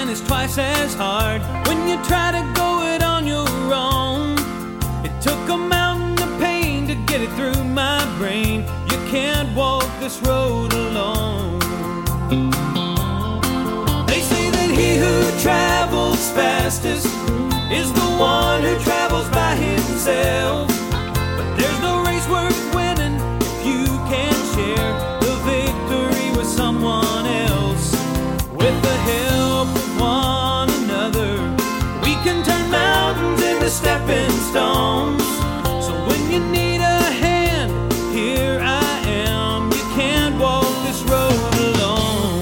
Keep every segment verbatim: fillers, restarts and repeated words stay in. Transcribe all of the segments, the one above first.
and it's twice as hard when you try to go it on your own. It took a mountain of pain to get it through my brain. You can't walk this road alone. They say that he who travels fastest is the one who travels by himself. But there's no race worth winning if you can't share the victory with someone else. With the help of one another, we can turn mountains into stepping stones. So when you need a hand, here I am. You can't walk this road alone.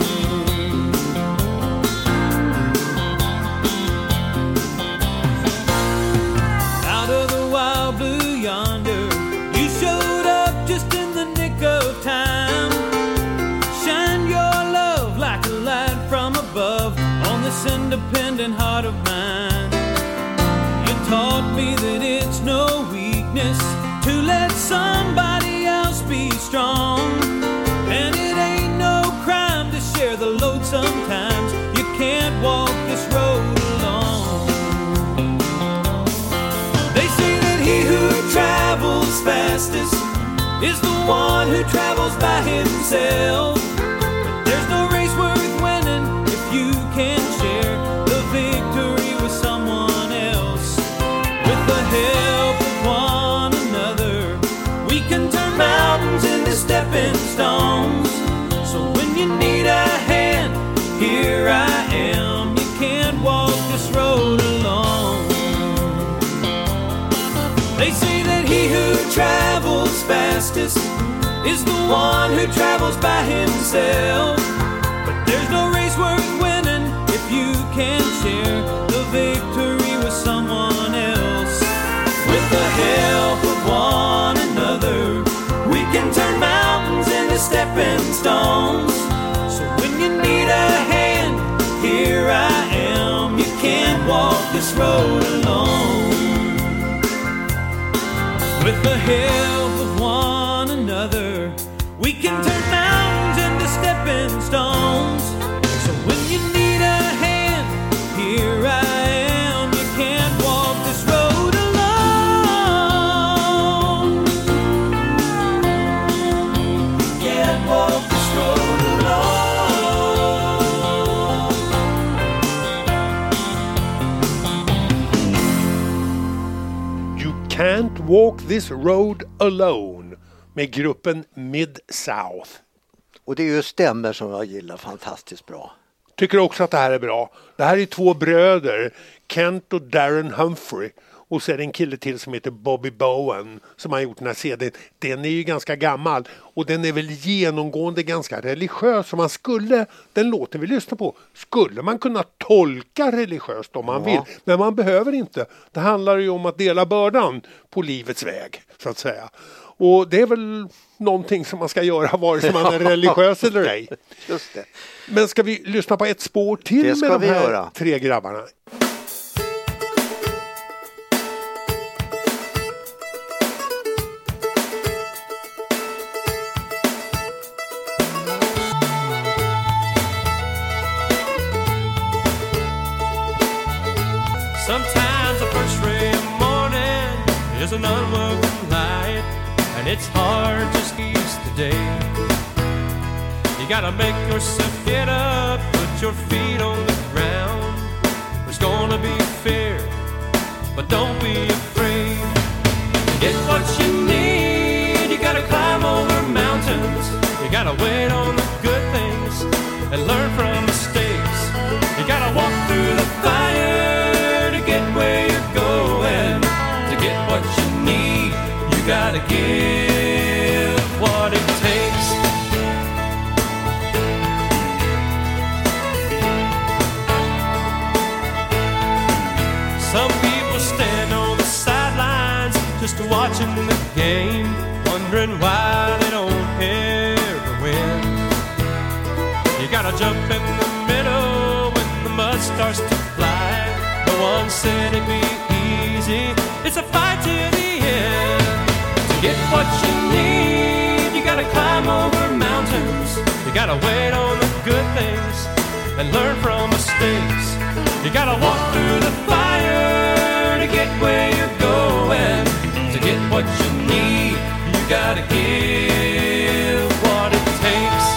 Out of the wild blue yonder, you showed up just in the nick of time. Shine your love like a light from above on this independent heart of mine. You taught me that it's no weakness to let somebody else be strong. And it ain't no crime to share the load sometimes. You can't walk this road alone. They say that he who travels fastest is the one who travels by himself. But there's no race worth winning if you can't share the victory with someone else. With the help of one another, we can turn mountains into stepping stones. So when you need a hand, here I am. You can't walk this road alone. They say that he who travels fastest is the one who travels by himself. But there's no race worth winning if you can't share the victory with someone else. With the help of one another, we can turn mountains into stepping stones. So when you need a hand, here I am. You can't walk this road alone. With the help of one another, we can turn mountains into stepping stones. So when you need a hand, here I am. You can't walk this road alone. You can't walk this road alone. You can't walk this road alone med gruppen Mid-South. Och det är ju stämmer som jag gillar fantastiskt bra. Tycker också att det här är bra. Det här är två bröder, Kent och Darren Humphrey. Och så är det en kille till som heter Bobby Bowen som har gjort den här C D:n. Den är ju ganska gammal och den är väl genomgående ganska religiös. Så man skulle, den låten vi lyssnar på, skulle man kunna tolka religiöst om man Ja. vill. Men man behöver inte. Det handlar ju om att dela bördan på livets väg, så att säga. Och det är väl någonting som man ska göra vare sig man är religiös eller ej. Just det. Men ska vi lyssna på ett spår till Det ska med de vi här göra. tre grabbarna? Sometimes the first ray of morning is an unwelcome light, and it's hard to seize the day. You gotta make yourself get up, put your feet on the ground. There's gonna be fear, but don't be afraid. To get what you need, you gotta climb over mountains. You gotta wait on the good things and learn from mistakes. You gotta walk through the fire to get where you're going. To get what you need, you gotta give what it takes. Some people stand on the sidelines just watching the game, wondering why they don't ever win. You gotta jump in the middle when the mud starts to fly. No one said it'd be easy, it's a fight to the end. To get what you need, you gotta climb over mountains. You gotta wait on the good things and learn from mistakes. You gotta walk through the fire to get where you're going. To get what you need, you gotta give what it takes.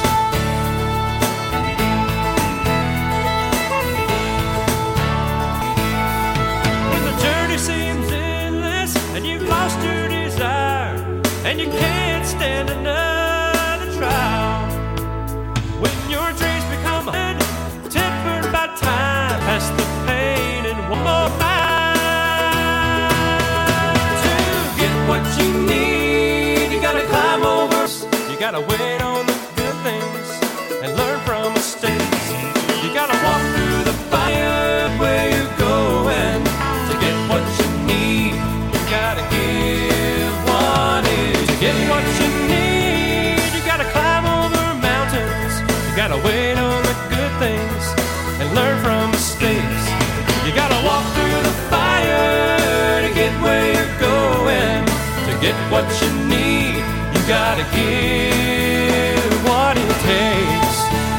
When the journey seems endless and you've lost your desire and you can't stand another trial, when your dreams become tempered by time, past the pain and one more mile. To get what you need, you gotta climb over. You gotta wait on the good things and learn from mistakes. You gotta walk through the fire where you're going. To get what you need, you gotta give what is. To get what you need, you gotta climb over mountains. You gotta wait on the good things and learn from mistakes. You gotta walk through the fire to get where you're going. To get what you need, you gotta give what it takes.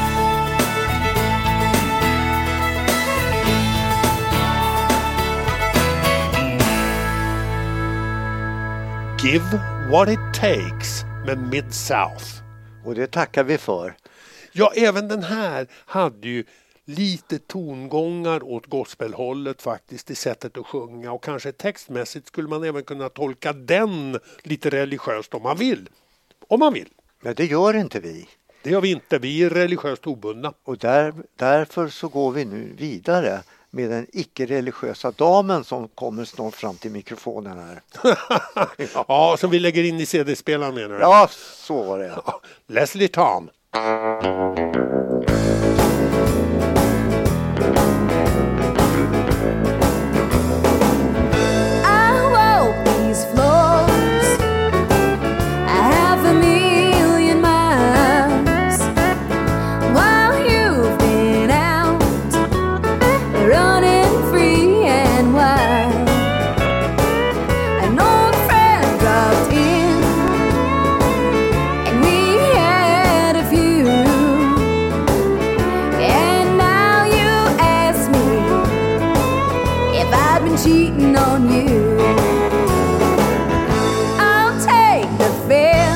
Give What It Takes med Mid-South. Och det tackar vi för. Ja, även den här hade ju lite tongångar åt gospelhållet faktiskt i sättet att sjunga, och kanske textmässigt skulle man även kunna tolka den lite religiöst om man vill. Om man vill. Men det gör inte vi. Det gör vi inte, vi är religiöst obundna. Och där, därför så går vi nu vidare med den icke-religiösa damen som kommer snart fram till mikrofonen här. ja. ja, som vi lägger in i C D-spelaren menar du? Ja, så var det. Leslie Tom. Cheating on you, I'll take the fair,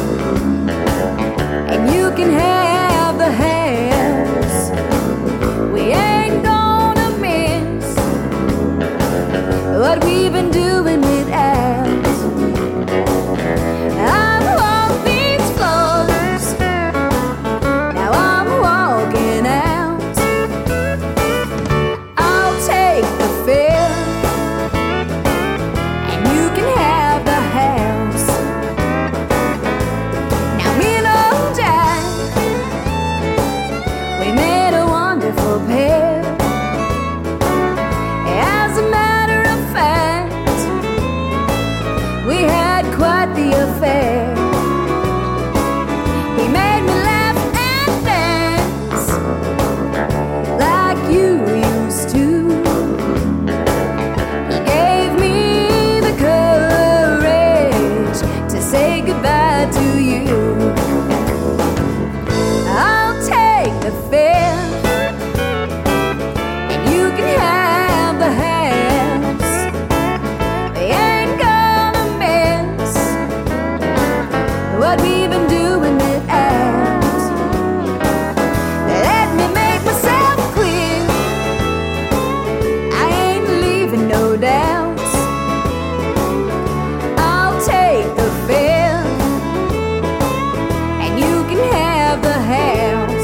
and you can have the house. We ain't gonna miss what we've been doing without. I've walked these floors, now I'm walking out. I'll take the fair, affair. He made me laugh and dance like you used to. He gave me the courage to say goodbye to you. I'll take the fair, and you can have the house. They ain't gonna miss what we've been doing without. Let me make myself clear, I ain't leaving no doubts. I'll take the fair, and you can have the house.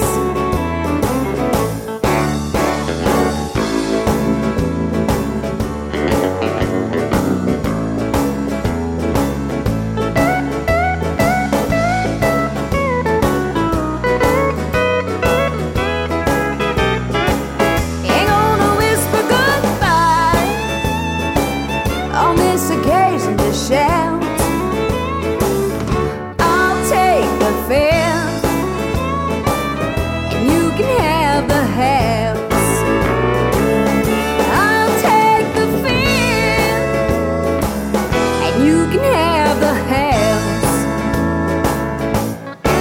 Shout, I'll take the fair, and you can have the house. I'll take the fair, and you can have the house.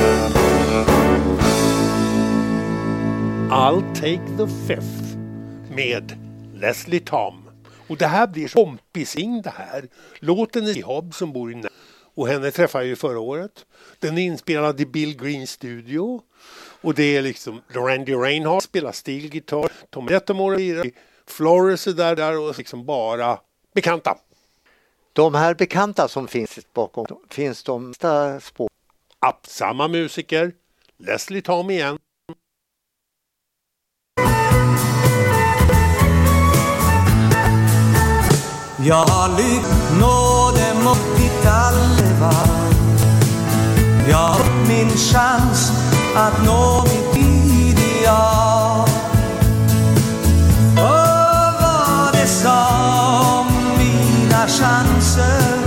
I'll take the fifth med Leslie Tom. Och det här blir kompising det här. Låten är Hobb som bor i Nä- och henne träffade jag ju förra året. Den är inspelad i Bill Green studio. Och det är liksom Randy Reinhardt spelar stilgitarr. Tom Dettemore i Flores är där, där och liksom bara bekanta. De här bekanta som finns bakom, finns de spår? App, samma musiker. Leslie Tom igen. Jag har lyckats nå dem upp i allvar. Jag har min chans att nå mitt ideal. Och vad det som mina chanser,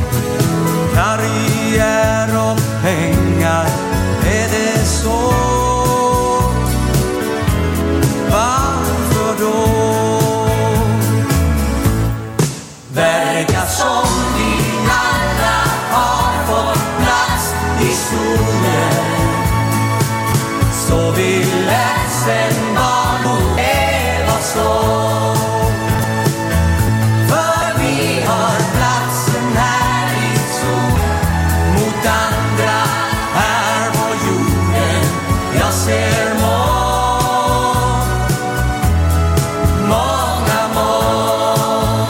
karriär och pengar, är det så? Varför då? Verkar som vi alla har fått plats i solen. Så vi ledsen barn och leva så. För vi har platsen här i sol. Mot andra här på jorden. Jag ser mål, många mål.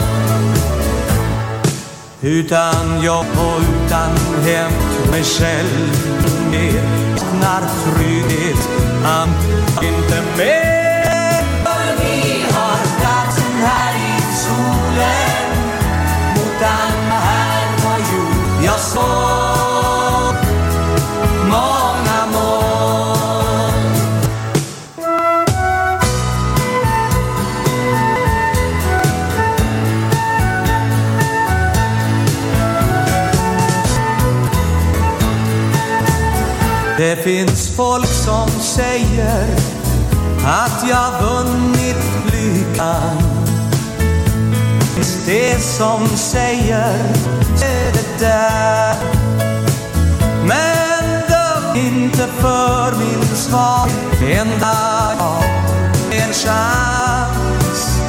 Utan jobb och utan hem till mig själv mer. När trygghet am inte mer. För vi har platsen här i solen. Mot andra här på jord. Jag såg många mål. Det finns folk som säger att jag vunnit lyckan. Finns det som säger är det där. Men döm inte för min svar. Enda jag en chans.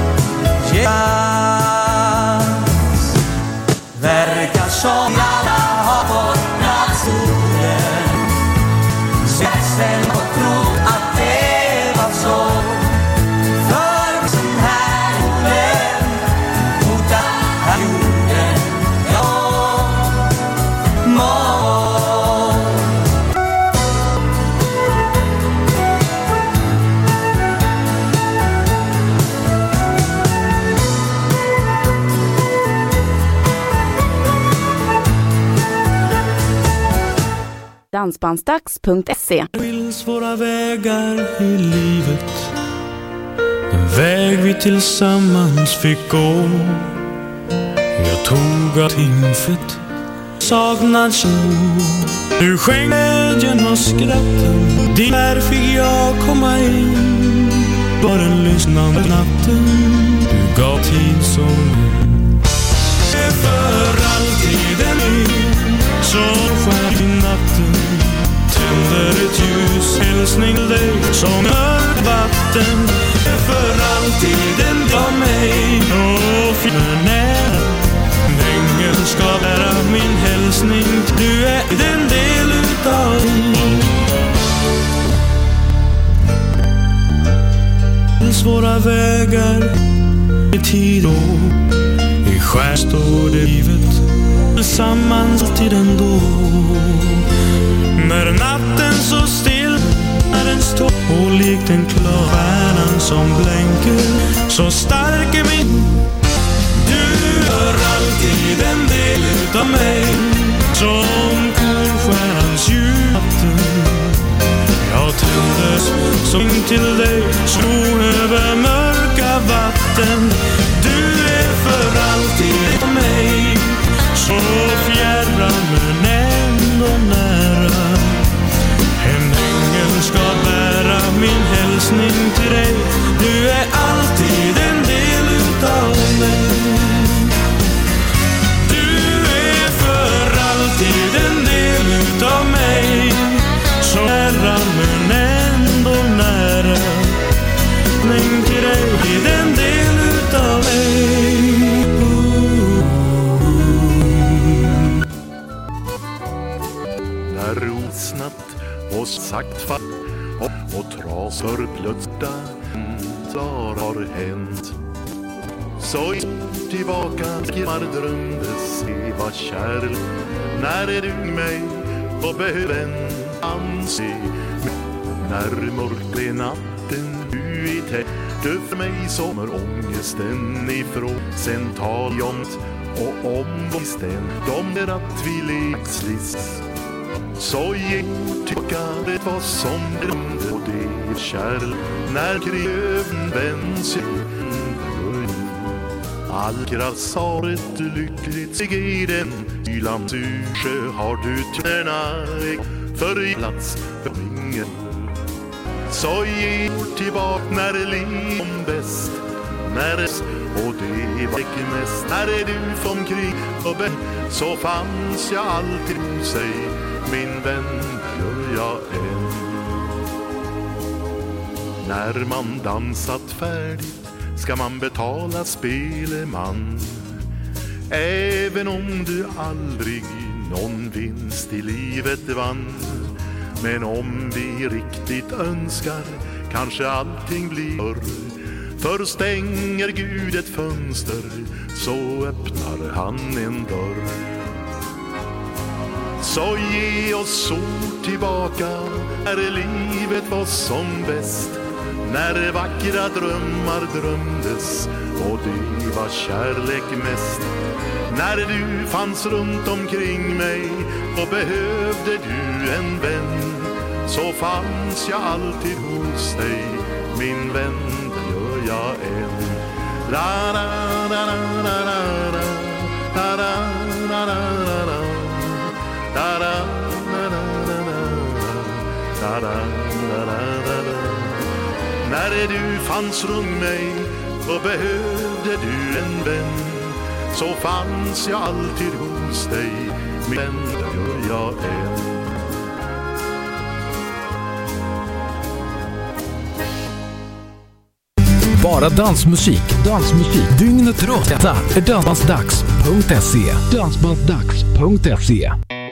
Chans. Verkar som alla har fått nationen. Sen och tro att det var så. För sån här jorden, mot här jorden, ja, mål. dansbandsdags punkt se. Skils våra vägar i livet, en väg vi tillsammans fick gå. Jag tog allting fett, saknad så. Du skänk glädjen och skratten, din där fick jag komma in. Var en lyssnande natten, du gav tid som det är för alltid en ny. Så skär i natten, tänder ett ljus, hälsning till dig som mörkt vatten. För alltid en dag mig och finner nära. En ängel ska bära min hälsning, du är en del utav mig. Svåra vägar i tid och i skär står det livet tillsammans alltid ändå. När natten så still, när den står och likt en klar stjärnan som blänker, så stark är min. Du är alltid en del utav mig, som stjärnans ljuvatten. Jag tändes som in till dig, slå över mörka vatten. Du är för alltid utav mig, så fjärran men ändå nära. En ängel ska bära min hälsning till dig. Du är alltid en del utav mig. Du är för alltid en del utav mig, så fjärran men ändå nära. Hälsning till dig. taktfall och, och trasor plötsligt har hänt. Så tillbaka man drömdes se vad kärlek. När är du mig och behöver en anse. När mörk är natten du i täck. Du för mig som är ångesten ifrån. Sen tar jag och om sten. De är att vi lekslis. Så gick tillbaka det var som drömde. Och det är kärl när kriven vänds. All krassaret lyckligt sig i den Yland Ursjö har du tärna för plats för ingen. Så ge tillbaka när det liv om bäst. När det och det var inte mest. När är du omkring och ben så fanns jag alltid hos sig. Min vän, gör jag än. När man dansat färdigt ska man betala speleman. Även om du aldrig någon vinst i livet vann. Men om vi riktigt önskar kanske allting blir förr. För stänger Gud ett fönster så öppnar han en dörr. Så ge oss ord tillbaka när livet var som bäst. När vackra drömmar drömdes och det var kärlek mest. När du fanns runt omkring mig och behövde du en vän. Så fanns jag alltid hos dig, min vän, det gör jag än. La la la la la la la la la la la la la la la la la. När du fanns runt mig och behövde du en vän. Så fanns jag alltid hos dig, min vän, det gör jag än. Bara dansmusik, dansmusik, dygnet runt. Detta är dansbandsdags punkt se. dansbandsdags punkt se.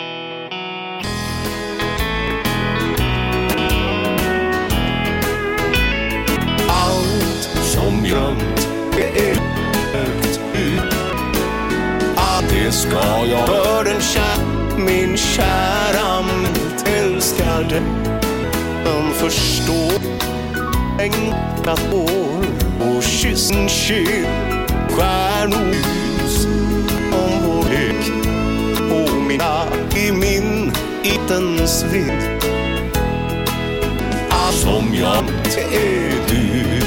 Allt som glömt är högt ut. Allt det ska jag för den kär, min kära mitt älskade. Den förstår ägnat år och kyssen kyl stjärnljus om vår lek och mina i min itens vind. Allt som jag inte är du,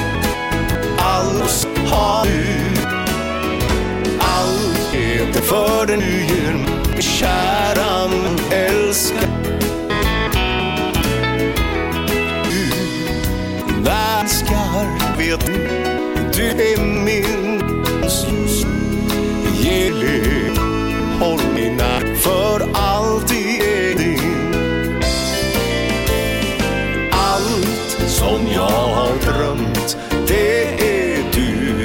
allt har du, allt är det för den du ger mig, kära älskar. Älskar, vet du, du är min gelig, håll mina för alltid är din. Allt som jag har drömt, det är du.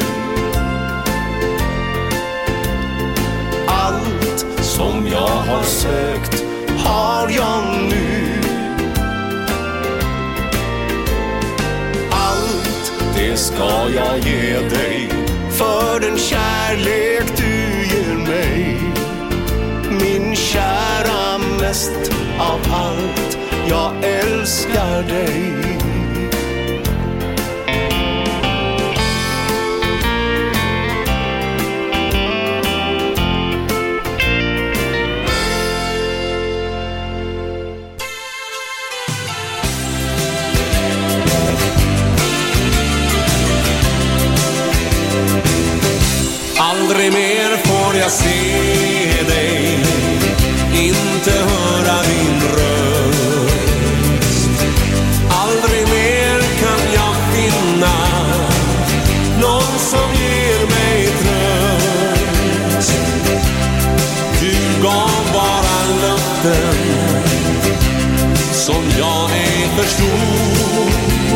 Allt som jag har sökt har jag nu. Det ska jag ge dig för den kärlek du ger mig. Min kära, mest av allt, jag älskar dig. Aldrig mer får jag se dig, inte höra din röst. Aldrig mer kan jag finna någon som ger mig tröst. Du gav bara löften som jag ej förstod.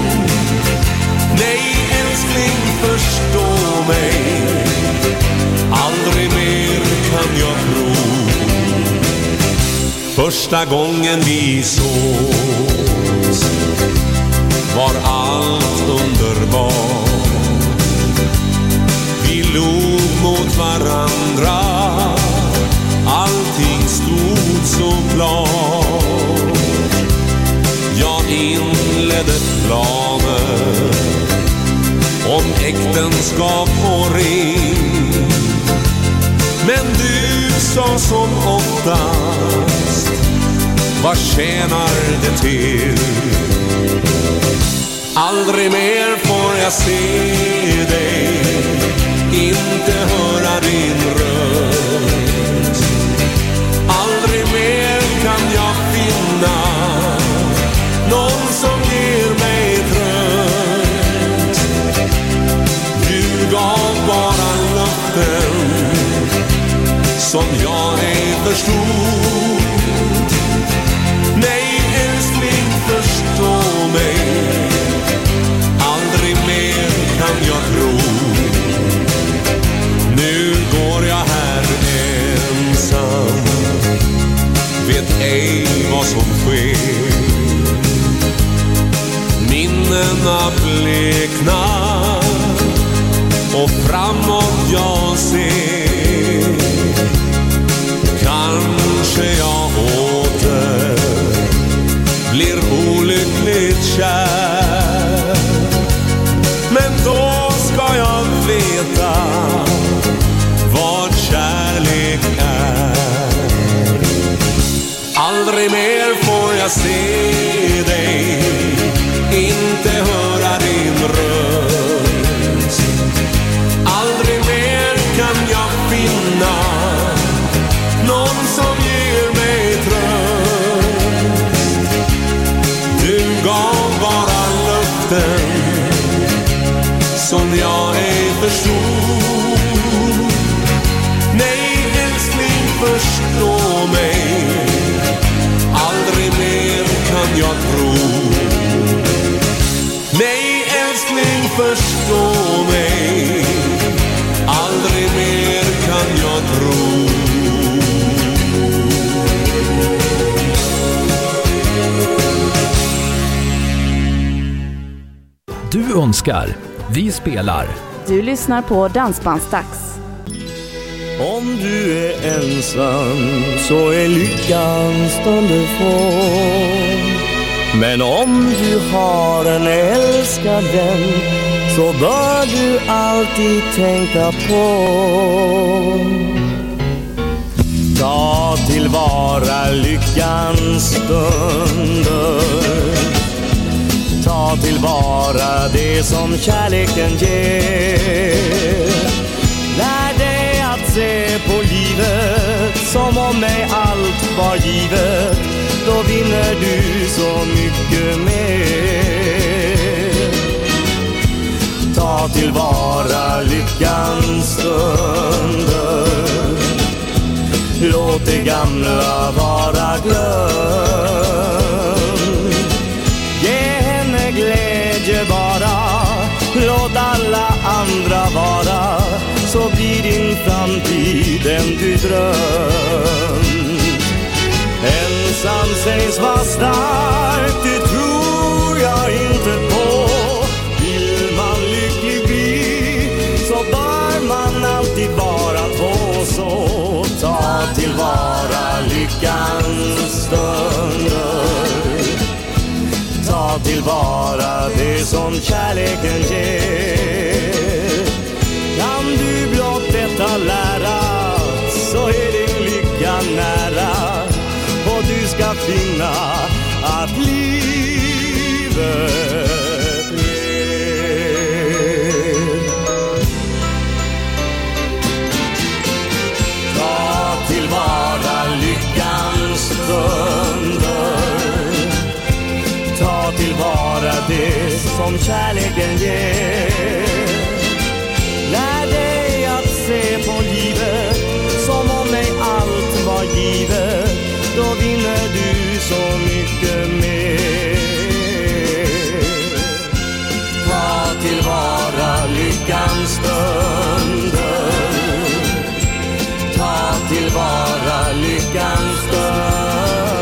Nej, älskling, förstå mig. Aldrig mer kan Första gången vi sågs var allt underbart. Vi log mot varandra, allting stod så klart. Jag inledde planer om äktenskap och ring. Men du sa som oftast, vad tjänar det till? Aldrig mer får jag se dig, inte höra din röst. Aldrig mer kan jag finna någon som ger mig tröst. Du gav bara löften som jag ej förstod. Nej, älskling, förstå mig. Aldrig mer kan jag tro. Nu går jag här ensam, vet ej vad som sker. Minnena bleknar och framåt jag ser. Kanske jag åter blir olyckligt kär. Men då ska jag veta vad kärlek är. Aldrig mer får jag se dig, inte höra din röst. Aldrig mer kan jag finna någon som ger mig tröst. Du gav bara löften som jag ej förstod. Nej, älskling, förstå mig. Aldrig mer kan jag tro. Nej, älskling, förstå mig. Aldrig mer kan jag tro. Du önskar, vi spelar. Du lyssnar på Dansbandsdags. Om du är ensam så är lyckan stunder få. Men om du har en älskad vän så bör du alltid tänka på. Ta tillvara lyckans stunder. Ta tillvara det som kärleken ger. Lär dig att se på livet som om mig allt var givet. Då vinner du så mycket mer. Ta tillvara lyckans stunder. Låt det gamla vara glömt. Ge henne glädje bara. Låt alla andra vara. Så blir din framtid den du drömt. Ensam sägs vara stark, det tror jag inte på. Vill man lycklig bli så bör man alltid vara två. Så ta tillvara lyckans stunder. Ta tillvara det som kärleken ger. Kan du blott detta lära så är din lycka nära. Och du ska finna att livet ger. Ta tillvara lyckans stunder. Ta tillvara det som kärleken ger. Lär dig att se på livet som om mig allt var givet. Då vinner du så mycket mer. Ta tillvara lyckans stunder. Ta tillvara lyckans stunder.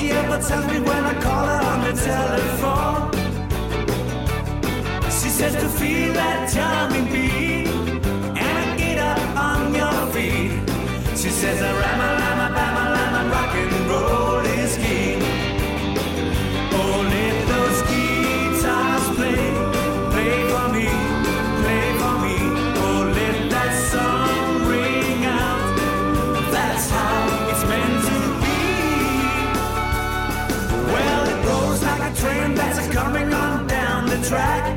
she ever tells me when I call her on the telephone. She says to feel that charming beat and get up on your feet. She says a rama lama bama lama rock and roll is king. Oh, let those guitars play, play for me, play for me. Oh, let that song ring out. That's how it's meant to be. Well, it rolls like a train that's coming on down the track.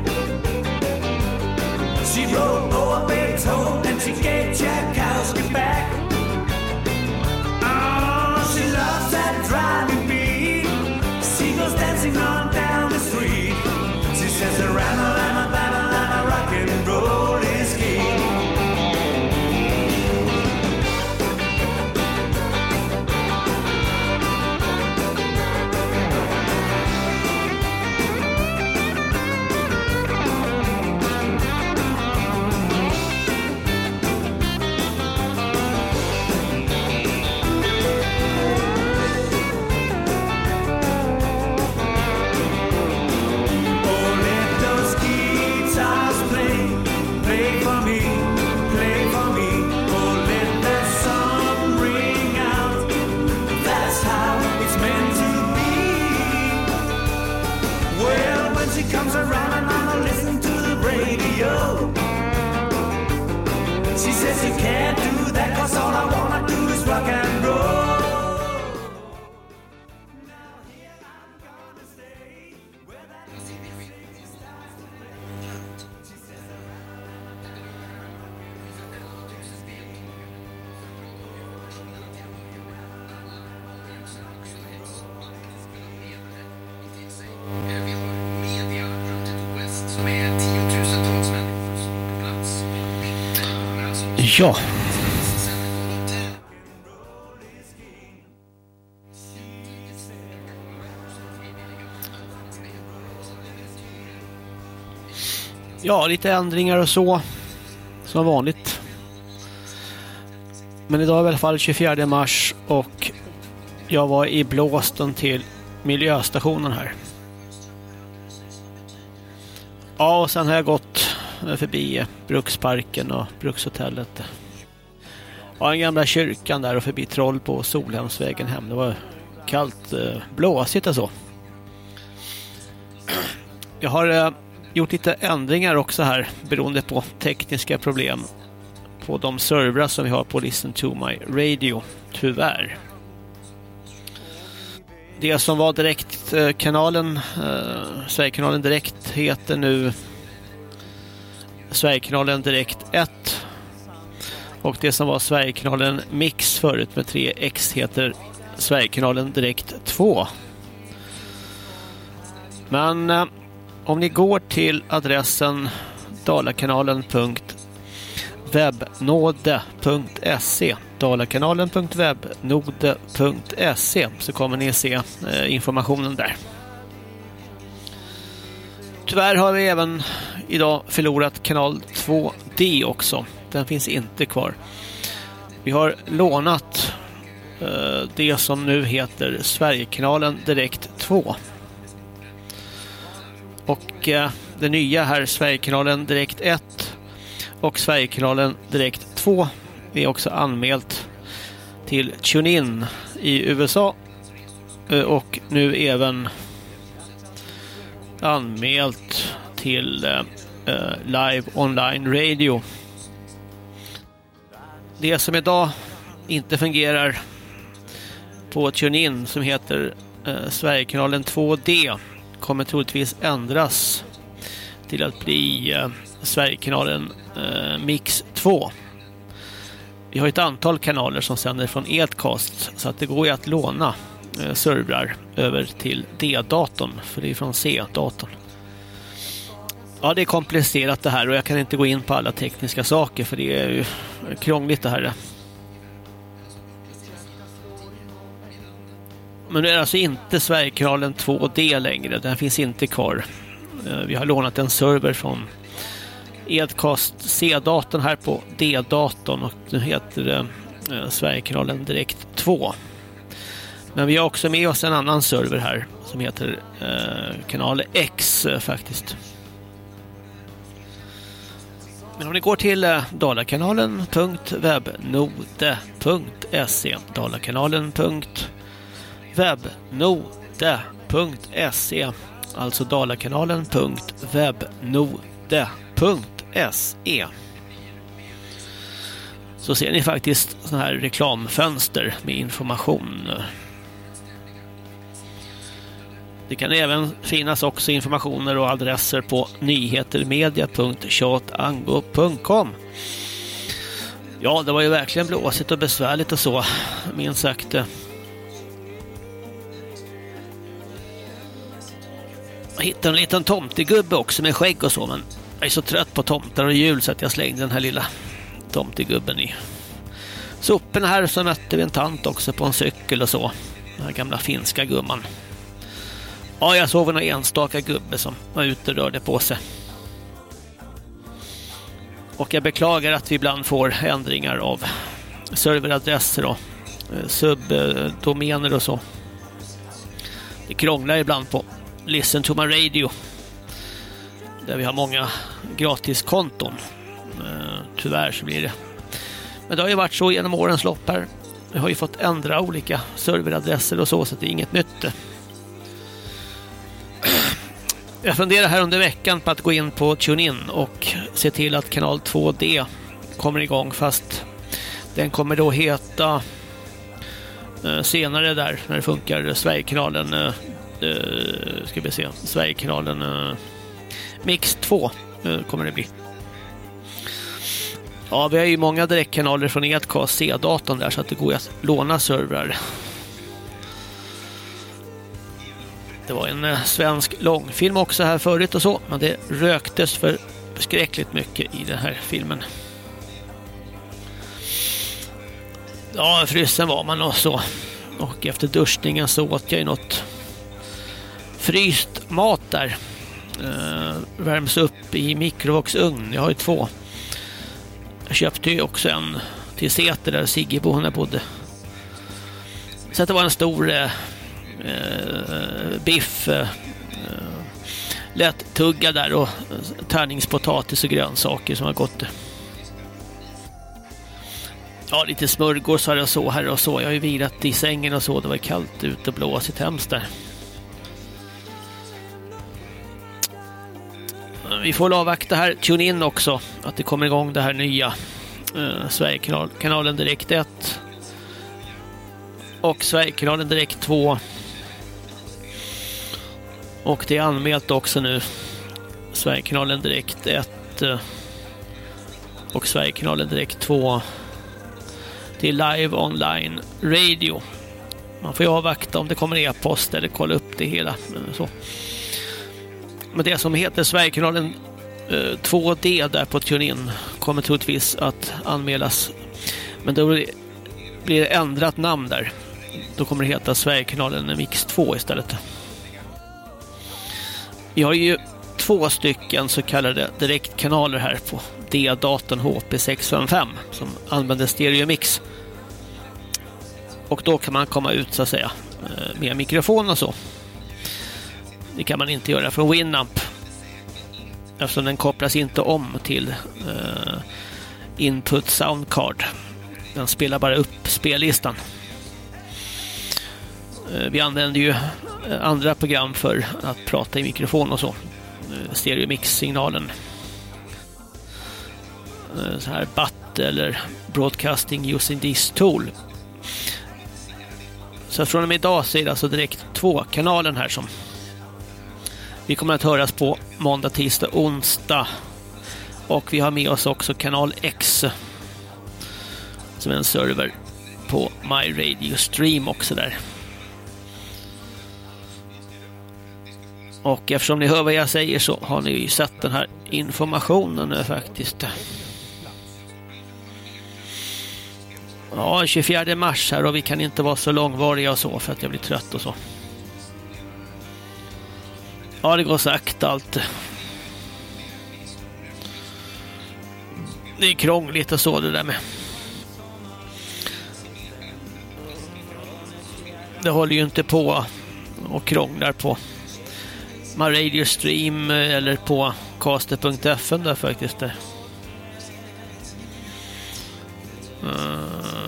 She rode over Beethoven and she gave Tchaikovsky back. Oh, she loves that driving beat. Seagulls dancing on down the street. She says the rama lama bama lama rock and roll is king. Comes around and I'ma listen to the radio. She says you can't do that, cause all I wanna do is rock and roll. Now here I'm gonna stay where that music starts to play. She says Ja. Ja, lite ändringar och så. Som vanligt. Men idag är i alla fall tjugofjärde mars och jag var i blåsten till miljöstationen här. Ja, och sen har jag gått förbi Bruksparken och Brukshotellet. Ja, den gamla kyrkan där och förbi Troll på Solhemsvägen hem. Det var kallt, blåsigt och så. Jag har gjort lite ändringar också här beroende på tekniska problem på de servrar som vi har på Listen to My Radio, tyvärr. Det som var direkt kanalen, eh, Sverigekanalen Direkt heter nu Sverigekanalen Direkt ett och det som var Sverigekanalen Mix förut med tre X heter Sverigekanalen Direkt två. Men eh, om ni går till adressen dalakanalen punkt webbnode punkt se dalakanalen punkt webbnode punkt se så kommer ni se eh, informationen där. Tyvärr har vi även idag förlorat kanal två D också. Den finns inte kvar. Vi har lånat eh, det som nu heter Sverigekanalen Direkt två. Och eh, det nya här Sverigekanalen Direkt ett och Sverigekanalen Direkt två är också anmält till TuneIn i U S A eh, och nu även anmält till eh, Live Online Radio. Det som idag inte fungerar på TuneIn som heter eh, Sverigekanalen två D kommer troligtvis ändras till att bli eh, Sverigekanalen eh, Mix två. Vi har ett antal kanaler som sänder från Edcast så att det går ju att låna eh, servrar över till D-datorn för det är från C-datorn. Ja, det är komplicerat det här och jag kan inte gå in på alla tekniska saker för det är ju krångligt det här. Men nu är det alltså inte Sverigekanalen två D längre. Den finns inte kvar. Vi har lånat en server från Edcast C-datorn här på D-datorn och nu heter det Sverigekanalen Direkt två. Men vi har också med oss en annan server här som heter eh, kanal X eh, faktiskt. Men om ni går till eh, dalakanalen punkt webnode punkt se dalakanalen punkt webnode punkt se alltså dalakanalen punkt webnode punkt se så ser ni faktiskt sån här reklamfönster med information. Det kan även finnas också informationer och adresser på nyhetermedia punkt tjatango punkt com. Ja, det var ju verkligen blåsigt och besvärligt och så, minst sagt. Jag hittade en liten tomtegubbe också med skägg och så, men jag är så trött på tomtar och jul så att jag slängde den här lilla tomtegubben i soporna här. Så mötte vi en tant också på en cykel och så. Den här gamla finska gumman. Ja, jag såg en enstaka gubbe som var ute och rörde på sig. Och jag beklagar att vi ibland får ändringar av serveradresser och subdomener och så. Det krånglar ibland på Listen to my radio. Där vi har många gratiskonton. Tyvärr så blir det. Men det har ju varit så genom årens lopp här. Vi har ju fått ändra olika serveradresser och så, så det är inget nytt. Jag funderar här under veckan på att gå in på TuneIn och se till att kanal två D kommer igång, fast den kommer då heta eh, senare där när det funkar Sverigekanalen eh, eh, ska vi se Sverigekanalen eh, Mix två eh, kommer det bli. Ja, vi har ju många direktkanaler från Edcast C-datorn där, så att det går att låna servrar. Det var en eh, svensk långfilm också här förut och så, men det röktes för skräckligt mycket i den här filmen. Ja, frysen var man och så. Och efter duschningen så åt jag ju något fryst mat där. Eh, värms upp i mikrovågsugn. Jag har ju två. Jag köpte ju också en till Säter där Siggebo hon bodde. Så att det var en stor eh, eh, biff eh, lätt tugga där och tärningspotatis och grönsaker som har gått. Ja, lite smörgåsar och så här och så. Jag har ju vilat i sängen och så. Det var kallt ute och blåsigt hemskt där. Vi får avvakta här TuneIn också, att det kommer igång det här nya eh, Sverigekanalen Direkt ett och Sverigekanalen Direkt två. Och det är anmält också nu Sverigekanalen Direkt ett eh, och Sverigekanalen Direkt två till Live Online Radio. Man får ju avvakta om det kommer e-post eller kolla upp det hela. Så. Men det som heter Sverigekanalen eh, två D där på TuneIn kommer troligtvis att anmälas. Men då blir det ändrat namn där. Då kommer det heta Sverigekanalen Mix två istället. Vi har ju två stycken så kallade direktkanaler här på D-datorn H P sex fem fem som använder stereomix. Och då kan man komma ut så att säga med mikrofon och så. Det kan man inte göra från Winamp, eftersom den kopplas inte om till uh, input sound card. Den spelar bara upp spellistan. Uh, vi använder ju andra program för att prata i mikrofon och så. Uh, stereomix-signalen. Uh, så här B A T eller Broadcasting Using This Tool. Så från och med idag så är det alltså direkt två kanalen här som vi kommer att höras på måndag, tisdag, onsdag. Och vi har med oss också kanal X som är en server på My Radio Stream också där. Och eftersom ni hör vad jag säger så har ni ju sett den här informationen nu faktiskt. Ja, tjugofjärde mars här och vi kan inte vara så långvariga och så för att jag blir trött och så. Ja, det går sakta allt. Det är krångligt och så det där med. det håller ju inte på och krånglar på My Radio Stream eller på caster punkt f m där faktiskt där. Uh,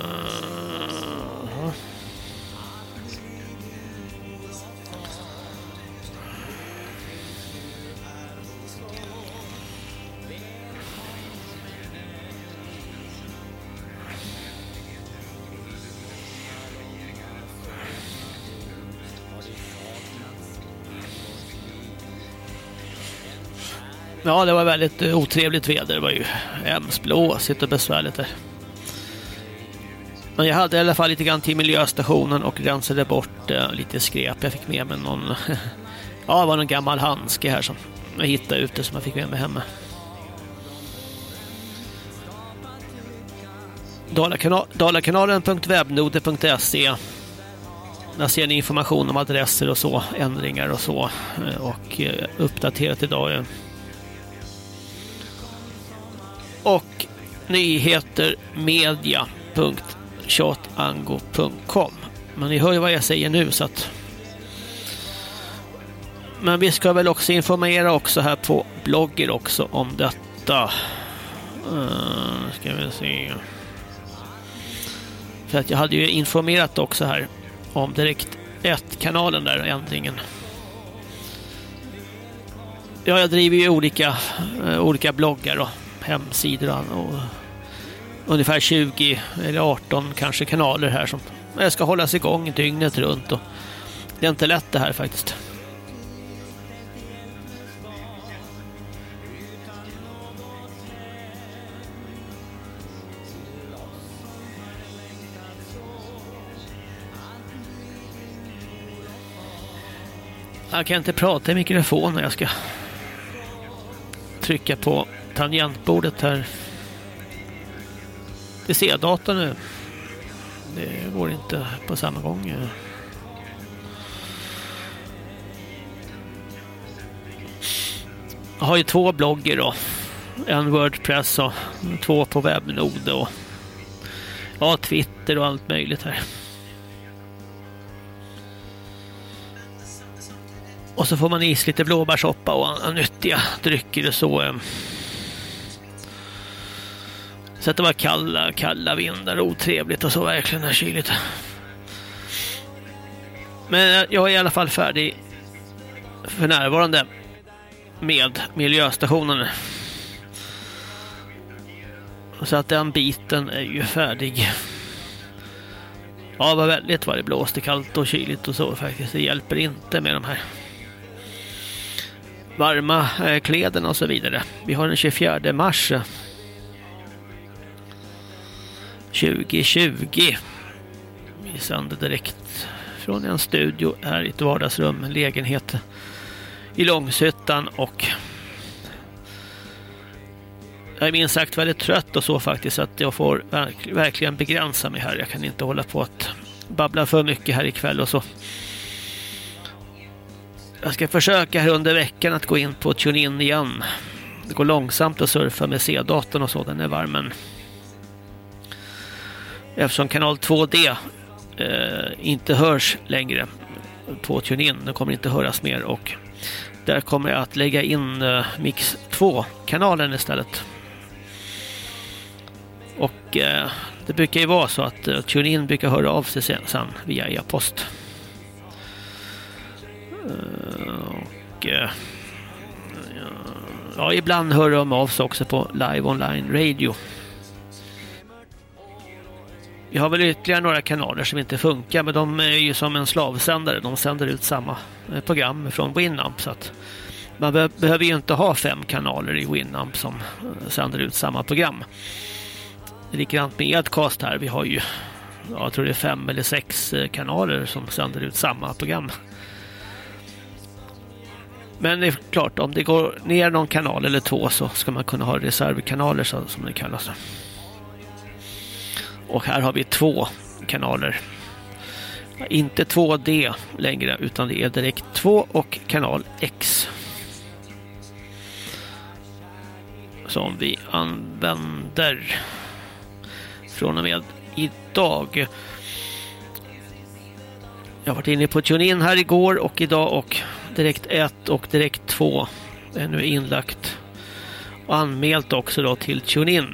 Ja, det var väldigt otrevligt väder. Det var ju hemskt blåsigt och besvärligt där. Men jag hade i alla fall lite grann till miljöstationen och rensade bort eh, lite skräp. Jag fick med mig någon... ja, det var någon gammal handske här som jag hittade ute som jag fick med mig hemma. dalakanalen punkt webnode punkt se. Där ser ni information om adresser och så, ändringar och så. Och eh, uppdaterat idag. Och nyheter media punkt tjatango punkt com. Men ni hör ju vad jag säger nu så att... Men vi ska väl också informera också här på blogger också om detta. Uh, ska vi se. För att jag hade ju informerat också här om direkt ett-kanalen där, ändringen. Ja, jag driver ju olika, uh, olika bloggar och hemsidor och ungefär tjugo eller arton kanske kanaler här som jag ska hållas igång dygnet runt och det är inte lätt det här faktiskt. Jag kan inte prata i mikrofonen när jag ska trycka på tangentbordet här. Det ser datorn nu. Det går inte på samma gång. Jag har ju två blogger då. En WordPress och två på Webnode och ja, Twitter och allt möjligt här. Och så får man is lite blåbärssoppa och nyttiga drycker och så. Så att det var kalla, kalla vindar och otrevligt och så verkligen är kyligt. Men jag är i alla fall färdig för närvarande med miljöstationen. Så att den biten är ju färdig. Ja, det var väldigt vad det blåste, kallt och kyligt och så faktiskt. Det hjälper inte med de här varma kläderna och så vidare. Vi har den tjugofjärde mars tjugo tjugo. Vi sänder direkt från en studio här i ett vardagsrum, en lägenhet i Långshyttan och jag är minst sagt väldigt trött och så faktiskt att jag får verk- verkligen begränsa mig här. Jag kan inte hålla på att babbla för mycket här ikväll och så. Jag ska försöka här under veckan att gå in på TuneIn igen. Det går långsamt att surfa med C-datorn och så, den är varm men eftersom kanal två D eh, inte hörs längre på TuneIn, det kommer inte höras mer och där kommer jag att lägga in eh, Mix två-kanalen istället. Och eh, det brukar ju vara så att eh, TuneIn brukar höra av sig sen, sen via e-post. Uh, och uh, ja, ibland hör de av sig också på Live Online Radio. Vi har väl ytterligare några kanaler som inte funkar, men de är ju som en slavsändare. De sänder ut samma program från Winamp så att man be- behöver ju inte ha fem kanaler i Winamp som sänder ut samma program. Likadant med Edcast här. Vi har ju, ja, jag tror det är fem eller sex kanaler som sänder ut samma program. Men det är klart, om det går ner någon kanal eller två så ska man kunna ha reservkanaler så, som det kallas. Och här har vi två kanaler. Inte två D längre utan det är direkt två och kanal X. Som vi använder från och med idag. Jag har varit inne på TuneIn här igår och idag och Direkt ett och Direkt två är nu inlagt och anmält också då till TuneIn.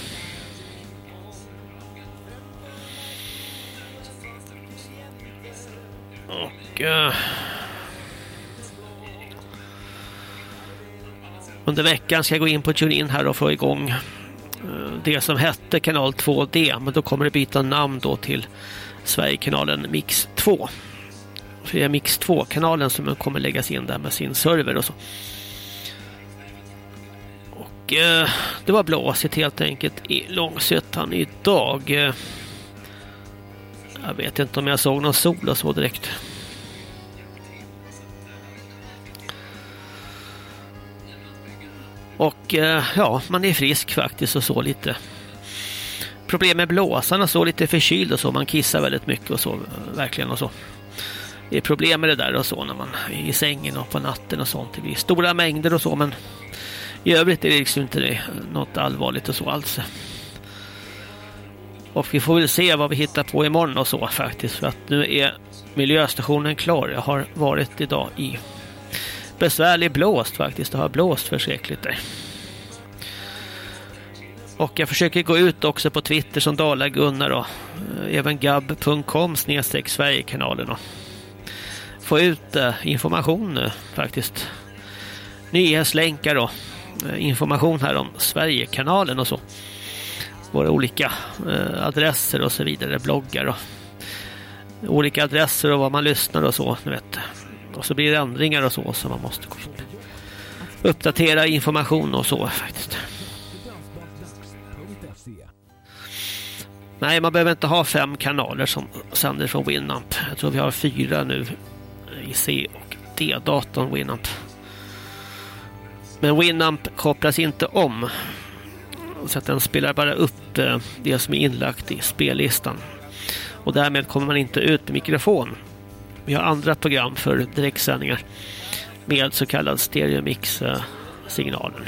Och uh, under veckan ska jag gå in på TuneIn här och få igång uh, det som hette kanal två D, men då kommer det byta namn då till Sverigekanalen Mix två. För det är Mix två-kanalen som kommer läggas in där med sin server och så. Och eh, det var blåsigt helt enkelt i Långsötan idag. Eh, jag vet inte om jag såg någon sol och så direkt. Och eh, ja, man är frisk faktiskt och så lite. Problem med blåsarna, så lite förkyld och så. Man kissar väldigt mycket och så, verkligen och så. Det är problem med det där och så när man är i sängen och på natten och sånt. Det blir stora mängder och så, men i övrigt är det liksom inte det, något allvarligt och så alls. Och vi får väl se vad vi hittar på imorgon och så faktiskt. För att nu är miljöstationen klar. Jag har varit idag i besvärlig blåst faktiskt. Det har blåst förskräckligt där. Och jag försöker gå ut också på Twitter som Dala Gunnar och även gab punkt com snedstreck Sverigekanalen och få ut eh, information nu faktiskt. Nyhetslänkar och eh, information här om Sverigekanalen och så. Våra olika eh, adresser och så vidare, bloggar och olika adresser och vad man lyssnar och så, ni vet. Och så blir det ändringar och så så man måste uppdatera information och så faktiskt. Nej, man behöver inte ha fem kanaler som sänder från Winamp. Jag tror vi har fyra nu i C och D-datorn Winamp. Men Winamp kopplas inte om. Så att den spelar bara upp det som är inlagt i spellistan. Och därmed kommer man inte ut med mikrofon. Vi har andra program för direktsändningar med så kallad stereomix-signalen.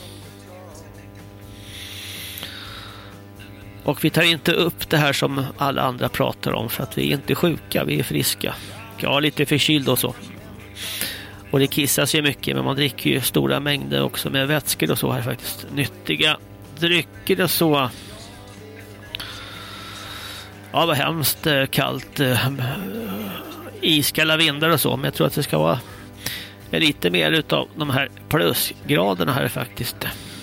Och vi tar inte upp det här som alla andra pratar om för att vi är inte sjuka, vi är friska. Ja, lite förkyld och så. Och det kissas ju mycket, men man dricker ju stora mängder också med vätskor och så här faktiskt. Nyttiga drycker och så. Ja, vad hemskt kallt. Iskalla vindar och så, men jag tror att det ska vara lite mer utav de här plusgraderna här faktiskt.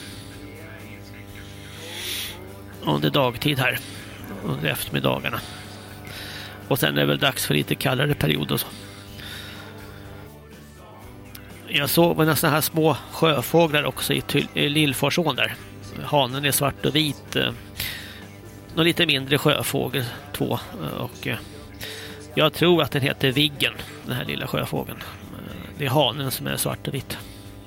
Under dagtid här. Under eftermiddagarna. Och sen är det väl dags för lite kallare period och så. Jag såg nästan här små sjöfåglar också i, i Lillforsån där. Hanen är svart och vit. Någon lite mindre sjöfågel, två. Och jag tror att den heter Viggen, den här lilla sjöfågeln. Det är hanen som är svart och vit.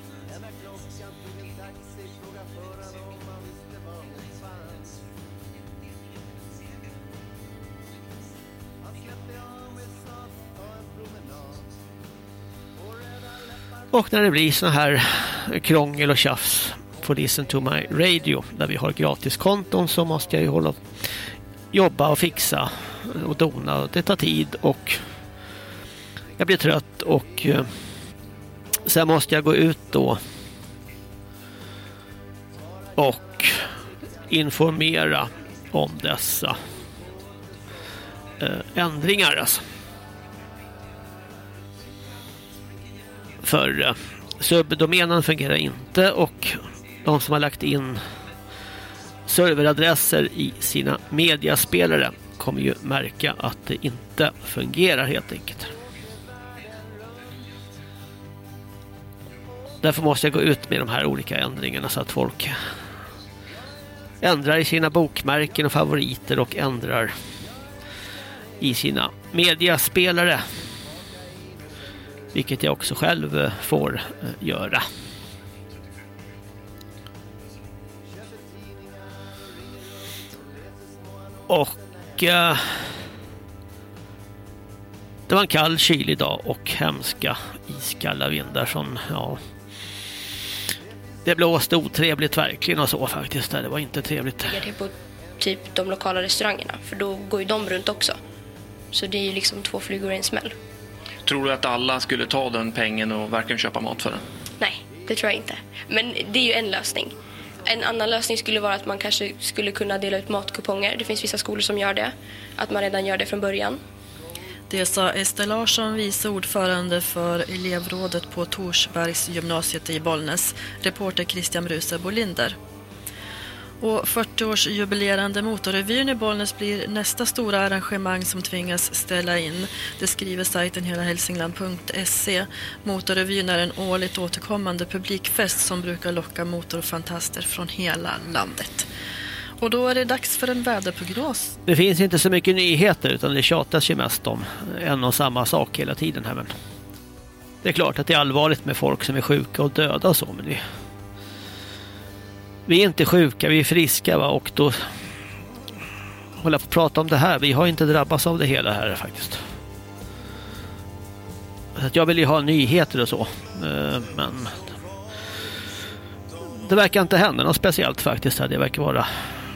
Och när det blir såna här krångel och tjafs på Listen to my radio där vi har gratiskonton så måste jag ju hålla jobba och fixa och dona. Det tar tid och jag blir trött och eh, sen måste jag gå ut då och informera om dessa eh, ändringar alltså. För eh, subdomänen fungerar inte och de som har lagt in serveradresser i sina mediaspelare kommer ju märka att det inte fungerar helt enkelt. Därför måste jag gå ut med de här olika ändringarna så att folk ändrar i sina bokmärken och favoriter och ändrar i sina mediaspelare. Vilket jag också själv får göra. Och eh, det var en kall kylig dag och hemska iskalla vindar som, ja, det blåste otrevligt verkligen och så faktiskt. Det var inte trevligt. Det är på typ de lokala restaurangerna, för då går ju de runt också. Så det är ju liksom två flugor i en smäll. Tror du att alla skulle ta den pengen och verkligen köpa mat för den? Nej, det tror jag inte. Men det är ju en lösning. En annan lösning skulle vara att man kanske skulle kunna dela ut matkuponger. Det finns vissa skolor som gör det. Att man redan gör det från början. Det sa Ester Larsson, vice ordförande för elevrådet på Torsbergs gymnasiet i Bollnäs. Reporter Christian Bruse Bolinder. Och fyrtioårsjubilerande motorrevyn i Bollnäs blir nästa stora arrangemang som tvingas ställa in. Det skriver sajten hela hälsingland punkt se. Motorrevyn är en årligt återkommande publikfest som brukar locka motorfantaster från hela landet. Och då är det dags för en väderprognos. Det finns inte så mycket nyheter utan det tjatas ju mest om en och samma sak hela tiden här. Men det är klart att det är allvarligt med folk som är sjuka och döda och så, men det vi är inte sjuka, vi är friska, va? Och då hålla på att prata om det här. Vi har inte drabbats av det hela här faktiskt. Så att jag vill ju ha nyheter och så. Men det verkar inte hända något speciellt faktiskt här. Det verkar vara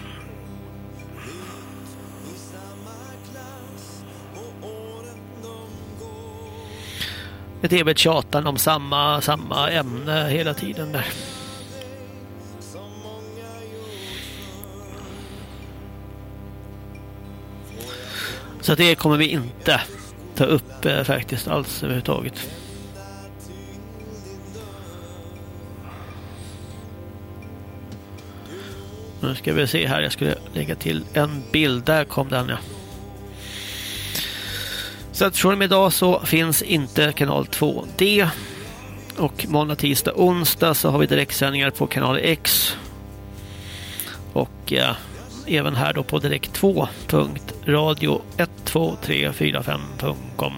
ett evigt tjatan om samma, samma ämne hela tiden där. Så det kommer vi inte ta upp eh, faktiskt alls överhuvudtaget. Nu ska vi se här, jag skulle lägga till en bild, där kom den, ja. Så att från idag så finns inte kanal två D. Och måndag, tisdag, onsdag så har vi direktsändningar på kanal X. Och eh, även här då på direkt två punkt radio ett två tre fyra fem punkt com.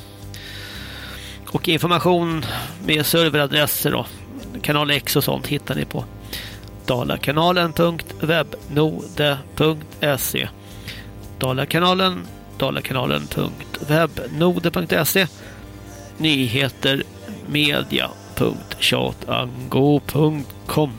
Och information med serveradresser och kanal X och sånt hittar ni på dalakanalen punkt webnode punkt se. Dalakanalen dalakanalen punkt webnode punkt se. Nyheter media punkt chatango punkt com.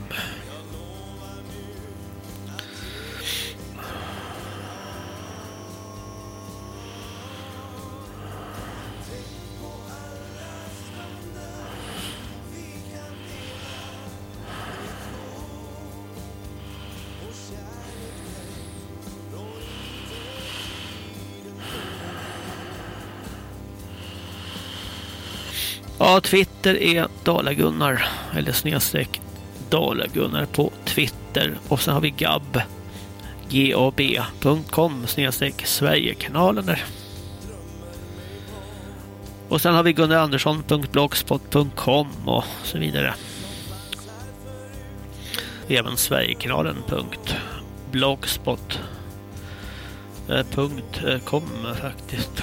Ja, Twitter är Dalagunnar eller snedstreck Dalagunnar på Twitter. Och sen har vi gab gab punkt com snedstreck Sverigekanalen där. Och sen har vi gunnar andersson punkt blogspot punkt com och så vidare. Även Sverigekanalen punkt blogspot punkt com faktiskt.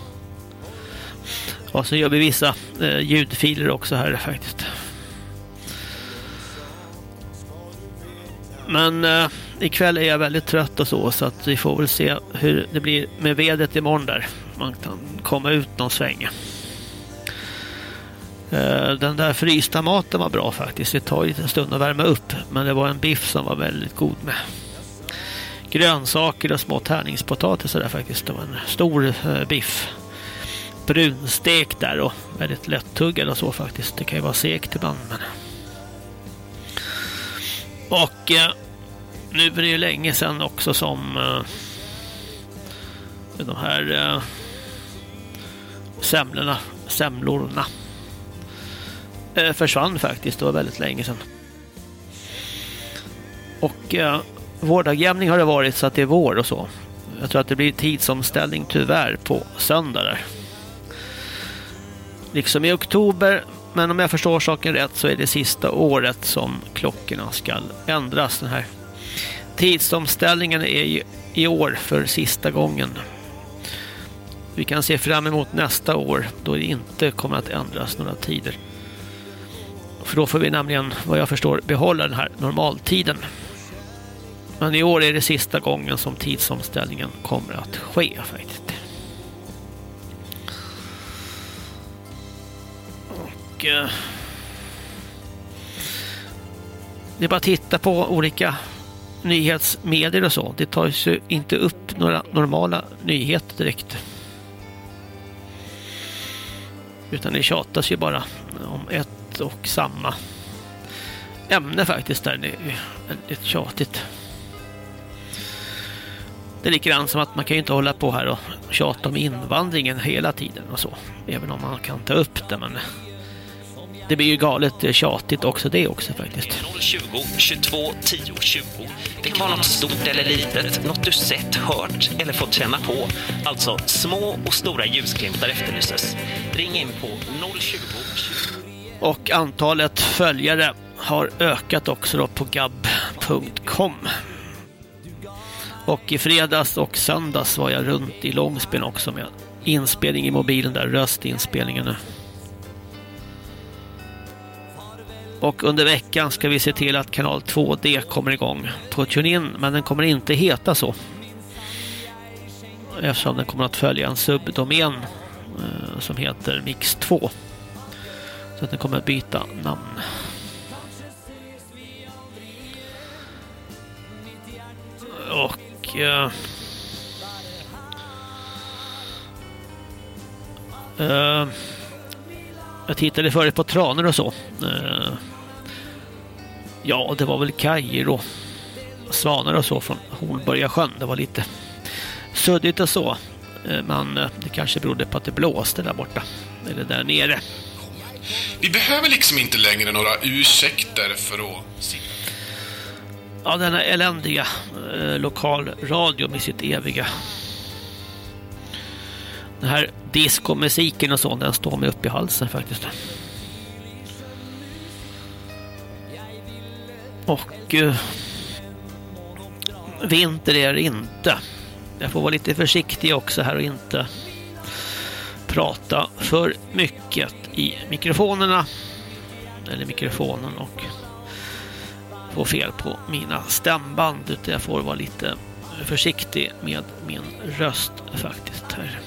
Och så gör vi vissa eh, ljudfiler också här faktiskt. Men eh, ikväll är jag väldigt trött och så, så att vi får väl se hur det blir med vädret imorgon där. Man kan komma ut någon sväng. Eh, den där frysta maten var bra faktiskt. Det tar lite stund att värma upp, men det var en biff som var väldigt god med grönsaker och små tärningspotatis där faktiskt. Det var en stor eh, biff. Brunstek där och väldigt lättuggad och så faktiskt. Det kan ju vara segt ibland, men och eh, nu är det ju länge sedan också som eh, de här eh, semlorna, semlorna eh, försvann faktiskt. Det var väldigt länge sedan. Och eh, vårdagjämning har det varit, så att det är vår och så. Jag tror att det blir tidsomställning tyvärr på söndag där. Liksom i oktober, men om jag förstår saken rätt så är det sista året som klockorna ska ändras. Den här tidsomställningen är ju i år för sista gången. Vi kan se fram emot nästa år då det inte kommer att ändras några tider. För då får vi nämligen, vad jag förstår, behålla den här normaltiden. Men i år är det sista gången som tidsomställningen kommer att ske faktiskt. Och eh, det är bara att titta på olika nyhetsmedier och så. Det tar ju inte upp några normala nyheter direkt. Utan det tjatas ju bara om ett och samma ämne faktiskt där. Det är väldigt tjatigt. Det är likadant som att man kan ju inte hålla på här och tjata om invandringen hela tiden och så. Även om man kan ta upp det, men det blir ju galet tjatigt också det också faktiskt. noll tjugo, tjugotvå, tio, tjugo. Det kan vara något stort eller litet, något du sett, hört eller fått känna på. Alltså små och stora ljusglimtar efterlyses. Ring in på noll tjugo, tjugo. Och antalet följare har ökat också då på gab punkt com. Och i fredags och söndags var jag runt i Långspel också med inspelning i mobilen där, röstinspelningen nu. Och under veckan ska vi se till att kanal två D kommer igång på TuneIn, men den kommer inte heta så. Eftersom den kommer att följa en subdomän eh, som heter Mix två. Så att den kommer att byta namn. Och eh, eh, jag tittade förut på traner och så. Eh, ja, det var väl kajer och svanar och så från Hornborga sjön. Det var lite suddigt och så. Eh, men eh, det kanske berodde på att det blåste där borta. Eller där nere. Vi behöver liksom inte längre några ursäkter för att sitta. Ja, denna eländiga eh, lokalradio med sitt eviga. Den här diskomusiken och så, den står mig upp i halsen faktiskt. Och eh, vinter är det inte. Jag får vara lite försiktig också här och inte prata för mycket i mikrofonerna. Eller mikrofonen och få fel på mina stämband, utan jag får vara lite försiktig med min röst faktiskt här.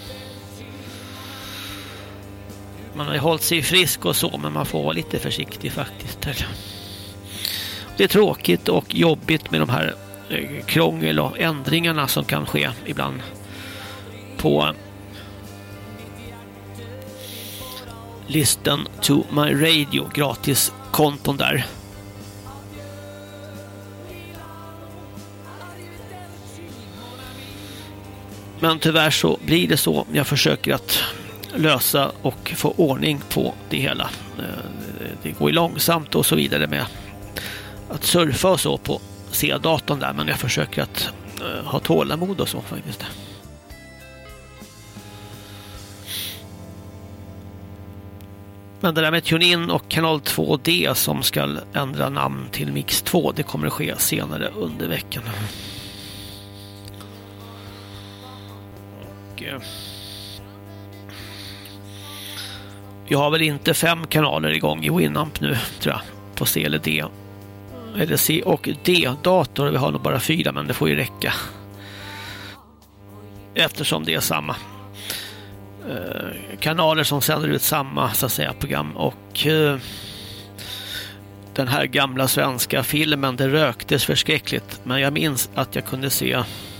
Man har ju hållit sig frisk och så, men man får vara lite försiktig faktiskt här. Det är tråkigt och jobbigt med de här krångel och ändringarna som kan ske ibland på Listen to my radio, gratis konton där. Men tyvärr så blir det så. Jag försöker att lösa och få ordning på det hela. Det går ju långsamt och så vidare med att surfa och så på C-datorn där, men jag försöker att ha tålamod och så faktiskt. Men det där med TuneIn och kanal två D som ska ändra namn till Mix två, det kommer att ske senare under veckan. Och jag har väl inte fem kanaler igång i Winamp nu, tror jag, på C eller D. Eller C och D-dator. Vi har nog bara fyra, men det får ju räcka. Eftersom det är samma eh, kanaler som sänder ut samma, så att säga, program. Och eh, den här gamla svenska filmen, det röktes förskräckligt. Men jag minns att jag kunde se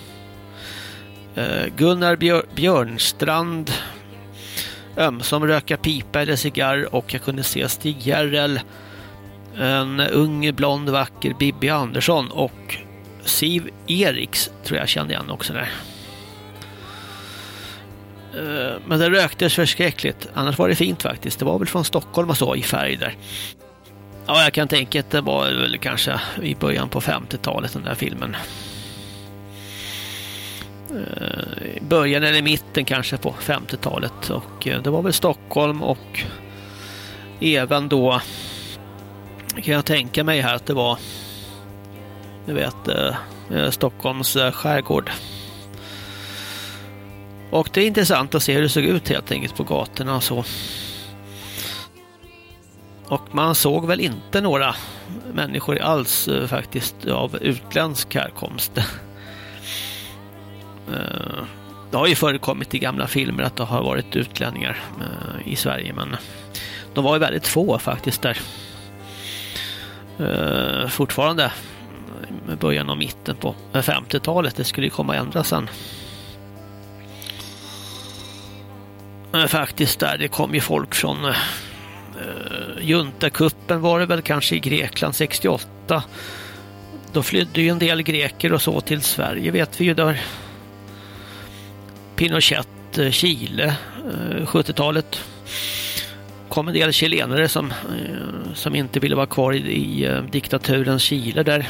eh, Gunnar Björ- Björnstrand ömsom röka pipa eller cigarr, och jag kunde se Stig Järrel, en ung, blond, vacker Bibi Andersson, och Siv Eriks tror jag kände igen också där. Men det röktes förskräckligt. Annars var det fint faktiskt. Det var väl från Stockholm och så i färg där. Ja, jag kan tänka att det var väl kanske i början på femtiotalet den där filmen. Början eller mitten kanske på femtiotalet. Och det var väl Stockholm, och även då kan jag tänka mig här att det var, du vet, eh, Stockholms eh, skärgård. Och det är intressant att se hur det såg ut helt enkelt på gatorna och så. Och man såg väl inte några människor alls eh, faktiskt av utländsk härkomst. eh, det har ju förekommit i gamla filmer att det har varit utlänningar eh, i Sverige, men de var ju väldigt få faktiskt där. Uh, fortfarande med början och mitten på femtiotalet. Det skulle ju komma att ändra sen. faktiskt där. Det kom ju folk från uh, Juntakuppen var det väl kanske i Grekland sextioåtta. Då flydde ju en del greker och så till Sverige, vet vi ju där. Pinochet, uh, Chile, uh, sjuttiotalet. Kom en del chilenare som, uh, som inte ville vara kvar i, i uh, diktaturens Chile där.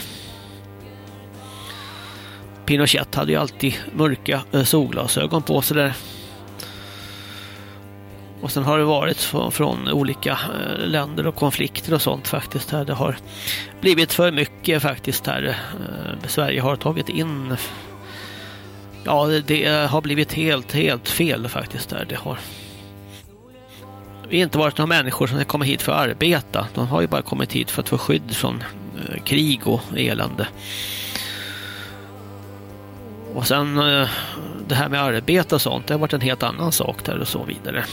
Pinochet hade ju alltid mörka uh, solglasögon på sig där. Och sen har det varit från, från olika eh, länder och konflikter och sånt faktiskt här. Det har blivit för mycket faktiskt här. Eh, Sverige har tagit in... Ja, det, det har blivit helt, helt fel faktiskt där. Det har det har inte varit några människor som har kommit hit för att arbeta. De har ju bara kommit hit för att få skydd från eh, krig och elände. Och sen eh, det här med arbete och sånt, det har varit en helt annan sak där och så vidare.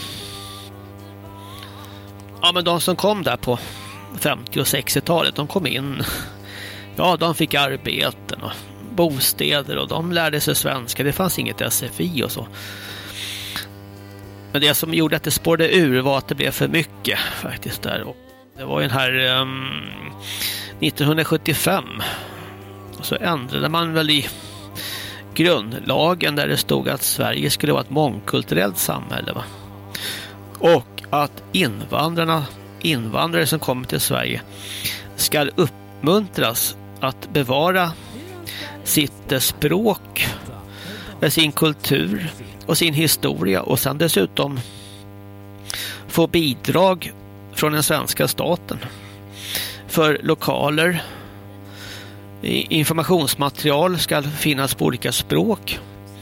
Ja, men de som kom där på femtio- och sextiotalet, de kom in. Ja, de fick arbeten och bostäder och de lärde sig svenska. Det fanns inget S F I och så. Men det som gjorde att det spårade ur var att det blev för mycket faktiskt där. Och det var ju den här um, nittonhundrasjuttiofem. Och så ändrade man väl i grundlagen där det stod att Sverige skulle vara ett mångkulturellt samhälle, va? Och att invandrarna, invandrare som kommer till Sverige ska uppmuntras att bevara sitt språk, sin kultur och sin historia och sen dessutom få bidrag från den svenska staten för lokaler. Informationsmaterial ska finnas på olika språk.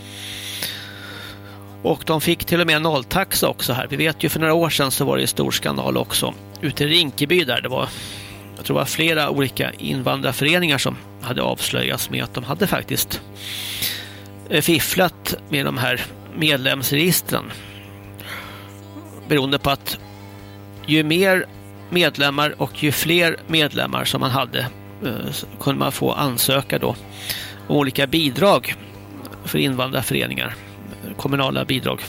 Och de fick till och med nolltaxa också här. Vi vet ju för några år sedan så var det en stor skandal också ute i Rinkeby där det var, jag tror det var flera olika invandrarföreningar som hade avslöjats med att de hade faktiskt fifflat med de här medlemsregistren. Beroende på att ju mer medlemmar och ju fler medlemmar som man hade kunde man få ansöka då om olika bidrag för invandrarföreningar, kommunala bidrag.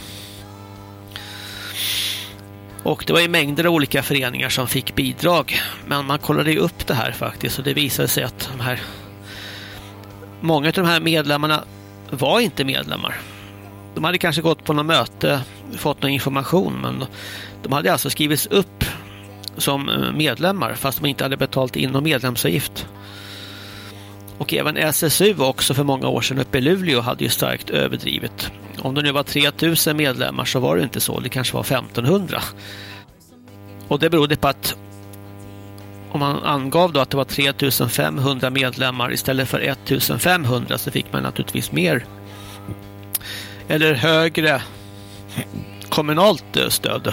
Och det var ju mängder av olika föreningar som fick bidrag, men man kollade ju upp det här faktiskt och det visade sig att de här många av de här medlemmarna var inte medlemmar. De hade kanske gått på något möte, fått någon information, men de hade alltså skrivits upp som medlemmar fast de inte hade betalt in någon medlemsavgift. Och även S S U också för många år sedan uppe i Luleå hade ju starkt överdrivet. Om det nu var tre tusen medlemmar så var det inte så, det kanske var femtonhundra. Och det berodde på att om man angav då att det var tre tusen femhundra medlemmar istället för ett tusen femhundra så fick man naturligtvis mer eller högre kommunalt stöd.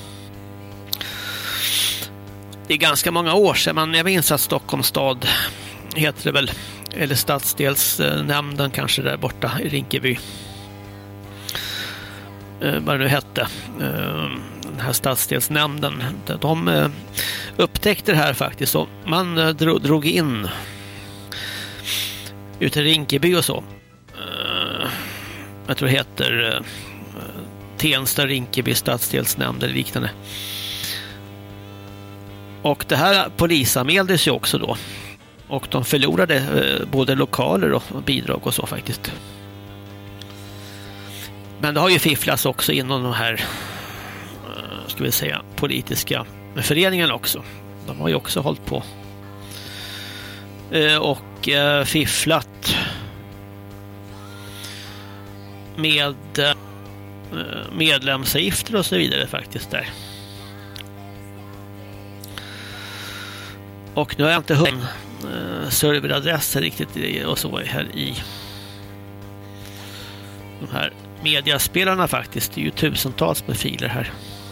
Det är ganska många år sedan, men jag minns att Stockholms stad heter det väl, eller stadsdelsnämnden kanske där borta i Rinkeby. Eh, vad det nu hette. Eh, den här stadsdelsnämnden. De eh, upptäckte det här faktiskt. Och man eh, drog, drog in ut i Rinkeby och så. Eh, jag tror det heter eh, Tensta Rinkeby stadsdelsnämnd eller liknande. Och det här polisanmäldes ju också då. Och de förlorade eh, både lokaler och bidrag och så faktiskt. Men det har ju fifflats också inom de här eh, ska vi säga politiska föreningarna också. De har ju också hållit på eh, och eh, fifflat med eh, medlemsavgifter och så vidare faktiskt där. Och nu har jag inte hört uh, serveradresser riktigt och så här i de här mediaspelarna faktiskt. Det är ju tusentals med filer här.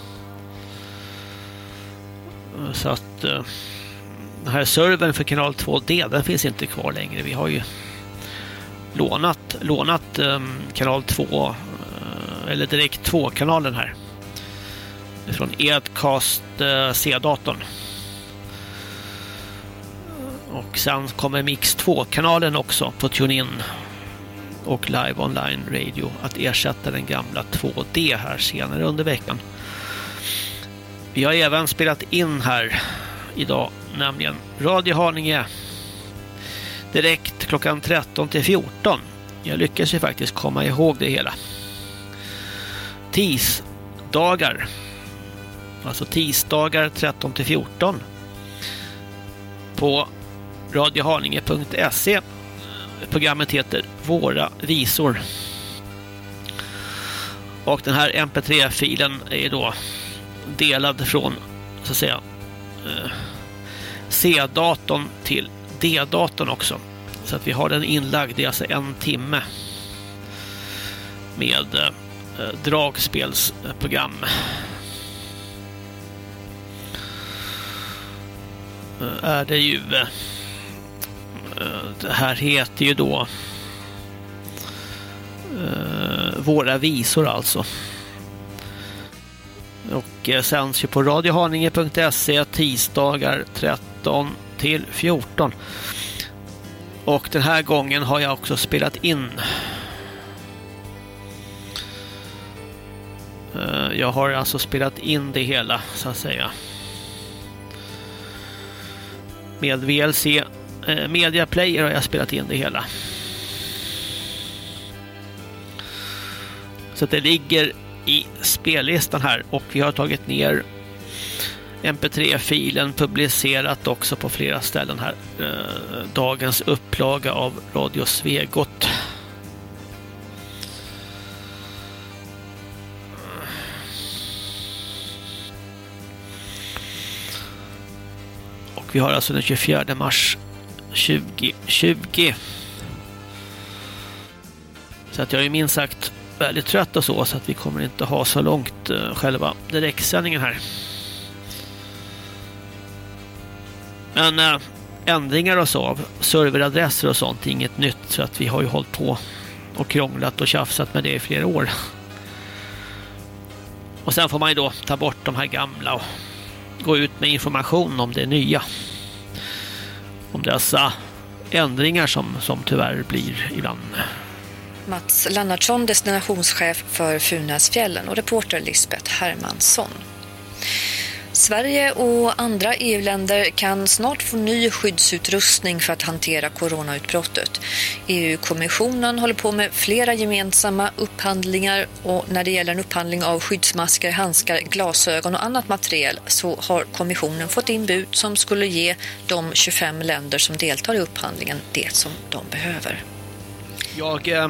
Så att uh, den här servern för kanal två D, den finns inte kvar längre. Vi har ju lånat, lånat um, kanal två uh, eller direkt två-kanalen här. Från Edcast uh, C-datorn. Och sen kommer Mix två-kanalen också på TuneIn. och live online radio att ersätta den gamla två D här senare under veckan. Vi har även spelat in här idag, nämligen Radio Haninge direkt klockan tretton till fjorton. Jag lyckas ju faktiskt komma ihåg det hela. Tisdagar, alltså tisdagar tretton till fjorton på radiohaninge punkt se. Programmet heter Våra visor. Och den här M P tre-filen är då delad från, så att säga, C-datorn till D-datorn också. Så att vi har den inlagd i alltså en timme med eh, dragspelsprogram. Eh, är det ju eh, det här heter ju då eh, Våra visor alltså. Och eh, sänds ju på radiohaninge punkt se tisdagar tretton till fjorton. Och den här gången har jag också spelat in. Uh, jag har alltså spelat in det hela, så att säga. Med V L C uh, Media Player har jag spelat in det hela. Så att det ligger i spellistan här, och vi har tagit ner M P tre-filen, publicerat också på flera ställen här. Eh, dagens upplaga av Radio Svegot. Och vi har alltså den tjugofjärde mars tjugohundratjugo. Så att jag är minst sagt väldigt trött och så, så att vi kommer inte ha så långt eh, själva direktsändningen här. Men äh, ändringar och så av serveradresser och sånt är inget nytt, så att vi har ju hållit på och krånglat och tjafsat med det i flera år. Och sen får man ju då ta bort de här gamla och gå ut med information om det nya. Om dessa ändringar som, som tyvärr blir ibland. Mats Lennartsson, destinationschef för Funäsfjällen, och reporter Lisbeth Hermansson. Sverige och andra E U-länder kan snart få ny skyddsutrustning för att hantera coronautbrottet. E U-kommissionen håller på med flera gemensamma upphandlingar, och när det gäller en upphandling av skyddsmasker, handskar, glasögon och annat material så har kommissionen fått in bud som skulle ge de tjugofem länder som deltar i upphandlingen det som de behöver. Jag, eh,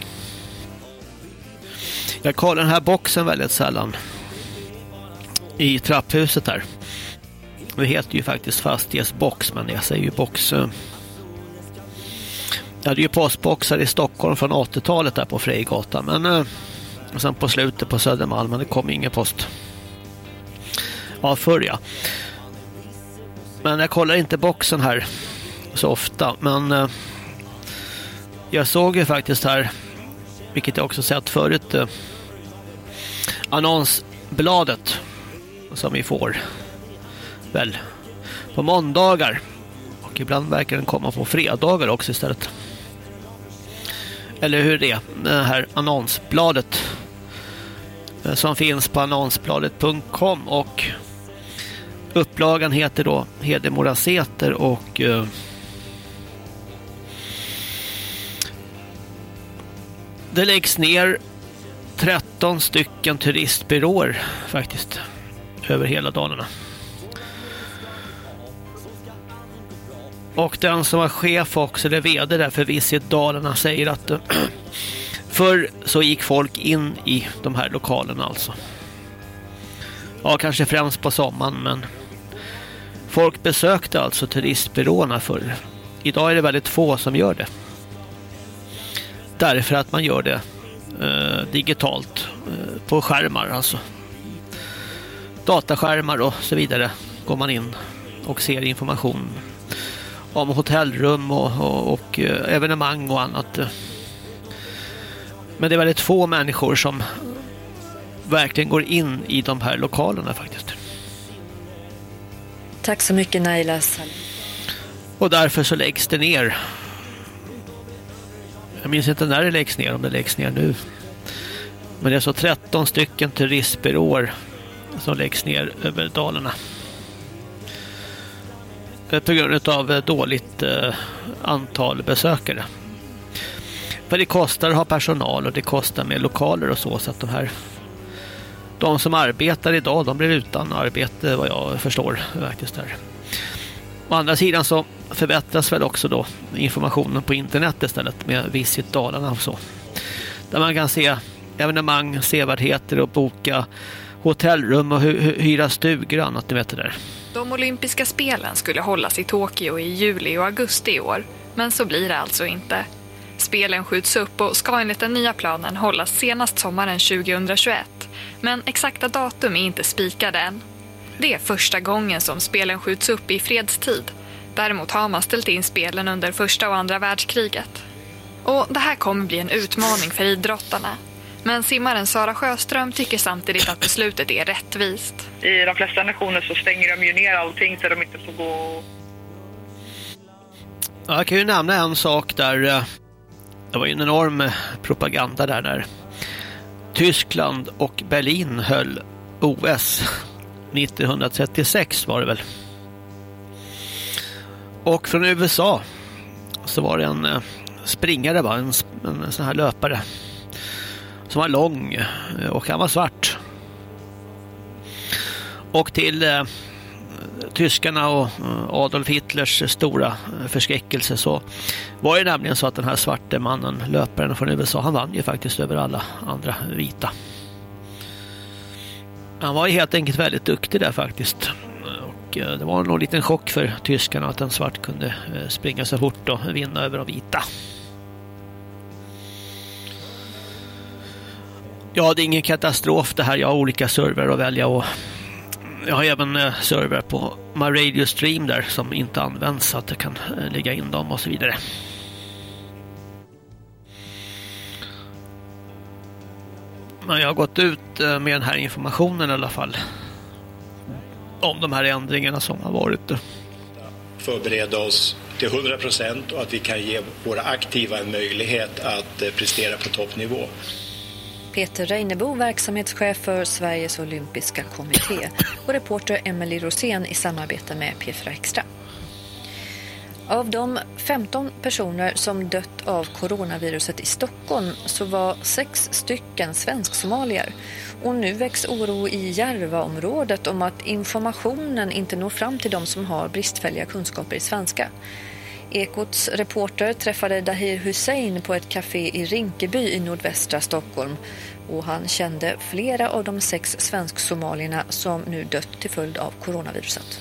jag kollar den här boxen väldigt sällan i trapphuset här. Det heter ju faktiskt fastighetsbox, men jag säger ju box. Jag hade ju postboxar i Stockholm från åttiotalet där på Frejgatan, men och sen på slutet på Södermalm, men det kom ingen post. Ja, förr ja. Men jag kollar inte boxen här så ofta, men jag såg ju faktiskt här, vilket jag också sett förut, annonsbladet som vi får väl på måndagar, och ibland verkar den komma på fredagar också istället. Eller hur det är, det här annonsbladet som finns på annonsbladet punkt com, och upplagan heter då Hedemora Säter, och uh, det läggs ner tretton stycken turistbyråer faktiskt över hela Dalarna. Och den som var chef också, eller vd där för Visit Dalarna, säger att förr så gick folk in i de här lokalerna alltså. Ja, kanske främst på sommaren, men folk besökte alltså turistbyråerna förr. Idag är det väldigt få som gör det. Därför att man gör det eh, digitalt eh, på skärmar, alltså dataskärmar och så vidare, går man in och ser information om hotellrum och, och, och eh, evenemang och annat. Men det är väldigt få människor som verkligen går in i de här lokalerna faktiskt. Tack så mycket, Naila. Och därför så läggs det ner Jag minns inte när det läggs ner, om det läggs ner nu. Men det är så tretton stycken turistbyråer som läggs ner över Dalarna. På grund av dåligt eh, antal besökare. För det kostar att ha personal och det kostar med lokaler och så, så att de här de som arbetar idag, de blir utan arbete vad jag förstår faktiskt där. Å andra sidan så förbättras väl också då informationen på internet istället med Visit Dalarna och så. Där man kan se evenemang, sevärdheter och boka hotellrum och hy- hyra stugor och annat, du vet det där. De olympiska spelen skulle hållas i Tokyo i juli och augusti i år, men så blir det alltså inte. Spelen skjuts upp och ska enligt den nya planen hållas senast sommaren tjugohundratjugoett, men exakta datum är inte spikade än. Det är första gången som spelen skjuts upp i fredstid. Däremot har man ställt in spelen under första och andra världskriget. Och det här kommer bli en utmaning för idrottarna. Men simmaren Sara Sjöström tycker samtidigt att beslutet är rättvist. I de flesta nationer så stänger de ju ner allting så de inte får gå. Ja, jag kan ju nämna en sak där. Det var ju en enorm propaganda där när Tyskland och Berlin höll O S nittonhundratrettiosex var det väl. Och från U S A så var det en springare, va? en, en sån här löpare som var lång och han var svart. Och till eh, tyskarna och Adolf Hitlers stora förskräckelse så var det nämligen så att den här svarte mannen, löparen från U S A, han vann ju faktiskt över alla andra vita. Han var ju helt enkelt väldigt duktig där faktiskt. Och eh, det var nog en liten chock för tyskarna att en svart kunde eh, springa så fort och vinna över de vita. Ja, det är ingen katastrof det här. Jag har olika server att välja och jag har även eh, server på My Radio Stream där som inte används så att jag kan eh, lägga in dem och så vidare. Men jag har gått ut eh, med den här informationen i alla fall om de här ändringarna som har varit. Förbereda oss till hundra procent och att vi kan ge våra aktiva en möjlighet att eh, prestera på toppnivå. Peter Reinebo, verksamhetschef för Sveriges olympiska kommitté, och reporter Emily Rosén i samarbete med P fyra Extra. Av de femton personer som dött av coronaviruset i Stockholm så var sex stycken svensk-somalier. Och nu väcks oro i Järvaområdet om att informationen inte når fram till de som har bristfälliga kunskaper i svenska. Ekots reporter träffade Dahir Hussein på ett café i Rinkeby i nordvästra Stockholm och han kände flera av de sex svensk-somalierna som nu dött till följd av coronaviruset.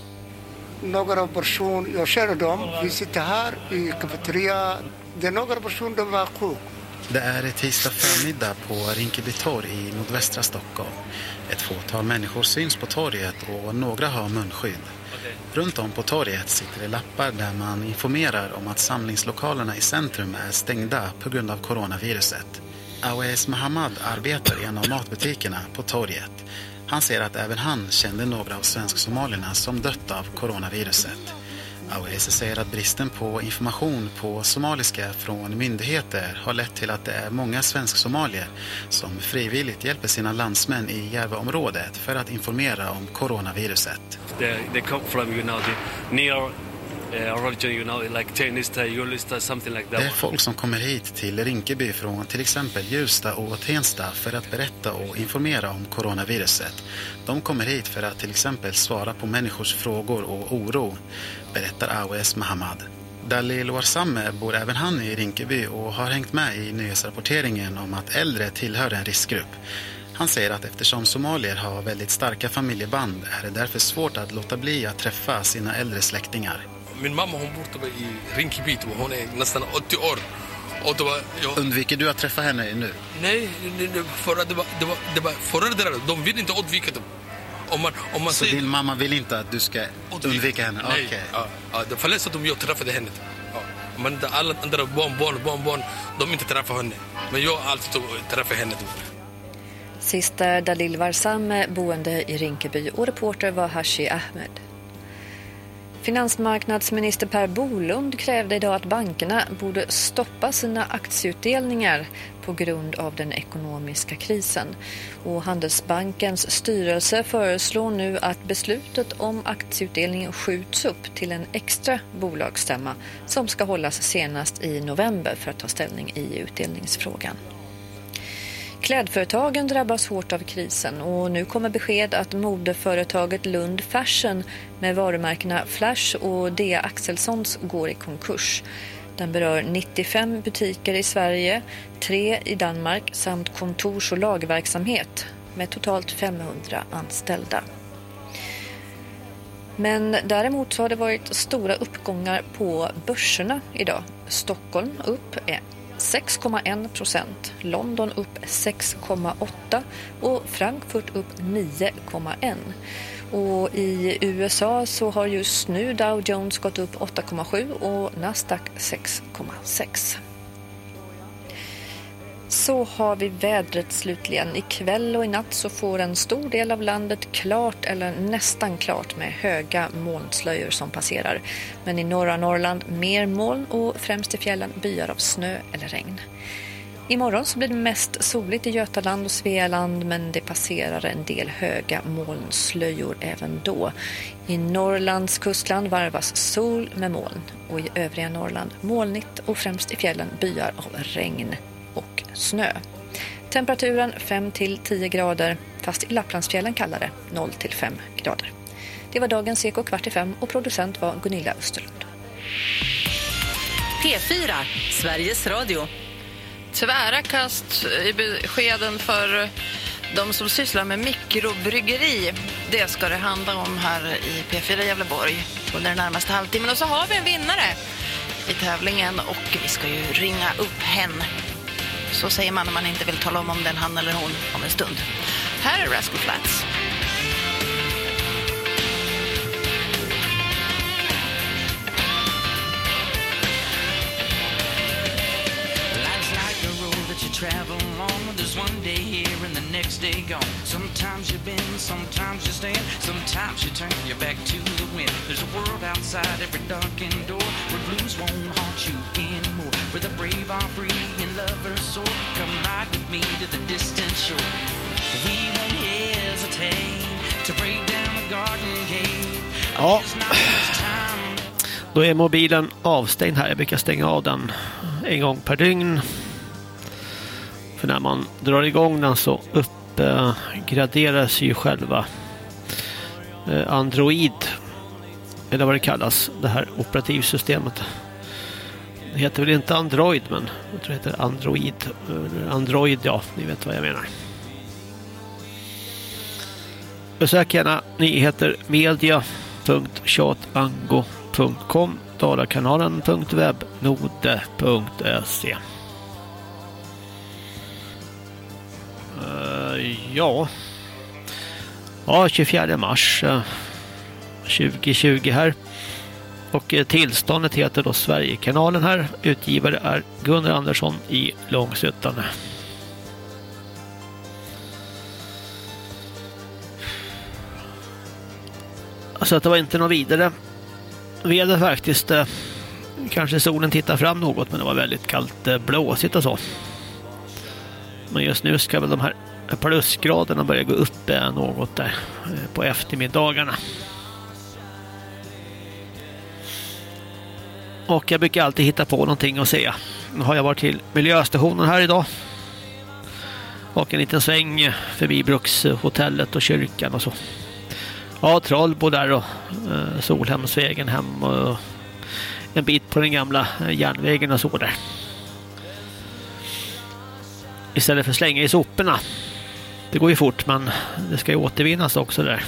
Några personer, jag känner dem, vi sitter här i kafeteria, det är några personer som var sjuk. Det är tisdag förmiddag på Rinkeby torg i nordvästra Stockholm. Ett fåtal människor syns på torget och några har munskydd. Runt om på torget sitter det lappar där man informerar om att samlingslokalerna i centrum är stängda på grund av coronaviruset. Awais Mohammad arbetar i en av matbutikerna på torget. Han säger att även han kände några av svensk-somalierna som dött av coronaviruset. Awais säger att bristen på information på somaliska från myndigheter har lett till att det är många svensk-somalier som frivilligt hjälper sina landsmän i Järvaområdet för att informera om coronaviruset. They, they come from, you know, the near uh, region, you know, like Tenista, Julista, something like that. Det är folk som kommer hit till Rinkeby från till exempel Hjulsta och Tensta för att berätta och informera om coronaviruset. De kommer hit för att till exempel svara på människors frågor och oro, berättar Awais Mohammad. Dalil Warsame bor även han i Rinkeby och har hängt med i nyhetsrapporteringen om att äldre tillhör en riskgrupp. Han säger att eftersom somalier har väldigt starka familjeband är det därför svårt att låta bli att träffa sina äldre släktingar. Min mamma hon bor i Rinkeby och hon är nästan åttio år. Och det var, jag... Undviker du att träffa henne nu? Nej, det, det, förra, det, var, det, var, det var föräldrar, de vill inte undvika dem. Om man, om man Så säger... din mamma vill inte att du ska undvika, undvika henne? Nej, okay. ja, ja, det förläst att jag träffade henne. Ja. Men alla andra barn, barn, barn, barn, de inte träffar henne. Men jag har alltid träffat henne. Sist är Dalil Warsame boende i Rinkeby och reporter var Hashi Ahmed. Finansmarknadsminister Per Bolund krävde idag att bankerna borde stoppa sina aktieutdelningar på grund av den ekonomiska krisen. Och Handelsbankens styrelse föreslår nu att beslutet om aktieutdelning skjuts upp till en extra bolagsstämma som ska hållas senast i november för att ta ställning i utdelningsfrågan. Klädföretagen drabbas hårt av krisen och nu kommer besked att modeföretaget Lund Fashion med varumärkena Flash och D. Axelssons går i konkurs. Den berör nittiofem butiker i Sverige, tre i Danmark samt kontors- och lagverksamhet med totalt femhundra anställda. Men däremot så har det varit stora uppgångar på börserna idag. Stockholm upp är sex komma en procent, London upp sex komma åtta och Frankfurt upp nio komma ett. Och i U S A så har just nu Dow Jones gått upp åtta komma sju och Nasdaq sex komma sex. Så har vi vädret slutligen. Ikväll och i natt så får en stor del av landet klart eller nästan klart med höga molnslöjor som passerar. Men i norra Norrland mer moln och främst i fjällen byar av snö eller regn. Imorgon så blir det mest soligt i Götaland och Svealand men det passerar en del höga molnslöjor även då. I Norrlands kustland varvas sol med moln och i övriga Norrland molnigt och främst i fjällen byar av regn och snö. Temperaturen fem till tio grader, fast i Lapplandsfjällen kallare noll till fem grader. Det var dagens Eko kvart i fem och producent var Gunilla Österlund. P fyra, Sveriges Radio. Tvära kast i beskeden för de som sysslar med mikrobryggeri. Det ska det handla om här i P fyra Gävleborg under den närmaste halvtimmen. Och så har vi en vinnare i tävlingen och vi ska ju ringa upp henne. Så säger man när man inte vill tala om om den han eller hon om en stund. Här är Rascal Flatts. Travel along, there's one day here and the next day gone. Sometimes you bend, sometimes you stand, sometimes you turn your back to the wind. There's a world outside every darkened door where blues won't haunt you anymore, where the brave are free and lovers soar. Come ride with me to the distant shore. We won't hesitate to break down the garden gate. Ja, då är mobilen avstängd här. Jag brukar stänga av den en gång per dygn. För när man drar igång den så uppgraderas ju själva Android, eller vad det kallas, det här operativsystemet. Det heter väl inte Android, men jag tror det heter Android. Android, ja, ni vet vad jag menar. Besök gärna nyheter media punkt chatango punkt com, dalakanalen punkt webnode punkt se. Ja, ja tjugofjärde mars tjugohundratjugo här. Och tillståndet heter då Sverigekanalen här. Utgivare är Gunnar Andersson i Långsuttan. Alltså att det var inte något vidare väder faktiskt. Kanske solen tittar fram något, men det var väldigt kallt, blåsigt och så. Men just nu ska väl de här plusgraderna börja gå upp något där på eftermiddagarna. Och jag brukar alltid hitta på någonting att säga. Nu har jag varit till miljöstationen här idag. Och en liten sväng förbi Brukshotellet och kyrkan och så. Ja, Trollbo där och eh, Solhemsvägen hem och en bit på den gamla järnvägen och så där. Istället för att slänga i soporna. Det går ju fort, men det ska ju återvinnas också där.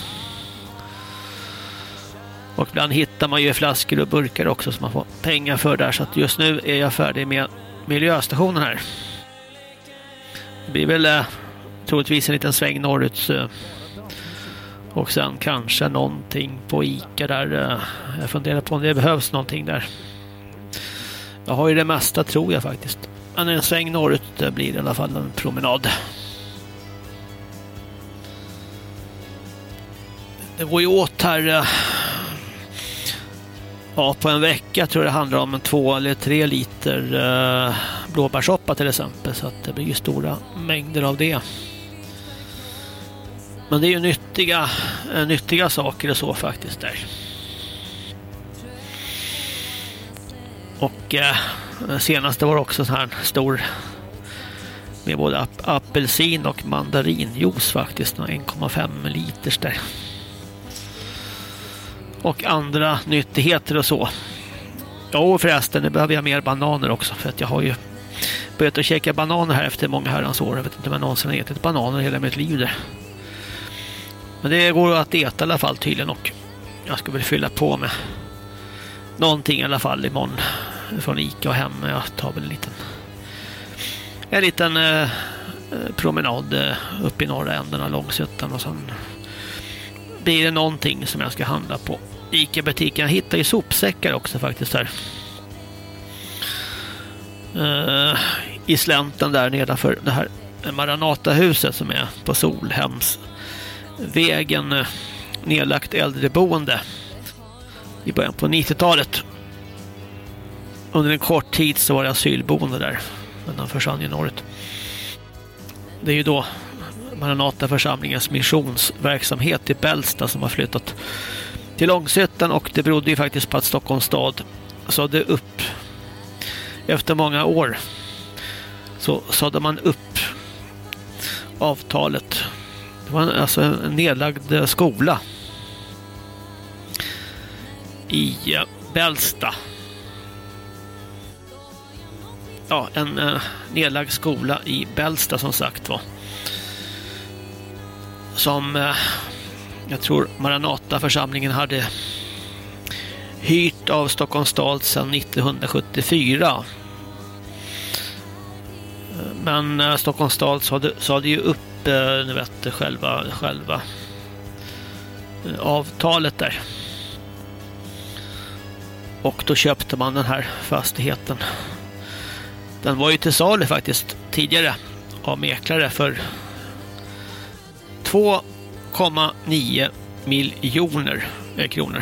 Och ibland hittar man ju flaskor och burkar också som man får pengar för där. Så att just nu är jag färdig med miljöstationen här. Det blir väl eh, troligtvis en liten sväng norrut. Eh, och sen kanske någonting på Ica där. Eh, jag funderar på om det behövs någonting där. Jag har ju det mesta, tror jag faktiskt. Men en sväng norrut eh, blir i alla fall en promenad. Det går ju åt här. Ja, på en vecka tror jag det handlar om en två eller tre liter uh, blåbärssoppa till exempel. Så att det blir ju stora mängder av det. Men det är ju nyttiga, uh, nyttiga saker och så faktiskt där. Och uh, senaste var också så här stor med både ap- apelsin och mandarinjuice faktiskt. en komma fem liters där. Och andra nyttigheter och så. Ja, och förresten, nu behöver jag mer bananer också. För att jag har ju börjat att käka bananer här efter många herrans år. Jag vet inte om jag någonsin har ätit bananer hela mitt liv där. Men det går att äta i alla fall tydligen. Och jag ska väl fylla på med någonting i alla fall imorgon. Från Ica och hem. Jag tar väl en liten, en liten eh, promenad eh, upp i norra änden av Långsötan. Och sen blir det någonting som jag ska handla på Ica-butiken. Jag hittar ju sopsäckar också faktiskt här. Uh, I slänten där nedanför det här Maranata-huset som är på Solhemsvägen. Uh, nedlagt äldreboende i början på nittiotalet. Under en kort tid så var det asylboende där. Men de försvann ju norrut. Det är ju då Maranata-församlingens missionsverksamhet i Bällsta som har flyttat till Långsötan, och det berodde ju faktiskt på att Stockholms stad sådde upp efter många år så sådde man upp avtalet. Det var alltså en nedlagd skola i Bällsta. Ja, en uh, nedlagd skola i Bällsta som sagt var. Som uh, jag tror Maranata-församlingen hade hyrt av Stockholms stad sedan nittonhundrasjuttiofyra. Men uh, Stockholms stad sade, sade ju upp uh, nu vet, själva, själva uh, avtalet där. Och då köpte man den här fastigheten. Den var ju till salu faktiskt tidigare av mäklare för två komma nio miljoner kronor.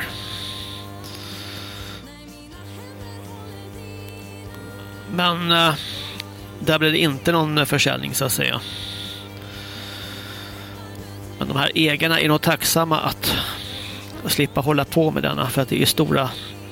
Men äh, där blev det inte någon försäljning så att säga. Men de här ägarna är nog tacksamma att slippa hålla på med denna, för att det är stora.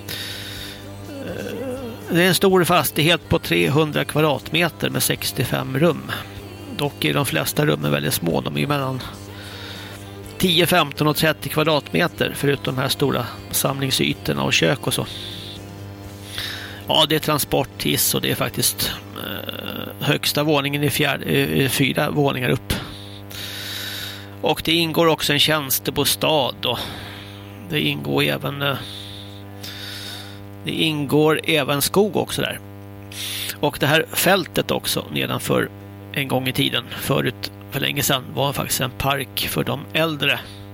Det är en stor fastighet på trehundra kvadratmeter med sextiofem rum. Dock är de flesta rummen väldigt små. De är mellan tio, femton och trettio kvadratmeter förutom de här stora samlingsytorna och kök och så. Ja, det är transporthiss och det är faktiskt eh, högsta våningen i fjär, eh, fyra våningar upp. Och det ingår också en tjänstebostad och det ingår även eh, det ingår även skog också där. Och det här fältet också nedanför en gång i tiden förut för länge sedan var faktiskt en park för de äldre.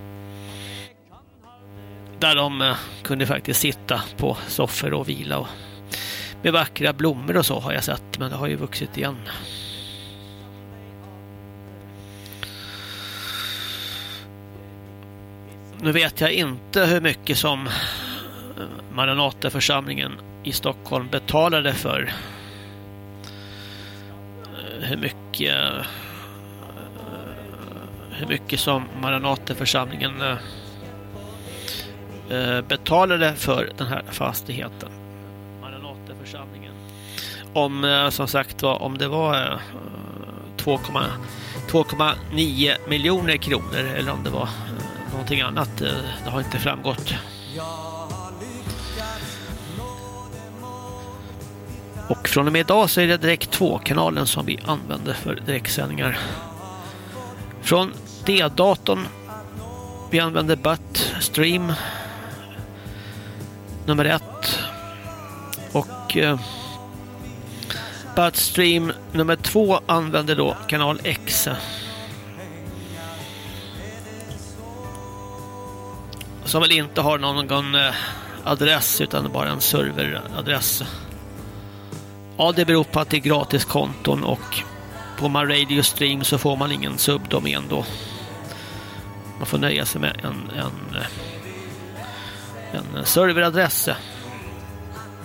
Där de eh, kunde faktiskt sitta på soffor och vila och med vackra blommor och så har jag sett, men det har ju vuxit igen. Nu vet jag inte hur mycket som Maranata-församlingen i Stockholm betalade för hur mycket hur mycket som Maranata-församlingen betalade för den här fastigheten. Maranata-församlingen. Om som sagt var om det var två komma nio miljoner kronor eller om det var någonting annat, det har inte framgått. Och från och med idag så är det Direkt två-kanalen som vi använder för direktsändningar. Från D-datorn vi använder Buttstream nummer ett och eh, Buttstream nummer två använder då kanal X. Som väl inte har någon eh, adress utan bara en serveradress. Ja, det beror på att det är gratis konton och på My Radio Stream så får man ingen subdomän då. Man får nöja sig med en, en, en serveradress.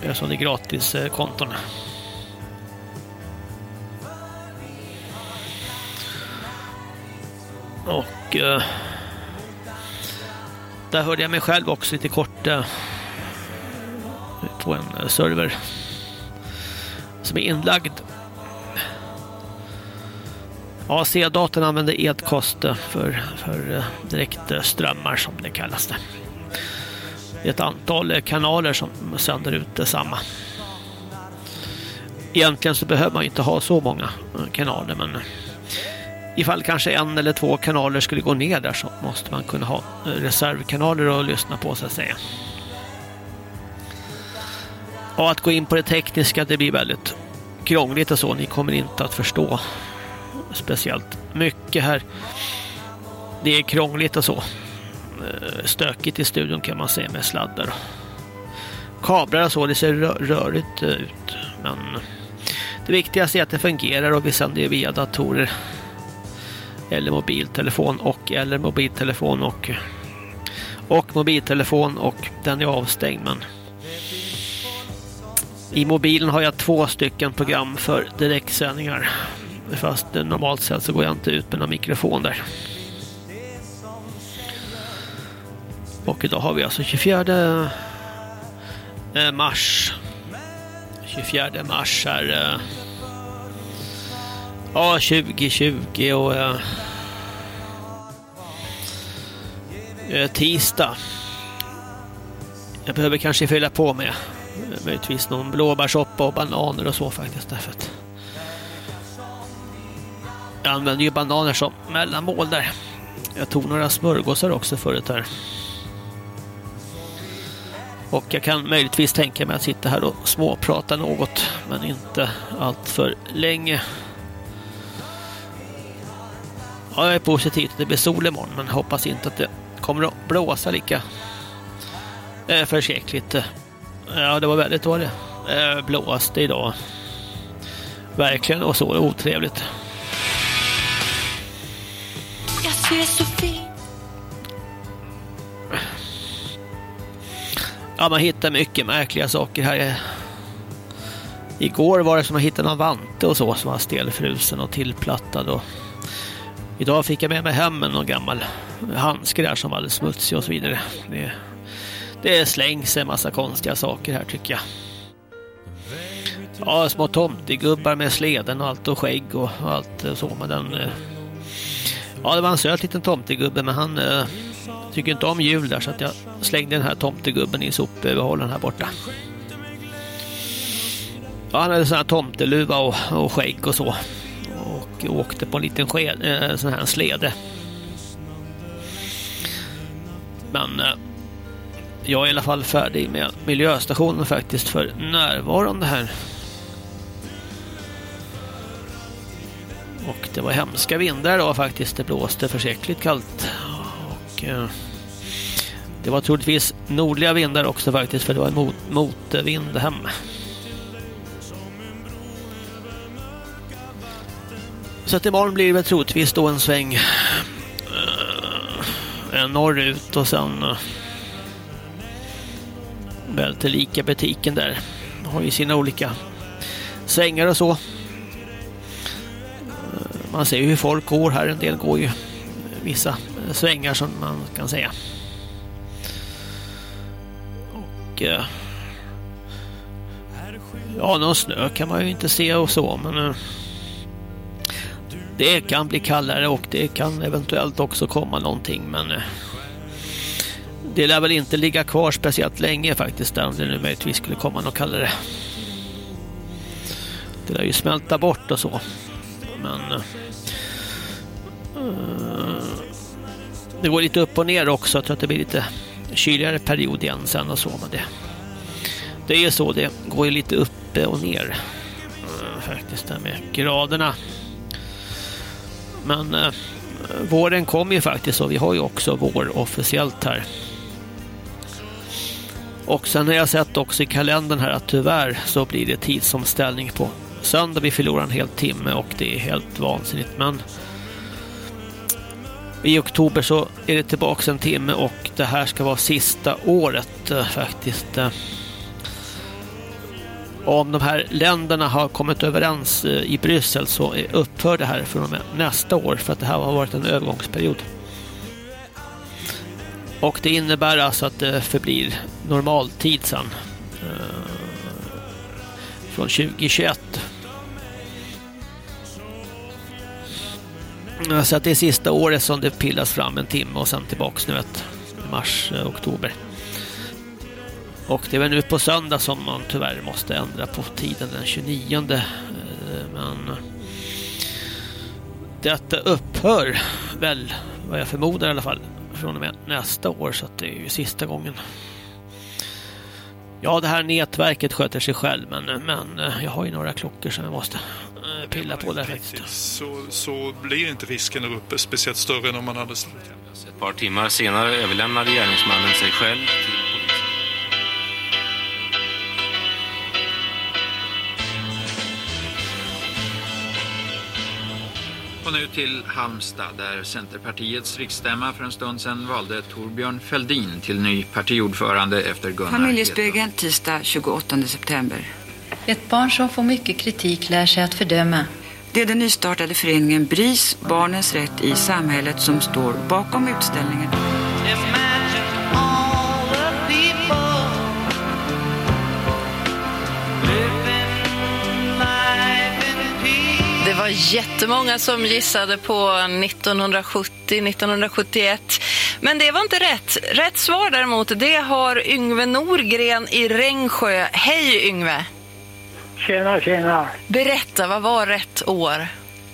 Eftersom det är gratis eh, konton. Och eh, där hörde jag mig själv också lite kort eh, på en eh, server som är inlagd. A C-datorn använder Edcast för, för eh, direktströmmar som det kallas det. Det är ett antal kanaler som sänder ut detsamma. Egentligen så behöver man inte ha så många kanaler, men ifall kanske en eller två kanaler skulle gå ner där så måste man kunna ha reservkanaler att lyssna på, så att säga. Och att gå in på det tekniska, det blir väldigt krångligt och så. Ni kommer inte att förstå speciellt mycket här. Det är krångligt och så. Stökigt i studion kan man säga, med sladdar. Kablar och så, det ser rö- rörigt ut. Men det viktigaste är att det fungerar, och vi sänder via datorer eller mobiltelefon och eller mobiltelefon och och mobiltelefon, och den är avstängd. Men i mobilen har jag två stycken program för direktsändningar, fast normalt sett så går jag inte ut med någon mikrofon där. Och idag har vi alltså tjugofjärde mars. tjugofjärde mars är ja, tjugo tjugo, och äh, tisdag. Jag behöver kanske fylla på med möjligtvis någon blåbärssoppa och bananer och så faktiskt, därför att jag använder ju bananer som mellanmål där. Jag tog några smörgåsar också förut här. Och jag kan möjligtvis tänka mig att sitta här och småprata något, men inte allt för länge. Ja, jag är positiv att det blir sol imorgon, men hoppas inte att det kommer att blåsa lika eh, försäkligt. Ja, det var väldigt dåligt. Eh, blåste idag. Verkligen, och så otrevligt. Jag ser så fint. Ja, man hittar mycket märkliga saker här. Igår var det som att hitta någon vante och så som var stelfrusen och tillplattad. Och idag fick jag med mig hem någon gammal handske där som var alldeles smutsig och så vidare. Det, det slängs en massa konstiga saker här, tycker jag. Ja, små tomtegubbar med sleden och allt och skägg och allt så. Men den, ja, det var en söt liten tomtegubbe, men han tycker inte om jul där, så att jag slängde den här tomtegubben i sopbehållaren här borta. Ja, han hade sån här tomteluva och, och skägg och så. Och åkte på en liten sked, eh, sån här slede. Men eh, jag är i alla fall färdig med miljöstationen faktiskt för närvarande här. Och det var hemska vindar då faktiskt. Det blåste försäkligt kallt. Och eh, det var troligtvis nordliga vindar också faktiskt, för det var en mot, motvind hem. Så att imorgon blir det väl troligtvis då en sväng eh, norrut och sen eh, väl till lika butiken där. Har ju sina olika svängar och så. Eh, man ser ju hur folk går här. En del går ju vissa svängar som man kan säga. Och eh, ja, någon snö kan man ju inte se och så, men eh, det kan bli kallare och det kan eventuellt också komma någonting, men eh, det lär väl inte ligga kvar speciellt länge faktiskt, där om det nu möjligtvis skulle komma något kallare. Det lär ju smälta bort och så. Men eh, det går lite upp och ner också. Jag tror att det blir lite kyligare period igen sen och så, men det, det är ju så, det går ju lite upp och ner eh, faktiskt där med graderna. Men eh, våren kommer ju faktiskt, och vi har ju också vår officiellt här. Och sen har jag sett också i kalendern här att tyvärr så blir det tidsomställning på söndag. Vi förlorar en hel timme och det är helt vansinnigt. Men i oktober så är det tillbaka en timme och det här ska vara sista året eh, faktiskt. Eh, om de här länderna har kommit överens i Bryssel så upphör det här från och med nästa år, för att det här har varit en övergångsperiod. Och det innebär alltså att det förblir normaltid sen från tjugo tjugoett. Så att det är sista året som det pillas fram en timme och sen tillbaks nu ett mars, oktober. Och det är väl nu på söndag som man tyvärr måste ändra på tiden den tjugonionde. Men detta upphör väl, vad jag förmodar i alla fall, från och med nästa år, så att det är ju sista gången. Ja, det här nätverket sköter sig själv, men, men jag har ju några klockor som jag måste pilla på där faktiskt. Så, så blir inte fisken där uppe speciellt större än om man hade slutat. Ett par timmar senare överlämnade gärningsmannen sig själv till polisen. Och nu till Halmstad, där Centerpartiets riksstämma för en stund sedan valde Torbjörn Fälldin till ny partiordförande efter Gunnar. Familjespegeln tisdag tjugoåttonde september. Ett barn som får mycket kritik lär sig att fördöma. Det är den nystartade föreningen B R I S, Barnens rätt i samhället, som står bakom utställningen. Det var jättemånga som gissade på nittonhundrasjuttio nittonhundrasjuttioett. Men det var inte rätt. Rätt svar däremot, det har Yngve Norgren i Rengsjö. Hej Yngve! Tjena, tjena. Berätta, vad var rätt år?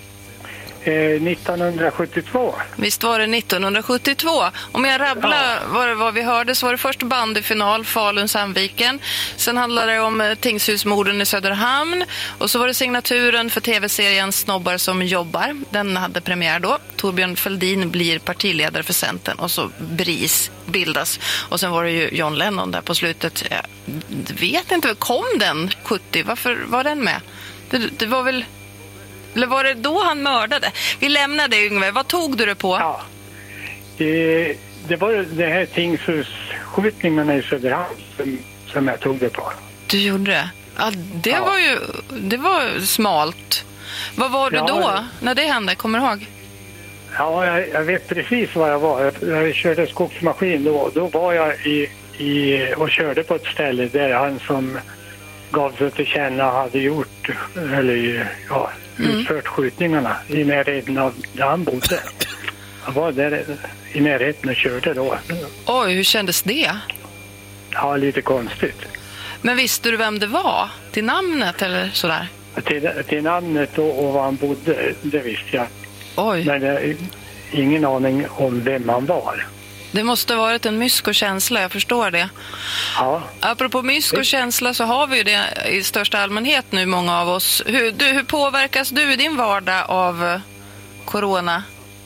Eh, nittonhundrasjuttiotvå. Visst var det nittonhundrasjuttiotvå. Om jag rabblar ja. vad, vad vi hörde, så var det först bandyfinal Falun-Sandviken. Sen handlade det om tingshusmorden i Söderhamn. Och så var det signaturen för tv-serien Snobbar som jobbar. Den hade premiär då. Torbjörn Fälldin blir partiledare för Centern. Och så B R I S bildas. Och sen var det ju John Lennon där på slutet. Jag vet inte, kom den sjuttio? Varför var den med? Det, det var väl... Eller var det då han mördade? Vi lämnade det, Yngve. Vad tog du det på? Ja. Det, det var det här tingshusskjutningarna i Söderhamn som, som jag tog det på. Du gjorde det? Ja, det ja. var ju det var smalt. Vad var du ja, då när det hände? Kommer du ihåg? Ja, jag, jag vet precis vad jag var. Jag, jag körde skogsmaskin då. Då var jag i, i, och körde på ett ställe där han som gav sig till känna hade gjort, eller ja, mm. utfört skjutningarna i närheten av där han bodde. Jag var där i närheten och körde då. Oj, hur kändes det? Ja, lite konstigt. Men visste du vem det var? Till namnet eller sådär? Till, till namnet och, och var han bodde, det visste jag. Oj. Men det, ingen aning om vem han var. Det måste ha varit en mysk och känsla, jag förstår det. Ja. Apropå mysk och känsla så har vi ju det i största allmänhet nu, många av oss. Hur, du, hur påverkas du i din vardag av corona?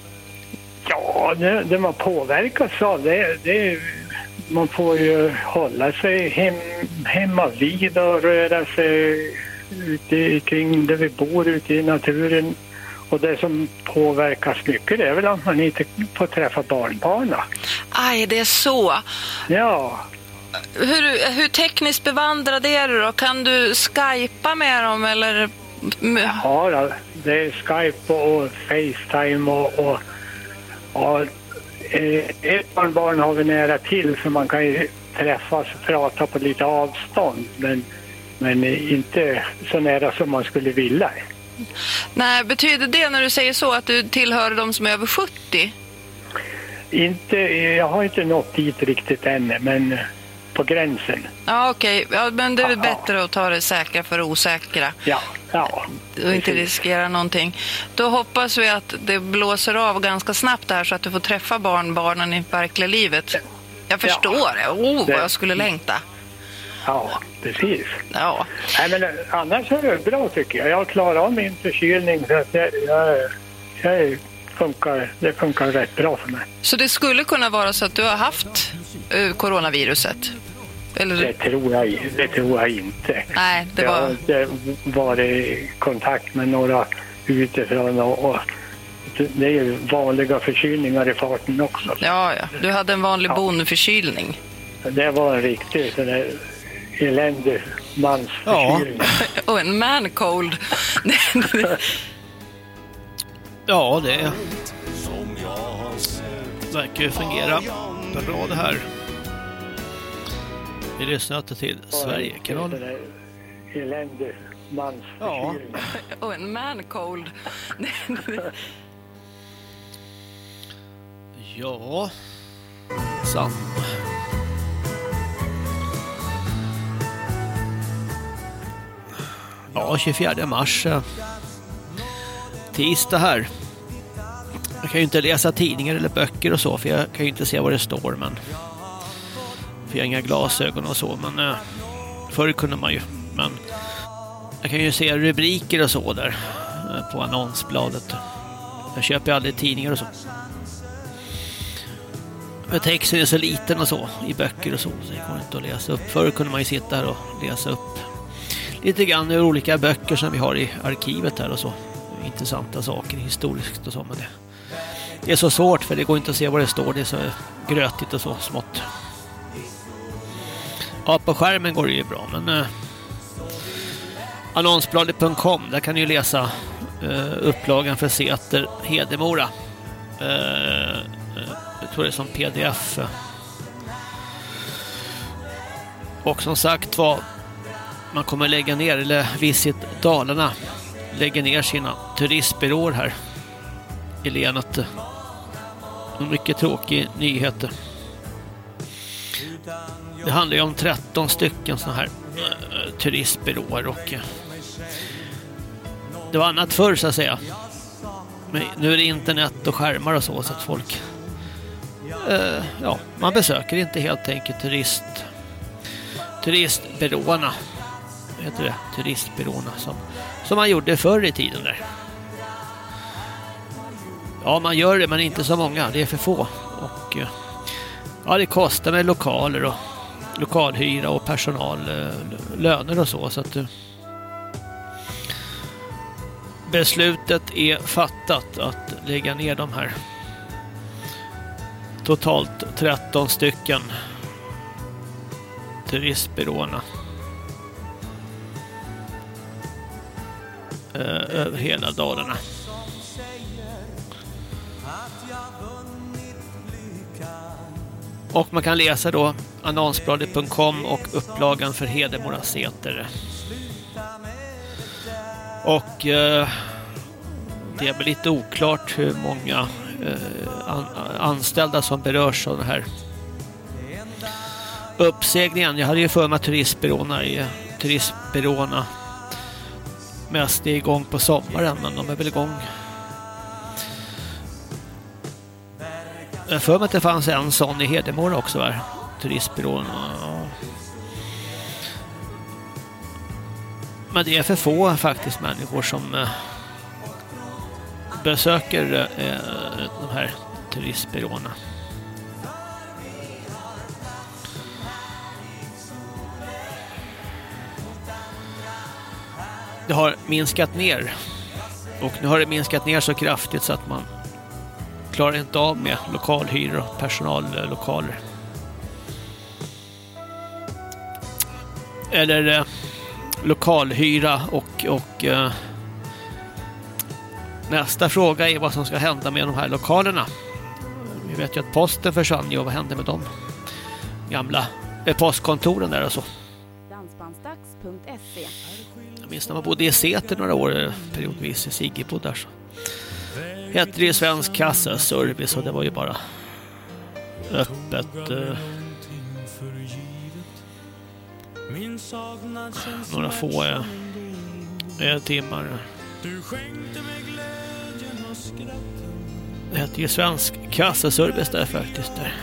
Ja, det, det man påverkas av, det, det man får ju hålla sig hem, hemma vid och röra sig ute kring där vi bor, ute i naturen. Och det som påverkas mycket, det är väl att man inte får träffa barnbarnen. Aj, det är så. Ja. Hur, hur tekniskt bevandrad är du då? Kan du skypa med dem eller? Ja, det är Skype och FaceTime och, och, och ett barnbarn har vi nära till så man kan ju träffas och prata på lite avstånd. Men, men inte så nära som man skulle vilja. Nej, betyder det när du säger så att du tillhör de som är över sjuttio? Inte, jag har inte nått dit riktigt än, men på gränsen. Ja, okej. Okay. Ja, men det är väl bättre att ta det säkra för osäkra. Ja, ja. Och inte riskera någonting. Då hoppas vi att det blåser av ganska snabbt här så att du får träffa barnbarnen i verkliga livet. Jag förstår det. Oh, vad jag skulle längta. Ja, precis. Ja. Nej, men annars är det bra tycker jag. Jag klarar av min förkylning så att jag, jag, jag funkar, det funkar rätt bra för mig. Så det skulle kunna vara så att du har haft uh, coronaviruset? Eller? Det, tror jag, det tror jag inte. Nej, det var... Jag, det var i kontakt med några utifrån och, och det är ju vanliga förkylningar i farten också. Ja, ja. Du hade en vanlig ja. bonförkylning. Det var en riktig... eländig mansförkylning. Och en man cold. Ja, det verkar ju fungera bra det här. Vi lyssnar till Sverigekanalen. Eländig mansförkylning. Och en man cold. Ja, sant. Ja, tjugofjärde mars. Tisdag här. Jag kan ju inte läsa tidningar eller böcker och så, för jag kan ju inte se vad det står, men för jag har inga glasögon och så, men äh, förr kunde man ju, men jag kan ju se rubriker och så där äh, på annonsbladet. Jag köper aldrig tidningar och så. Men texten är så liten och så i böcker och så, så det går inte att läsa upp. Förr kunde man ju sitta här och läsa upp lite grann ur olika böcker som vi har i arkivet här och så. Intressanta saker historiskt och så, men det, det är så svårt för det går inte att se vad det står. Det är så grötigt och så smått. Ja, på skärmen går det ju bra, men eh, annonsbladet punkt com, där kan ni ju läsa eh, upplagan för Säter Hedemora. Eh, jag tror det är som pdf. Och som sagt var, man kommer lägga ner, eller Visit Dalarna lägger ner sina turistbyråer här i länet. En mycket tråkig nyhet. Det handlar ju om tretton stycken såna här uh, turistbyråer, och uh, det var annat förr så att säga. Men nu är det internet och skärmar och så, så att folk uh, ja, man besöker inte helt enkelt turist turistbyråerna. Heter det, turistbyråerna som, som man gjorde förr i tiden där. Ja, man gör det, men inte så många, det är för få. Och ja, det kostar med lokaler och lokalhyra och personallöner och så, så att beslutet är fattat att lägga ner de här totalt tretton stycken turistbyråerna över hela Dalarna. Och man kan läsa då annonsbladet punkt com och upplagan för Hedemora Säter. Och eh, det är väl lite oklart hur många eh, an, anställda som berörs av det här uppsägningen. Jag hade ju för mig att turistbyråerna i turistbyråerna mest är igång på sommaren, men de är väl igång. Jag för mig att det fanns en sån i Hedemora också, var turistbyrån. Men det är för få faktiskt människor som eh, besöker eh, de här turistbyråerna. Det har minskat ner, och nu har det minskat ner så kraftigt så att man klarar inte av med lokalhyror och personallokaler. Eller eh, lokalhyra och, och eh, nästa fråga är vad som ska hända med de här lokalerna. Vi vet ju att posten försvann ju, och vad hände med de gamla eh, postkontoren där och så. Dansbandsdags punkt se. Jag minns när man bodde i Säter några år periodvis i Sigge där så hette det Svensk kassaservice, och det var ju bara öppet eh, några få eh, timmar. Det hette ju Svensk kassaservice där faktiskt där.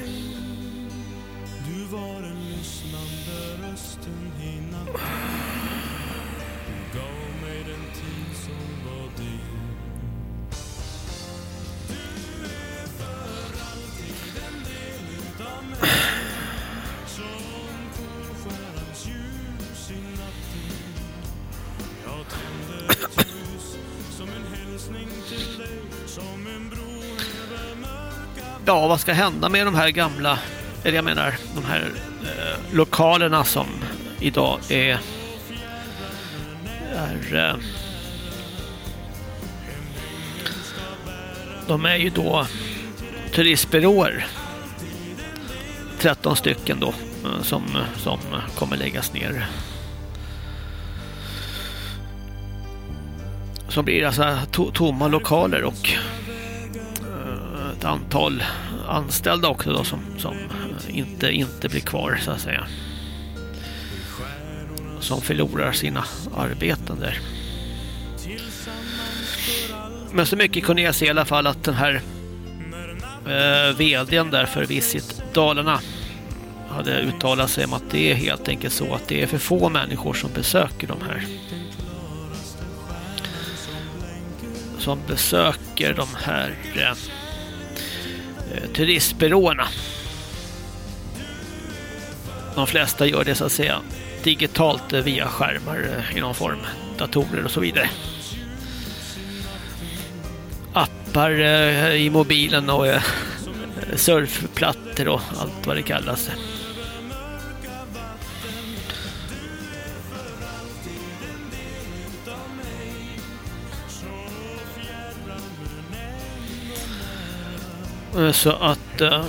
Ja, vad ska hända med de här gamla, eller jag menar de här eh, lokalerna som idag är, är eh, de är ju då turistbyråer, tretton stycken då, som, som kommer läggas ner. Så blir det alltså to- tomma lokaler och uh, ett antal anställda också då som, som inte, inte blir kvar så att säga. Som förlorar sina arbeten där. Men så mycket kunde jag se i alla fall att den här uh, vdn där för Visit Dalarna hade uttalat sig om att det är helt enkelt så att det är för få människor som besöker de här som besöker de här eh, turistbyråerna. De flesta gör det så att säga digitalt eh, via skärmar eh, i någon form, datorer och så vidare. Appar eh, i mobilen och eh, surfplattor och allt vad det kallas. Så att uh,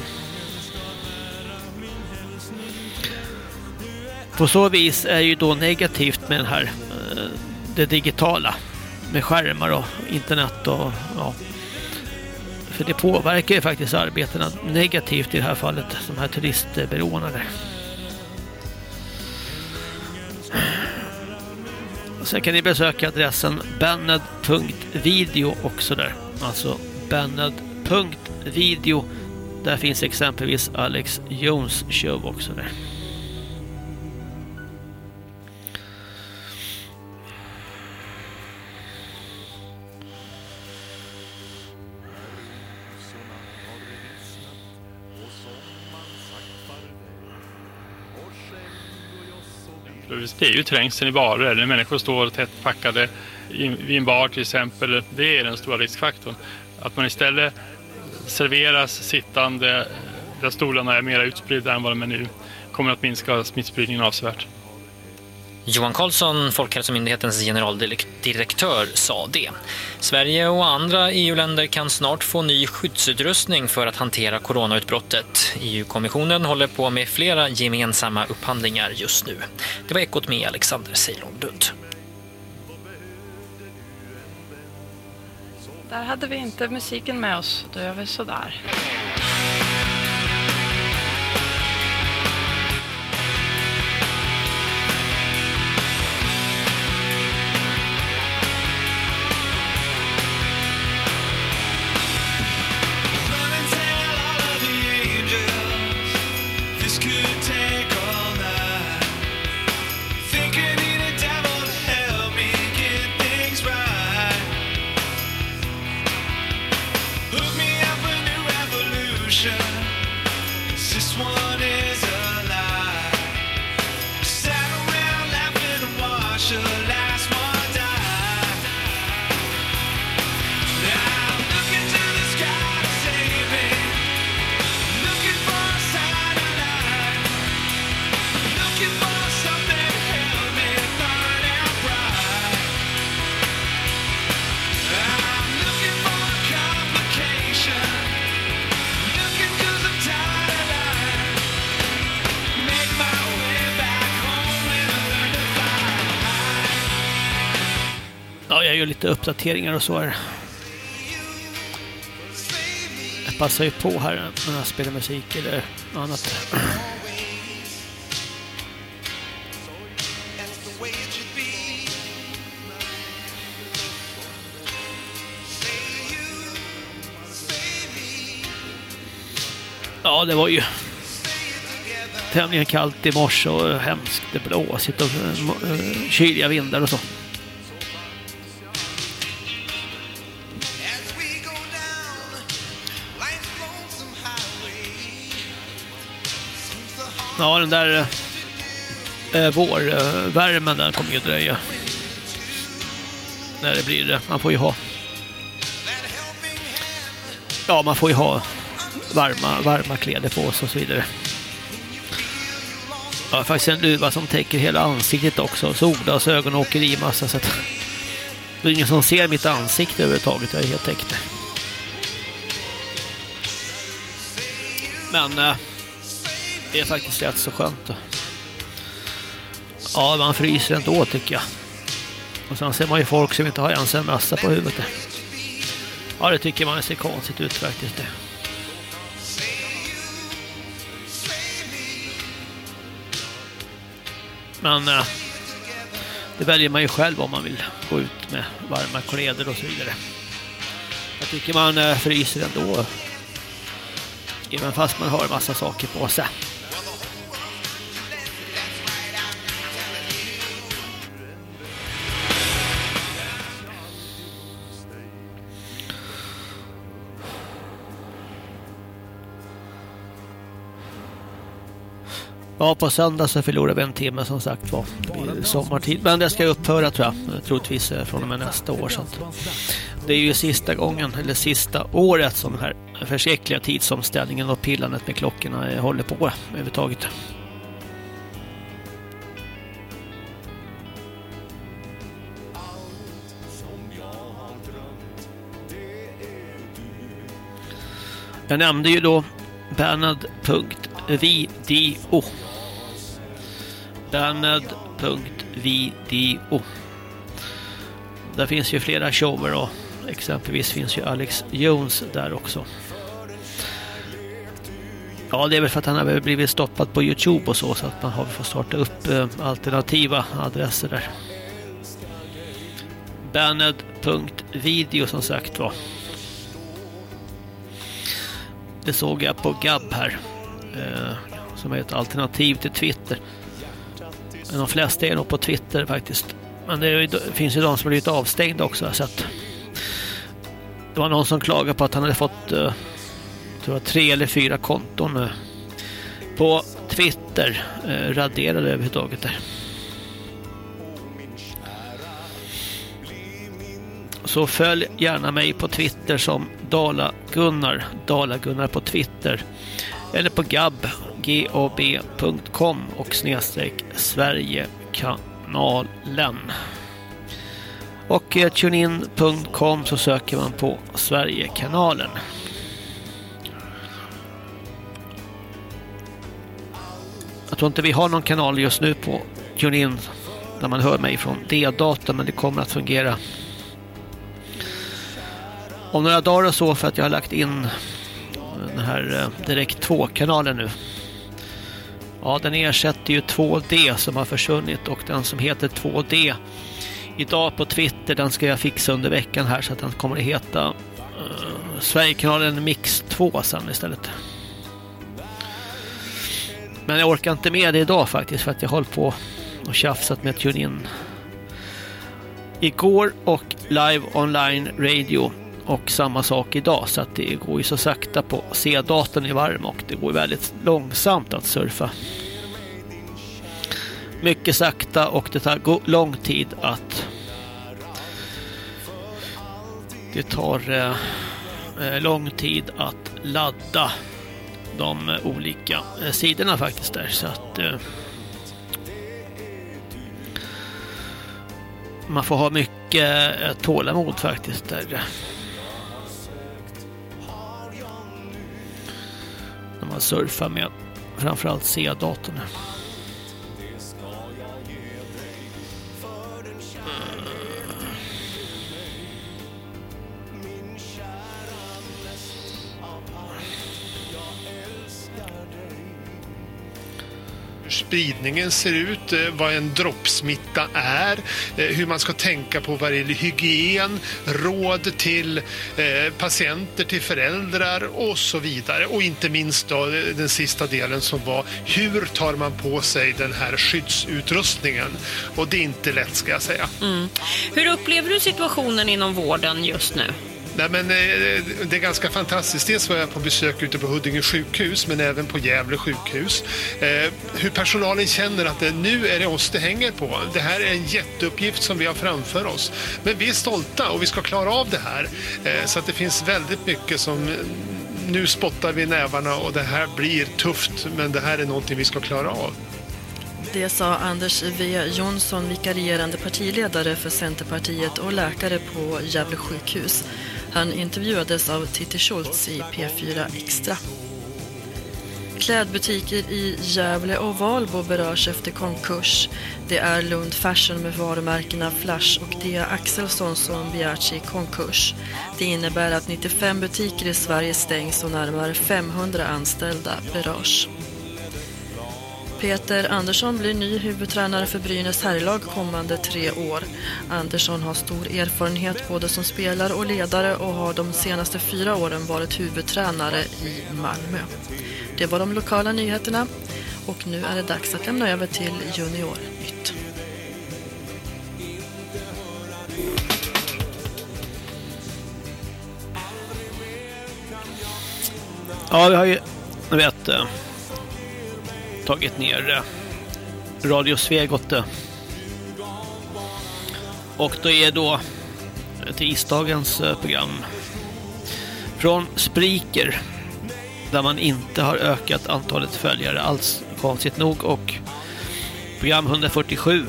på så vis är ju då negativt med den här uh, det digitala med skärmar och internet och ja, för det påverkar ju faktiskt arbetena negativt i det här fallet, de här turistbyråerna där. Sen kan ni besöka adressen benned punkt video också där, alltså benned punkt video. Där finns exempelvis Alex Jones show också där. Det är ju trängseln i barer, där människor står tätt packade vid en bar till exempel. Det är den stora riskfaktorn. Att man istället serveras sittande där stolarna är mer utspridda än vad de är nu kommer att minska smittspridningen avsevärt. Johan Karlsson, Folkhälsomyndighetens generaldirektör, sa det. Sverige och andra E U-länder kan snart få ny skyddsutrustning för att hantera coronautbrottet. E U-kommissionen håller på med flera gemensamma upphandlingar just nu. Det var Ekot med Alexander Ceylon-Lund. Där hade vi inte musiken med oss, då gör vi sådär. Ja, jag gör lite uppdateringar och så här. Jag passar ju på här när jag spelar musik eller annat. Ja, det var ju tämligen kallt i morse och hemskt. Det blåsigt och uh, kyliga vindar och så. Ja, den där äh, vårvärmen äh, den kommer ju dröja. När det blir det. Man får ju ha Ja, man får ju ha varma, varma kläder på sig och så vidare. Jag har faktiskt en luva som täcker hela ansiktet också. Solglasögon och åker i massa. Så att det är ingen som ser mitt ansikte överhuvudtaget. Jag är helt täckt. Men äh, det är faktiskt rätt så skönt. Ja, man fryser ändå tycker jag. Och sen ser man ju folk som inte har ens en mössa på huvudet. Ja, det tycker man ser konstigt ut faktiskt. Det. Men äh, det väljer man ju själv om man vill gå ut med varma kläder och så vidare. Jag tycker man äh, fryser ändå. Även fast man har en massa saker på sig. Ja, på söndag så förlorar vi en timme som sagt var i sommartid. Men det ska upphöra tror jag, troligtvis från och med nästa år. Så att det är ju sista gången, eller sista året som den här försäkliga tidsomställningen och pillandet med klockorna håller på överhuvudtaget. Jag nämnde ju då Bernad punkt video. Bernad punkt video. Där finns ju flera shower och exempelvis finns ju Alex Jones där också. Ja, det är väl för att han har blivit stoppad på YouTube och så, så att man har fått starta upp eh, alternativa adresser där. Bernad punkt video som sagt var. Det såg jag på Gab här. Eh, som är ett alternativ till Twitter. Men de flesta är nog på Twitter faktiskt. Men det, är, det finns ju de som har blivit avstängda också. Så att det var någon som klagade på att han hade fått eh, tror jag, tre eller fyra konton eh, på Twitter eh, raderade överhuvudtaget där. Så följ gärna mig på Twitter som Dala Gunnar, Dala Gunnar på Twitter. Eller på gab, gab punkt com och snedstreck Sverigekanalen. Och eh, tunein punkt com så söker man på Sverigekanalen. Jag tror inte vi har någon kanal just nu på TuneIn där man hör mig från D-data, men det kommer att fungera om några dagar och så, för att jag har lagt in den här Direkt två-kanalen nu. Ja, den ersätter ju två D som har försvunnit, och den som heter två D idag på Twitter, den ska jag fixa under veckan här så att den kommer att heta uh, Sverigekanalen Mix två sen istället. Men jag orkar inte med det idag faktiskt, för att jag håller på och tjafsat med TuneIn igår och live online radio. Och samma sak idag, så att det går ju så sakta på C-datorn i varm, och det går väldigt långsamt att surfa. Mycket sakta, och det tar lång tid att det tar eh, lång tid att ladda de eh, olika eh, sidorna faktiskt där, så att eh, man får ha mycket eh, tålamod faktiskt där. När man surfar med framförallt C-datorn. Spridningen ser ut, vad en droppsmitta är, hur man ska tänka på vad det är hygien, råd till eh, patienter, till föräldrar och så vidare. Och inte minst då den sista delen som var, hur tar man på sig den här skyddsutrustningen? Och det är inte lätt, ska jag säga. Mm. Hur upplever du situationen inom vården just nu? Nej, men det är ganska fantastiskt. Dels var jag på besök ute på Huddinge sjukhus, men även på Gävle sjukhus. Eh, hur personalen känner att det, nu är det oss det hänger på. Det här är en jätteuppgift som vi har framför oss. Men vi är stolta och vi ska klara av det här. Eh, så att det finns väldigt mycket som nu spottar vi nävarna, och det här blir tufft, men det här är någonting vi ska klara av. Det sa Anders W. Jonsson, vikarierande partiledare för Centerpartiet och läkare på Gävle sjukhus. Han intervjuades av Titti Schultz i P fyra Extra. Klädbutiker i Gävle och Valbo berörs efter konkurs. Det är Lund Fashion med varumärkena Flash och Dia Axelsson som begärts i konkurs. Det innebär att nittiofem butiker i Sverige stängs och närmare femhundra anställda berörs. Peter Andersson blir ny huvudtränare för Brynäs herrlag kommande tre år. Andersson har stor erfarenhet både som spelare och ledare och har de senaste fyra åren varit huvudtränare i Malmö. Det var de lokala nyheterna och nu är det dags att lämna över till Junior-nytt. Ja, vi har ju, jag vet, tagit ner Radio Svegot. Och då är då tisdagens program från Spreaker, där man inte har ökat antalet följare alls, konstigt nog, och program hundrafyrtiosju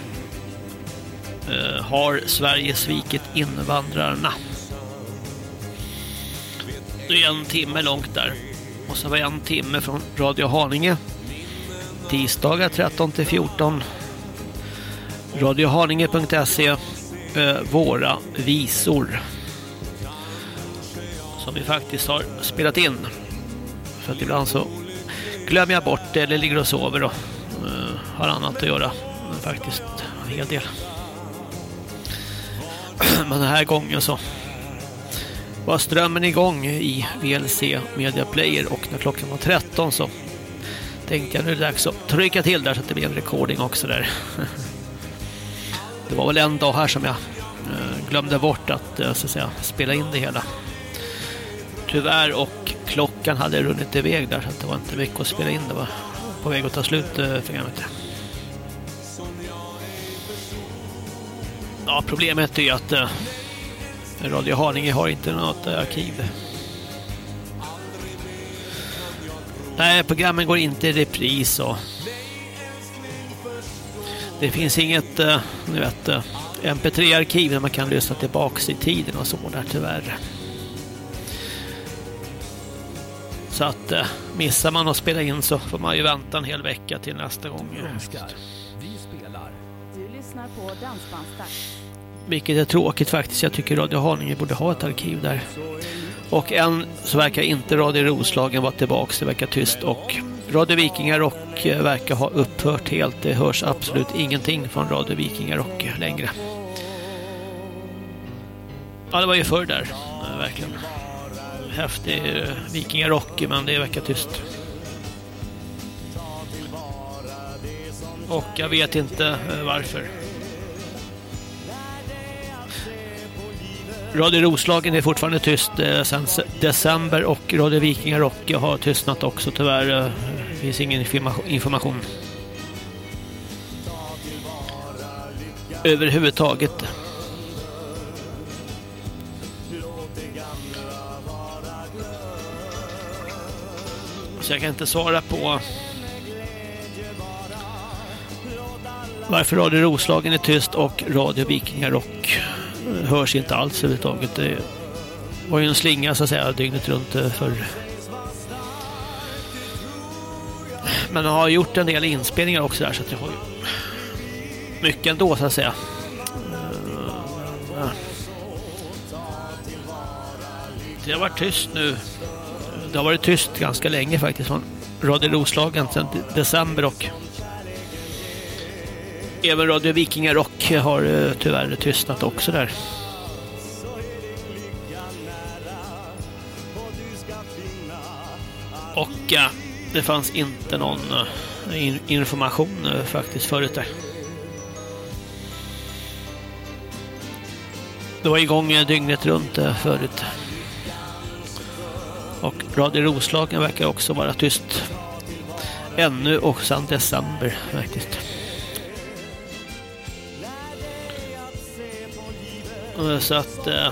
eh, har Sverige svikit invandrarna. Det är en timme långt där. Och så var en timme från Radio Haninge tisdagar tretton till fjorton. radiohaninge punkt se, eh, våra visor som vi faktiskt har spelat in. För att ibland så glömmer jag bort det eller ligger och sover och uh, har annat att göra. Men faktiskt en hel del. Men den här gången så var strömmen igång i V L C Media Player och när klockan var tretton så tänkte jag nu är det dags att trycka till där så att det blir en recording också där. Det var väl en dag här som jag uh, glömde bort att, uh, så att säga, spela in det hela. Tyvärr, och klockan hade runnit iväg där så att det var inte mycket att spela in. Det var på väg att ta slut eh, programmet. Ja, problemet är att eh, Radio Haninge har inte något eh, arkiv. Nej, programmen går inte i repris och det finns inget eh, ni vet, eh, M P tre-arkiv där man kan lyssna tillbaka i tiden och så där, tyvärr. Så att eh, missar man att spela in så får man ju vänta en hel vecka till nästa gång. Vi spelar. Du lyssnar på Dansbandsdags. Vilket är tråkigt faktiskt. Jag tycker Radio Haninge borde ha ett arkiv där. Och än så verkar inte Radio Roslagen vara tillbaka. Det verkar tyst. Och Radio Vikingar och eh, verkar ha upphört helt. Det hörs absolut ingenting från Radio Vikingar och längre. Ja, det var ju förr där. Ja, verkligen. Häftig uh, vikingarock, men det verkar tyst. Och jag vet inte uh, varför. Radio Roslagen är fortfarande tyst uh, sedan december och Radio Vikingarock har tystnat också. Tyvärr uh, finns ingen information överhuvudtaget. Så jag kan inte svara på varför Radio Roslagen är tyst och Radio Vikingarock hörs inte alls överhuvudtaget. Det var ju en slinga så att säga dygnet runt för. Men jag har gjort en del inspelningar också där så att jag har ju mycket ändå så att säga. Det har varit tyst nu. Det har varit tyst ganska länge faktiskt från Radio Roslagen sedan december och även Radio Vikingarock har tyvärr tystnat också där. Och ja, det fanns inte någon in- information faktiskt förut där. Det var igång dygnet runt förut. Och Radio Roslagen verkar också vara tyst ännu och sedan december faktiskt. Så att eh,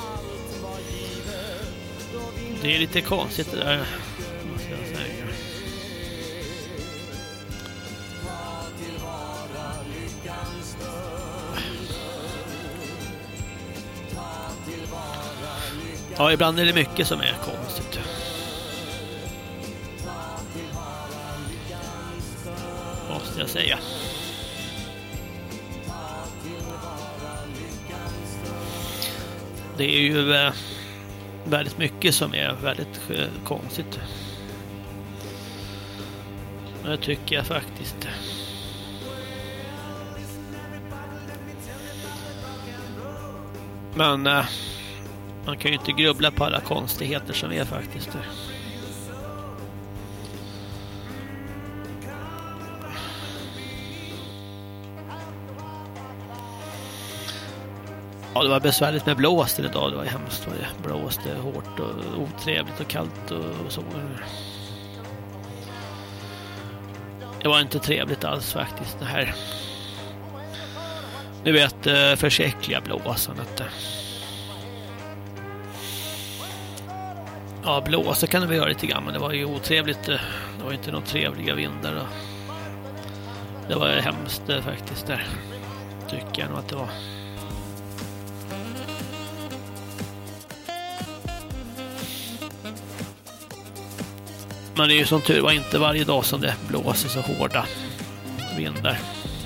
det är lite konstigt det där, måste jag säga. Ja, ibland är det mycket som är konstigt. Måste jag säga. Det är ju eh, väldigt mycket som är väldigt eh, konstigt. Det tycker jag faktiskt. Men eh, man kan ju inte grubbla på alla konstigheter som är faktiskt. Ja, det var besvärligt med blåsten idag. Det var hemskt. Det blåste hårt och otrevligt och kallt och så. Det var inte trevligt alls faktiskt det här. Du vet, försäkliga blåsandet. Ja, blåsa kan det väl göra lite grann, men det var ju otrevligt. Det var inte några trevliga vindar. Det var hemskt faktiskt där. Tycker jag nog att det var. Men det är ju som tur var inte varje dag som det blåser så hårda vindar.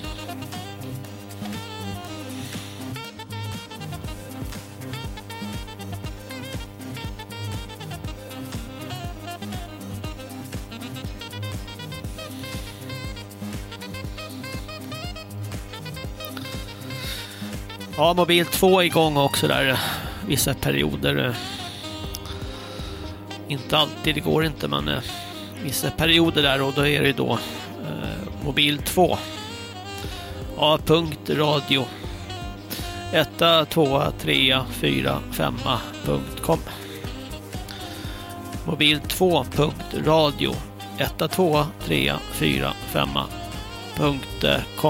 Ja, mobil två är igång också där vissa perioder. Inte alltid, det går inte, men eh, vissa perioder där, och då är det då eh, mobil två. A punkt radio ett, två, tre, fyra, fem punkt com. Mobil två punkt radio ett, två, tre, fyra, fem punkt com.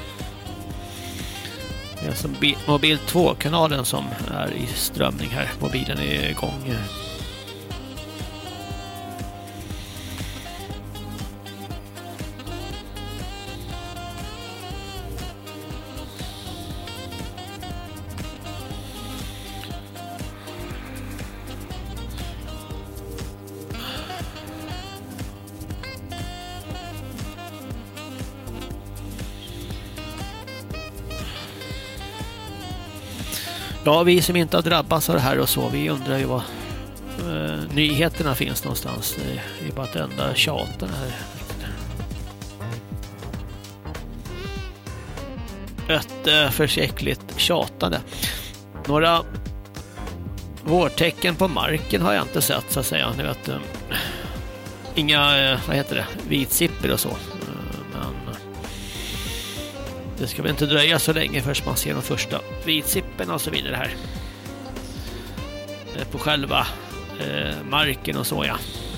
Det är alltså mobil två-kanalen som är i strömning här. Mobilen är igång. Ja, vi som inte har drabbats av det här och så, vi undrar ju vad eh, nyheterna finns någonstans. Det är bara ett enda tjaten här. Ett eh, försäkligt tjatande. Några vårtecken på marken har jag inte sett, så att säga. Ni vet, eh, inga, eh, vad heter det, vitsipper och så. Det ska väl inte dröja så länge först man ser de första vitsippen och så vidare här. På själva eh, marken och så, ja.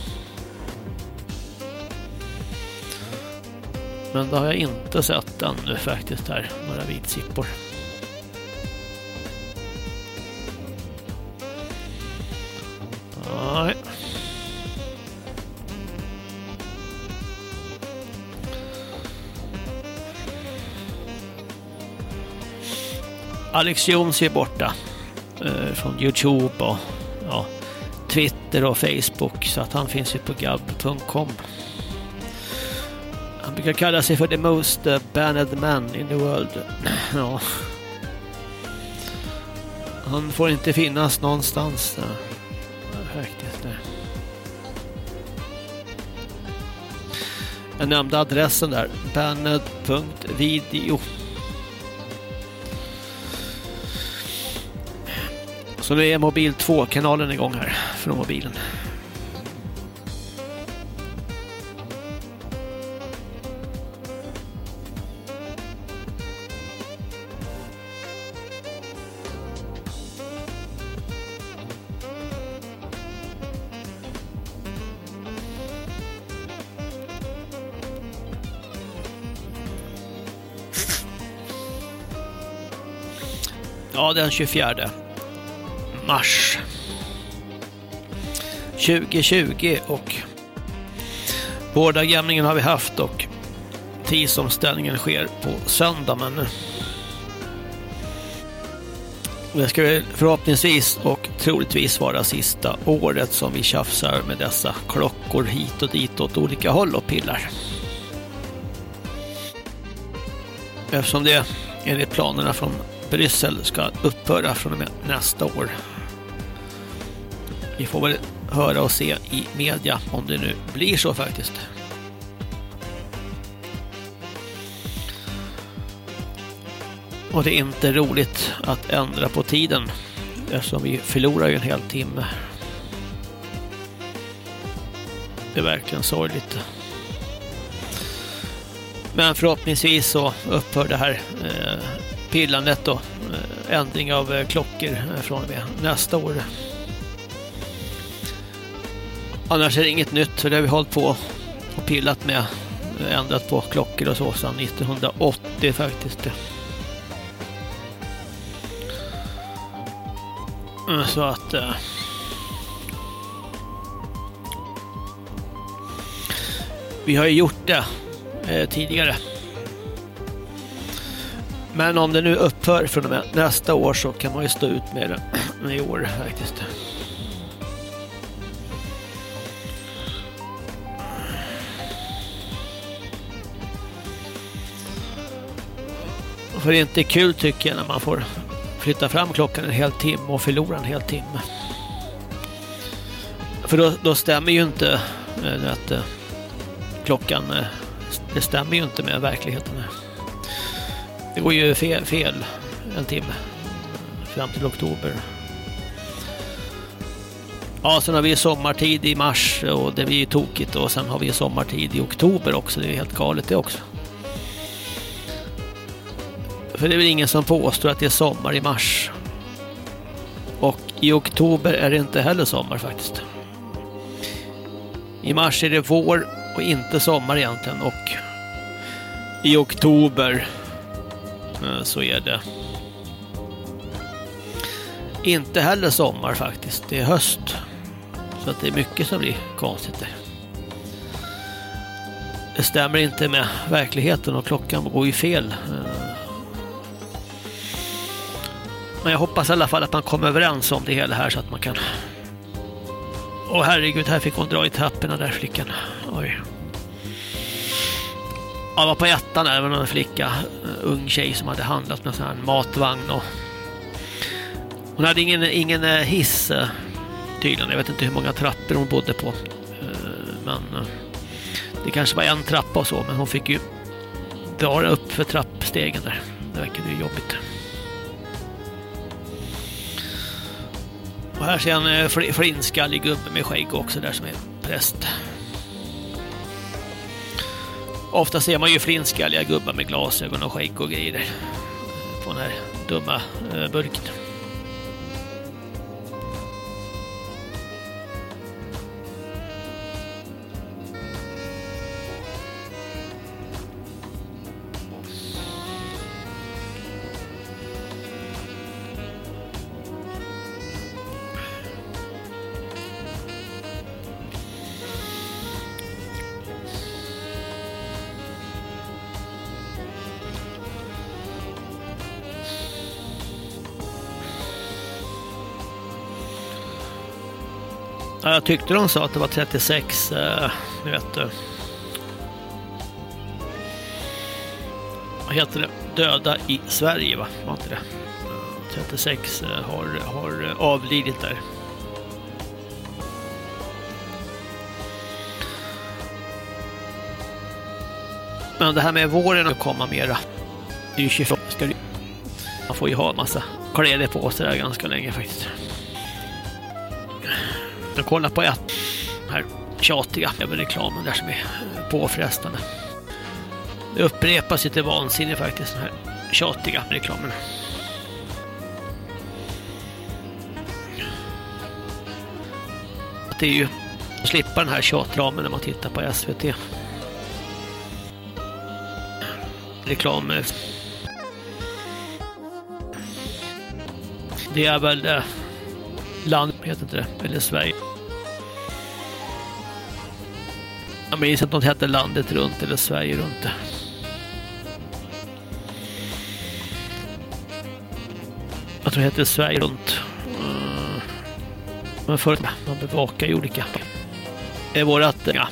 Men det har jag inte sett ännu faktiskt här, några vitsippor. Nej. Alex Jones är borta eh, från YouTube och ja, Twitter och Facebook, så att han finns ju på gab punkt com. Han brukar kalla sig för the most uh, banned man in the world. Ja. Han får inte finnas någonstans. Ja, faktiskt där. Jag nämnde adressen där, banned punkt video. Så nu är mobil två-kanalen igång här från mobilen. Ja, den tjugofjärde mars tjugo tjugo, och bårdagämningen har vi haft och tidsomställningen sker på söndag, men Det ska väl förhoppningsvis och troligtvis vara sista året som vi tjafsar med dessa klockor hit och dit åt olika håll och pillar. Eftersom det enligt planerna från Bryssel ska upphöra från och med nästa år. Vi får väl höra och se i media om det nu blir så faktiskt. Och det är inte roligt att ändra på tiden eftersom vi förlorar ju en hel timme. Det är verkligen sorgligt. Men förhoppningsvis så upphör det här eh, pillandet och eh, ändring av eh, klockor från och med nästa år. Annars är det inget nytt, för det har vi hållit på och pillat med, ändrat på klockor och så sedan nittonhundraåttio faktiskt. Så att eh, vi har ju gjort det eh, tidigare. Men om det nu upphör från och med nästa år så kan man ju stå ut med det i år faktiskt. För det är inte kul tycker jag när man får flytta fram klockan en hel timme och förlora en hel timme. För då, då stämmer ju inte äh, att äh, klockan, äh, det stämmer ju inte med verkligheten. Det går ju fel, fel en timme fram till oktober. Ja, sen har vi sommartid i mars och det blir ju tokigt, och sen har vi sommartid i oktober också, det är helt galet det också. För det är väl ingen som påstår att det är sommar i mars. Och i oktober är det inte heller sommar faktiskt. I mars är det vår och inte sommar egentligen. Och i oktober så är det inte heller sommar faktiskt. Det är höst. Så att det är mycket som blir konstigt där. Det stämmer inte med verkligheten och klockan går ju fel. Men jag hoppas i alla fall att man kommer överens om det hela här så att man kan... Åh herregud, här fick hon dra i trapporna där flickan. Oj. Jag var på ettan där, det var en flicka, ung tjej som hade handlat med sån här matvagn och hon hade ingen, ingen hiss tydligen. Jag vet inte hur många trappor hon bodde på. Men det kanske var en trappa och så, men hon fick ju dra upp för trappstegen där. Det verkade ju jobbigt. Och här ser en fl- flinskallig gubbe med skägg också där som är präst. Ofta ser man ju flinskalliga gubbar med glasögon och skägg och grejer där på den här dumma eh, burken. Jag tyckte de sa att det var trettiosex, eh, ni vet du. Vad heter det? Döda i Sverige, va? Var inte det? trettiosex eh, har, har avlidit där. Men det här med våren att komma mera. Det är ju tjugofem. Man får ju ha en massa kläder på sig där ganska länge faktiskt. Jag kollar på ett här tjatiga över reklamen där som är påfrestande. Det upprepas ju till vansinne faktiskt, den här tjatiga reklamen. Det är ju att slippa den här tjatramen när man tittar på S V T. Reklam. Det är väl eh, land, heter inte det, eller Sverige. Jag minns att något hette landet runt eller Sverige runt. Jag tror det heter Sverige runt. Uh, men förut man bevakar ju olika. Det är vårat, ja.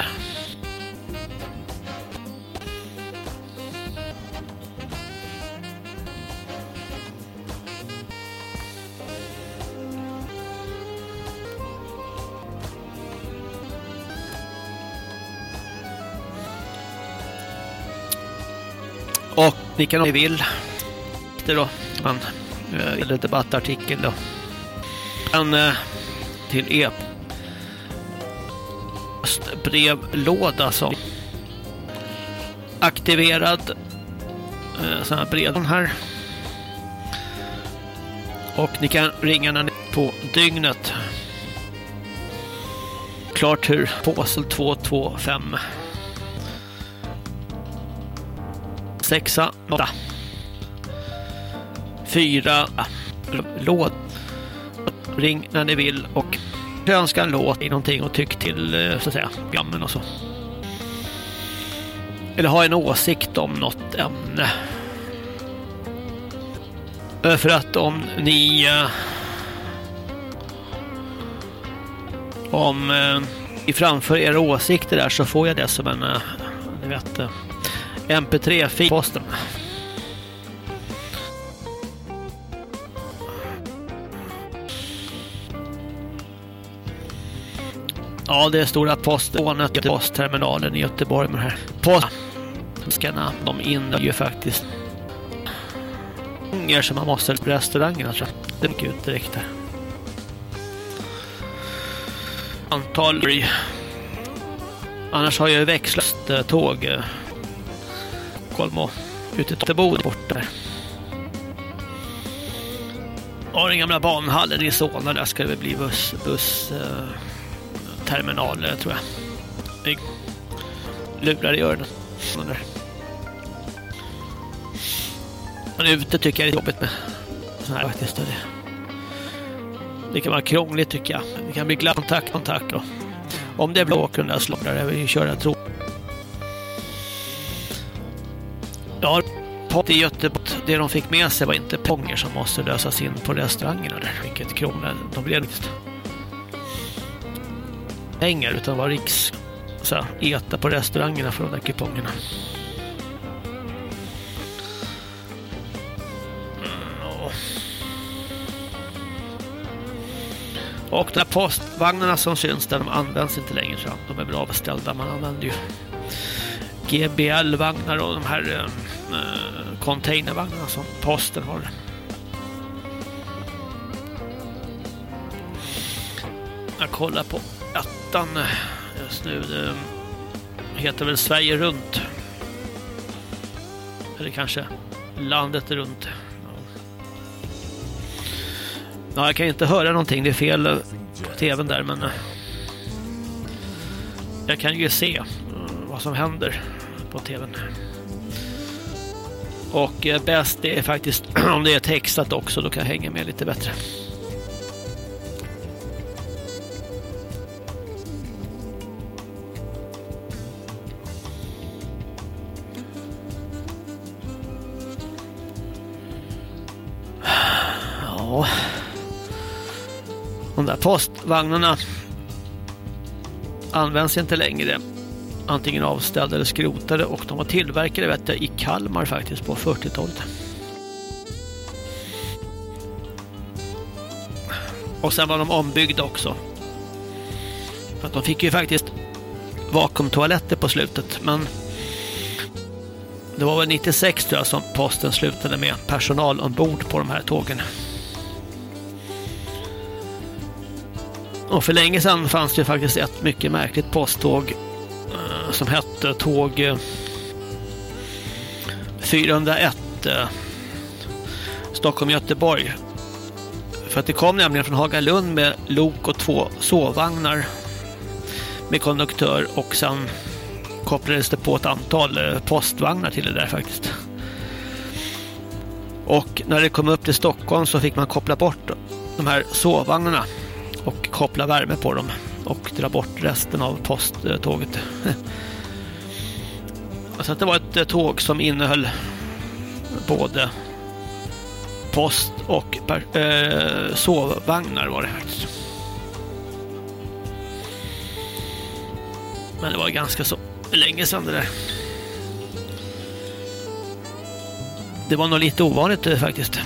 Och ni kan om ni vill det då man eller debattartikel då en eh, till e brevlåda som aktiverad eh, sån här brev här, och ni kan ringa när ni på dygnet. Klart hur påsel två två fem sexa åtta fyra låt. Ring när ni vill och önska en låt i någonting och tyck till så att säga gammal och så. Eller ha en åsikt om något ämne. För att om ni om ni framför era åsikter där så får jag det som en ni vet M P tre-fil posten. Ja, det är stora postånet, postterminalen i Göteborg med här. Postskarna, de inne ju faktiskt unger som man måste på restaurangerna, tror jag. Det gick ut direkt där. Antal. Annars har jag ju växlat tåg. Kolmo ute till Bod bort där. Och den gamla banhallen i Solna, där ska det bli buss, buss eh, terminal, tror jag. Jag lurar i öronen. Men ute tycker jag det är jobbigt med så här faktiskt. Det, det kan vara krångligt tycker jag. Det kan bli kontakt, kontakt då. Om det är blåkund där slår där vi köra tro. Ja, på i Göteborg, det de fick med sig var inte pengar som måste lösas in på restaurangerna där, vilket krånglar. De blev inte pengar utan var riks så här, äta på restaurangerna för de där kupongerna. Mm, och de här postvagnarna som syns där, de används inte längre, så de är bra beställda. Man använder ju G B L-vagnar och de här eh, containervagnarna som posten har. Jag kollar på ettan just nu. Det heter väl Sverige runt. Eller kanske landet runt. Ja, jag kan inte höra någonting. Det är fel på tvn där, men jag kan ju se vad som händer på tvn. Och bäst det är faktiskt om det är textat också, då kan jag hänga med lite bättre. Ja. De där postvagnarna används inte längre. Antingen avställda eller skrotade, och de var tillverkade vet jag, i Kalmar faktiskt på fyrtiotalet. Och sen var de ombyggda också. För att de fick ju faktiskt vakuumtoaletter på slutet, men det var väl nittiosex tror jag som posten slutade med personal ombord på de här tågen. Och för länge sedan fanns det faktiskt ett mycket märkligt posttåg eh, som hette tåg eh, fyrahundraett eh, Stockholm-Göteborg. För att det kom nämligen från Hagalund med lok och två sovvagnar med konduktör, och sen kopplades det på ett antal eh, postvagnar till det där faktiskt. Och när det kom upp till Stockholm så fick man koppla bort de här sovvagnarna och koppla värme på dem och dra bort resten av posttåget. Så att det var ett tåg som innehöll både post och per, eh, sovvagnar var det faktiskt. Men det var ganska så länge sedan det där. Det var nog lite ovanligt faktiskt.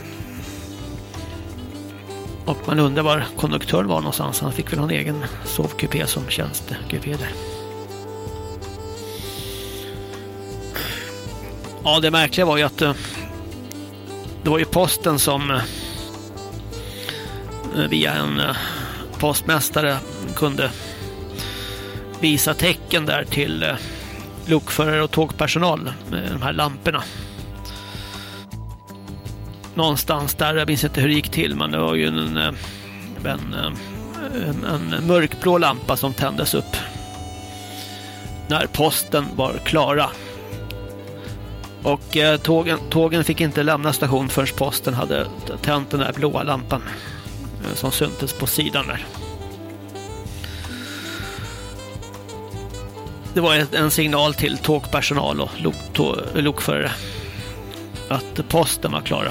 Och man undrar var konduktören var någonstans. Han fick väl en egen sovkupé som tjänstekupé där. Ja, det märkliga var ju att det var ju posten som via en postmästare kunde visa tecken där till lokförare och tågpersonal med de här lamporna. Någonstans där, jag minns inte hur det gick till, men det var ju en, en, en, en mörkblå lampa som tändes upp när posten var klara. Och eh, tågen, tågen fick inte lämna station förrän posten hade tänt den där blåa lampan eh, som syntes på sidan där. Det var ett, en signal till tågpersonal och lok, tå, lokförare att posten var klara.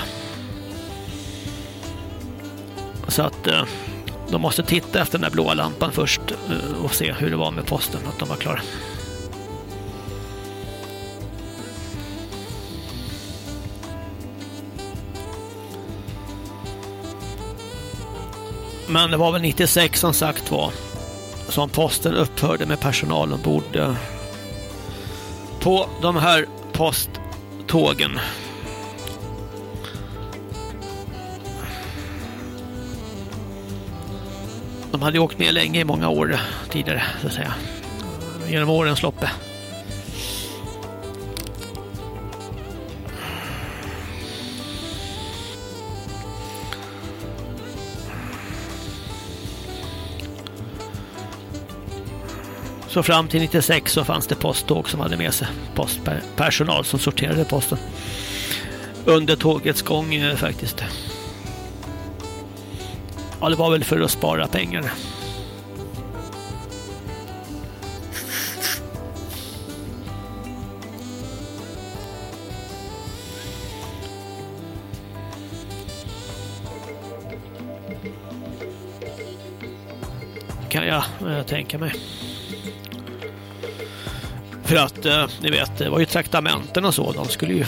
Så att eh, de måste titta efter den där blåa lampan först eh, och se hur det var med posten, att de var klara. Men det var väl nittiosex som sagt var som posten upphörde med personal ombord eh, på de här posttågen. De hade åkt med länge i många år tidigare, så att säga. Genom årens loppe. Så fram till nittiosex så fanns det posttåg som hade med sig postpersonal som sorterade posten under tågets gång eh, faktiskt. Ja, det var väl för att spara pengar. Kan jag eh, tänka mig. För att, eh, ni vet, det var ju traktamenten och så. De skulle ju...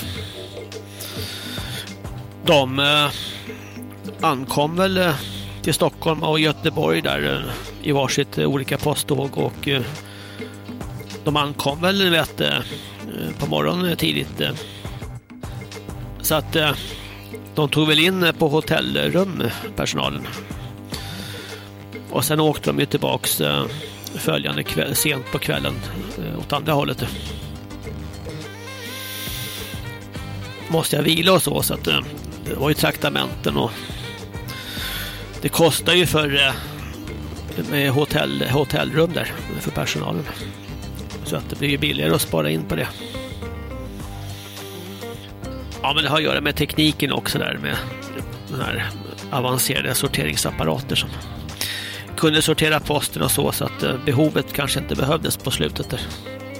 De eh, ankom väl eh, till Stockholm och Göteborg där eh, i varsitt eh, olika posttåg. Och eh, de ankom väl, vet, eh, på morgonen tidigt. Eh. Så att eh, de tog väl in på hotellrum, personalen. Och sen åkte de ju tillbaks... Eh, följande kväll, sent på kvällen eh, åt andra hållet. Måste jag vila och så, så att eh, det var ju traktamenten och det kostar ju för eh, med hotell, hotellrum där för personalen. Så att det blir ju billigare att spara in på det. Ja, men det har att göra med tekniken också där, med den här avancerade sorteringsapparater som kunde sortera posten och så, så att eh, behovet kanske inte behövdes på slutet där.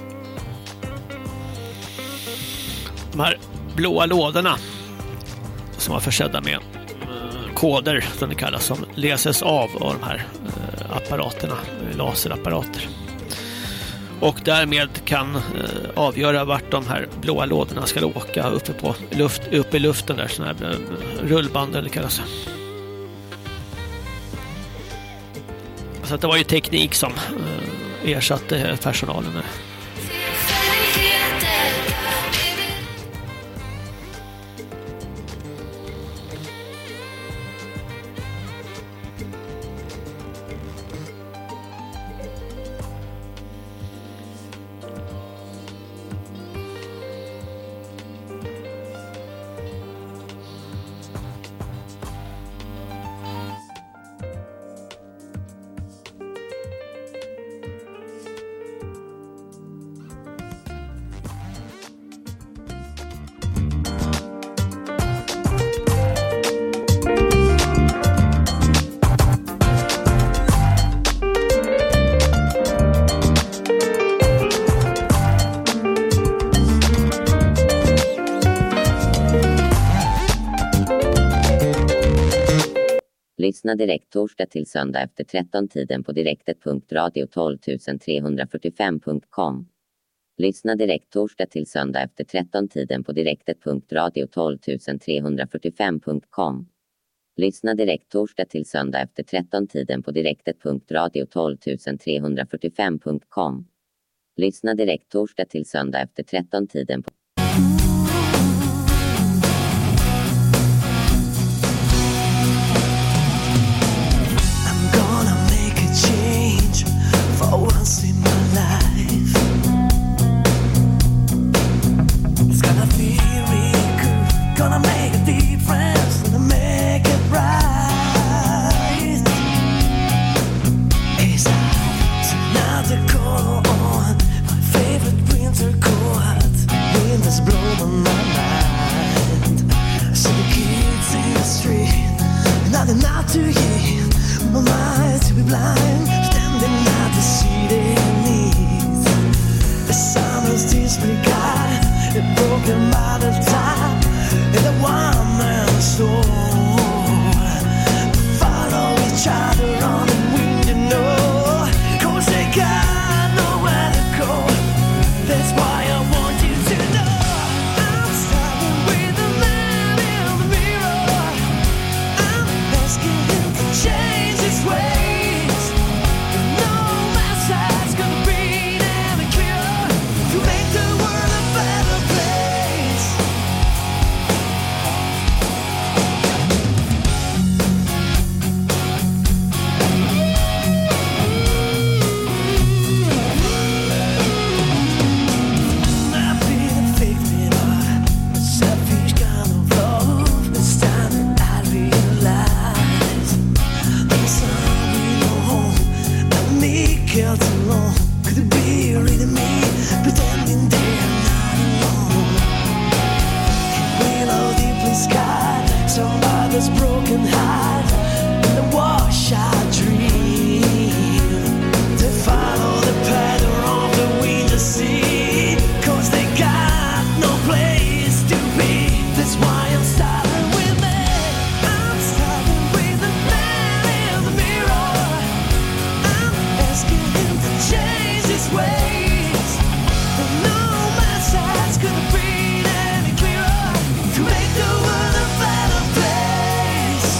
De här blåa lådorna som var försedda med eh, koder som det kallas, som läses av av de här eh, apparaterna, laserapparater. Och därmed kan eh, avgöra vart de här blåa lådorna ska åka uppe på luft, uppe i luften där, sån här eh, rullband eller kallas. Så att det var ju teknik som eh, ersatte personalen. Lyssna direkt torsdag till söndag efter tretton-tiden på direktet punkt radio tolv tre fyra fem punkt com. Lyssna direkt torsdag till söndag efter tretton-tiden på direktet punkt radio tolv tre fyra fem punkt com. Lyssna direkt torsdag till söndag efter tretton-tiden på direktet punkt radio tolv tre fyra fem punkt com. Lyssna direkt torsdag till söndag efter tretton-tiden på for once in my life. It's gonna feel really good, gonna make a difference, gonna make it right. It's another call on my favorite winter coat. Wind is blowing my mind. I see the kids in the street, not enough to hear, my mind to be blind. Standing at the city needs the summer's disregard, the broken by the time, and the one-man store. Follow each other on the wind, you know, 'cause they got nowhere to go. That's why I want you to know I'm starting with the man in the mirror. I'm asking him to change his ways. No message gonna be any clearer to make the world a better place. I feel a fake mirror, a selfish kind of love. It's time that I realize there's something wrong. And me guilt alone. Could it be really me pretending they're not alone? Willow deeply scarred, somebody's broken heart, and the washout dream. They follow the pattern of the wind to sea, 'cause they got no place to be. That's why I'm starting with me. I'm starting with the man in the mirror. I'm asking him to change his ways. But no message could be any clearer to make the world a better place.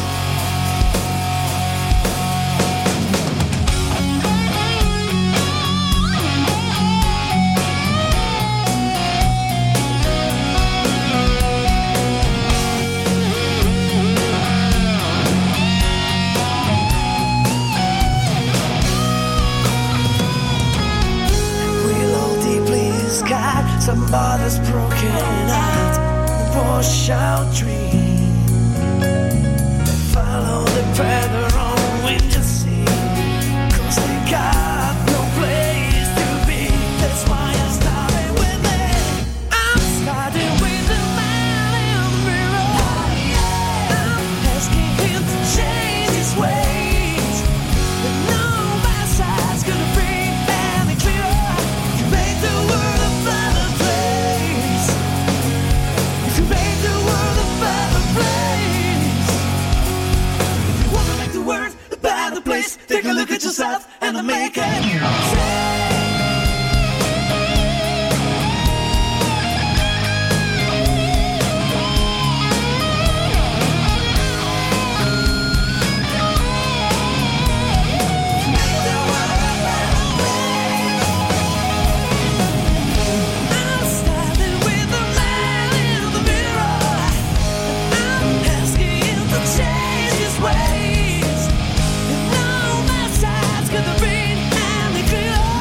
Willow deeply scarred, somebody's broken heart, washout dream. They follow the pattern on the wind to see, 'cause they got no place to be. That's why I started with me. I'm starting with the man in the mirror. I'm asking him to change his ways. But no message gonna be any clearer to make the world a better place. To make the world a better place. If you wanna make the world a better place, take a look at yourself and make it. I'm starting with the man in the mirror. I'm asking him to change his ways. And no message could be any clearer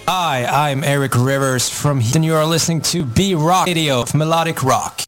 Hi, I'm Eric Rivers from Heath, and you are listening to B-Rock Radio of Melodic Rock.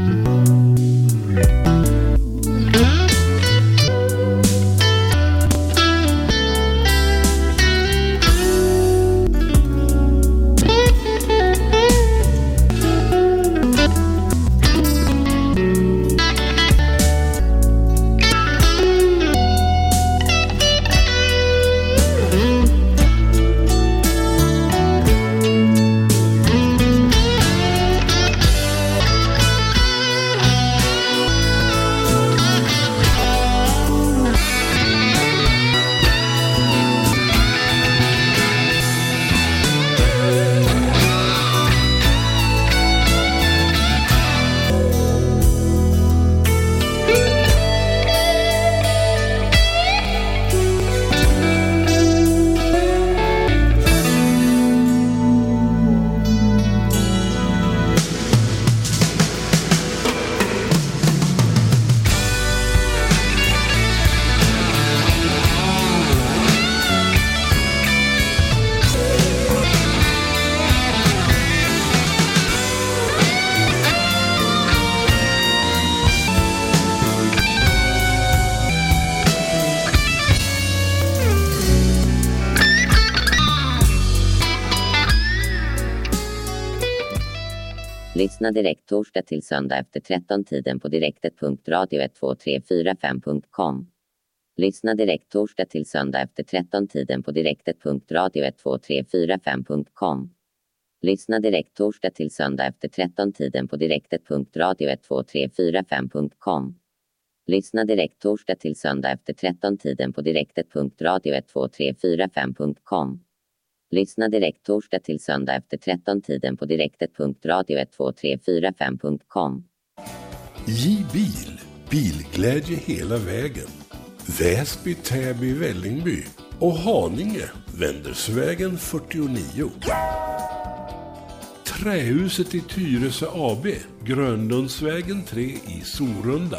Lyssna direkt torsdag till söndag efter tretton-tiden på direktet punkt radio ett två tre fyra fem punkt com. Lyssna direkt torsdag till söndag efter tretton-tiden på direktet punkt radio ett två tre fyra fem punkt com. Lyssna direkt torsdag till söndag efter tretton-tiden på direktet punkt radio ett två tre fyra fem punkt com. Lyssna direkt torsdag till söndag efter tretton-tiden på direktet punkt radio ett två tre fyra fem punkt com. Lyssna direkt torsdag till söndag efter tretton-tiden på direktet punkt radio ett två tre fyra fem punkt com. J-bil. Bilglädje hela vägen. Väsby, Täby, Vällingby och Haninge, Vändersvägen fyrtionio. Trähuset i Tyresö A B, Grönlundsvägen tre i Sorunda.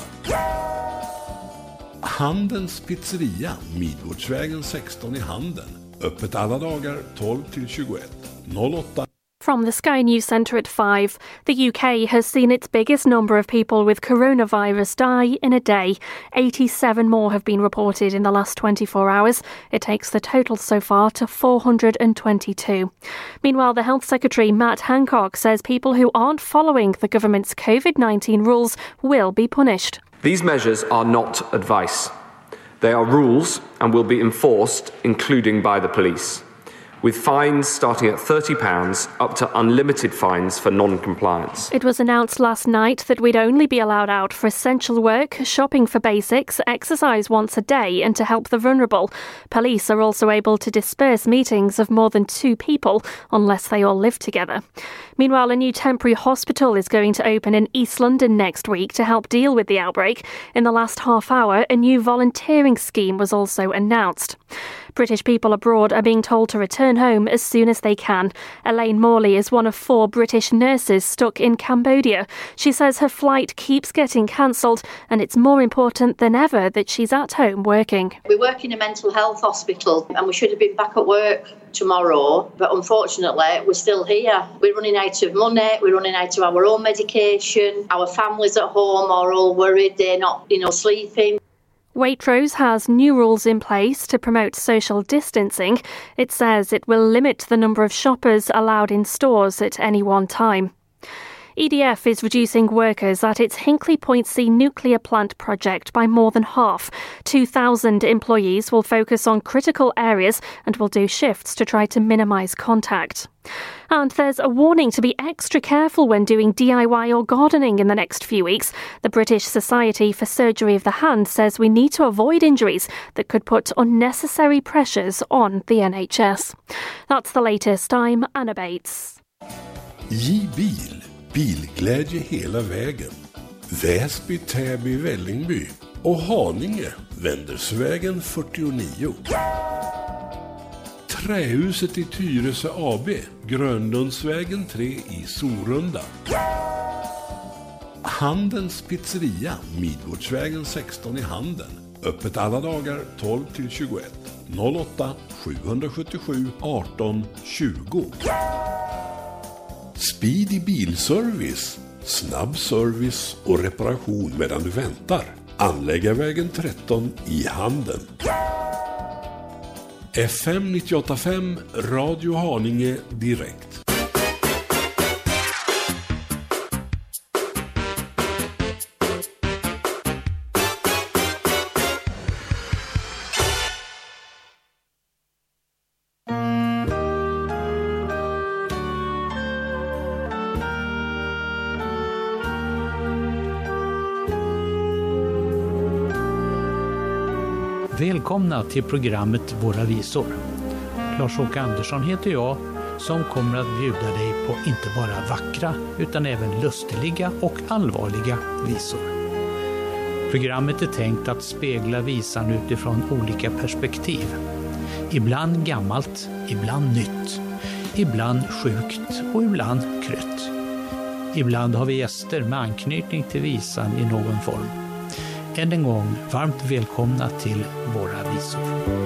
Handens pizzeria, Midgårdsvägen sexton i Handen. Öppet alla dagar tolv till tjugoett. noll åtta. From the Sky News Centre at five, the U K has seen its biggest number of people with coronavirus die in a day. eighty-seven more have been reported in the last twenty-four hours. It takes the total so far to four hundred twenty-two. Meanwhile, the Health Secretary Matt Hancock says people who aren't following the government's covid nineteen rules will be punished. These measures are not advice. They are rules and will be enforced, including by the police, with fines starting at thirty pounds up to unlimited fines for non-compliance. It was announced last night that we'd only be allowed out for essential work, shopping for basics, exercise once a day and to help the vulnerable. Police are also able to disperse meetings of more than two people unless they all live together. Meanwhile, a new temporary hospital is going to open in East London next week to help deal with the outbreak. In the last half hour, a new volunteering scheme was also announced. British people abroad are being told to return home as soon as they can. Elaine Morley is one of four British nurses stuck in Cambodia. She says her flight keeps getting cancelled and it's more important than ever that she's at home working. We work in a mental health hospital and we should have been back at work tomorrow, but unfortunately we're still here. We're running out of money, we're running out of our own medication, our families at home are all worried, they're not, you know, sleeping. Waitrose has new rules in place to promote social distancing. It says it will limit the number of shoppers allowed in stores at any one time. E D F is reducing workers at its Hinkley Point C nuclear plant project by more than half. two thousand employees will focus on critical areas and will do shifts to try to minimise contact. And there's a warning to be extra careful when doing D I Y or gardening in the next few weeks. The British Society for Surgery of the Hand says we need to avoid injuries that could put unnecessary pressures on the N H S. That's the latest. I'm Anna Bates. J-bil. Bilglädje hela vägen. Väsby, Täby, Vällingby och Haninge, Vändersvägen fyrtionio. Trähuset i Tyresö A B, Grönlundsvägen tre i Sorunda. Handens pizzeria, Midgårdsvägen sexton i Handen. Öppet alla dagar tolv till tjugoett. noll åtta sju sju sju arton tjugo. Speedy Bilservice. Snabb service och reparation medan du väntar. Anläggarvägen tretton i Handen. F M nittioåtta fem Radio Haninge direkt. Välkomna till programmet Våra visor. Lars-Åke Andersson heter jag som kommer att bjuda dig på inte bara vackra utan även lustiga och allvarliga visor. Programmet är tänkt att spegla visan utifrån olika perspektiv. Ibland gammalt, ibland nytt, ibland sjukt och ibland krött. Ibland har vi gäster med anknytning till visan i någon form. Än en gång varmt välkomna till Våra visor.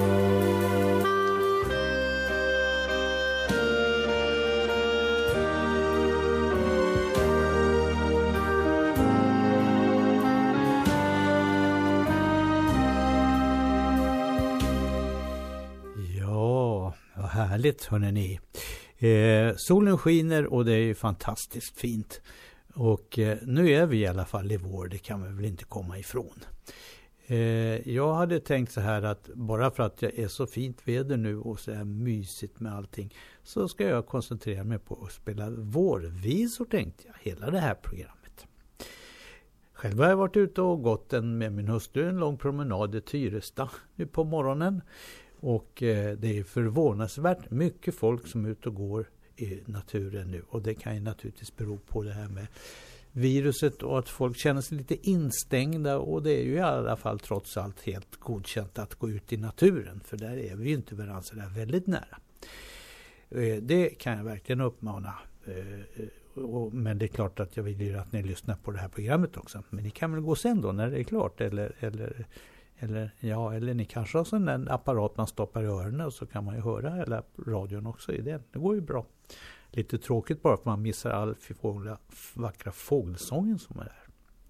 Ja, vad härligt hörni ni. Eh, solen skiner och det är ju fantastiskt fint. Och eh, nu är vi i alla fall i vår, det kan vi väl inte komma ifrån. Eh, jag hade tänkt så här att bara för att jag är så fint väder nu och så är mysigt med allting så ska jag koncentrera mig på att spela vårvisor, tänkte jag, hela det här programmet. Själv har jag varit ute och gått en, med min hustru en lång promenad i Tyresta nu på morgonen. Och eh, det är förvånansvärt mycket folk som är ute och går i naturen nu, och det kan ju naturligtvis bero på det här med viruset och att folk känner sig lite instängda, och det är ju i alla fall trots allt helt godkänt att gå ut i naturen, för där är vi ju inte varandra så där väldigt nära. Det kan jag verkligen uppmana, men det är klart att jag vill ju att ni lyssnar på det här programmet också, men ni kan väl gå sen då när det är klart, eller, eller Eller, ja, eller ni kanske har sån där apparat man stoppar i öronen och så kan man ju höra hela radion också i den. Det går ju bra. Lite tråkigt bara för man missar all fågla, vackra fågelsången som är där.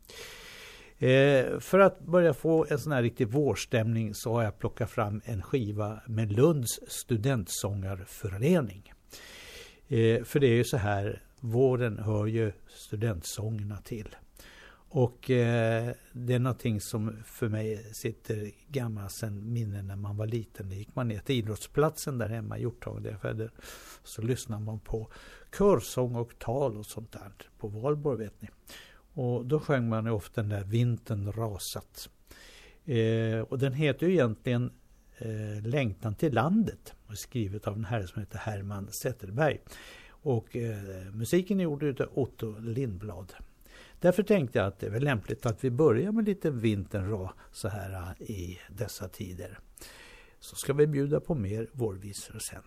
Eh, för att börja få en sån här riktig vårstämning så har jag plockat fram en skiva med Lunds studentsångarförening. Eh, för det är ju så här, våren hör ju studentsångerna till. Och eh, det är någonting som för mig sitter gammalt sedan minnen när man var liten. Då gick man ner till idrottsplatsen där hemma i Hjorthagen där jag födde. Så lyssnar man på körsång och tal och sånt där på Valborg, vet ni. Och då sjöng man ju ofta den där Vintern rasat. Eh, och den heter ju egentligen eh, Längtan till landet. Och skrivet av en herre som heter Herman Zetterberg. Och eh, musiken är gjord utav Otto Lindblad. Därför tänkte jag att det är väl lämpligt att vi börjar med lite vintern så här i dessa tider. Så ska vi bjuda på mer vårvisor sen.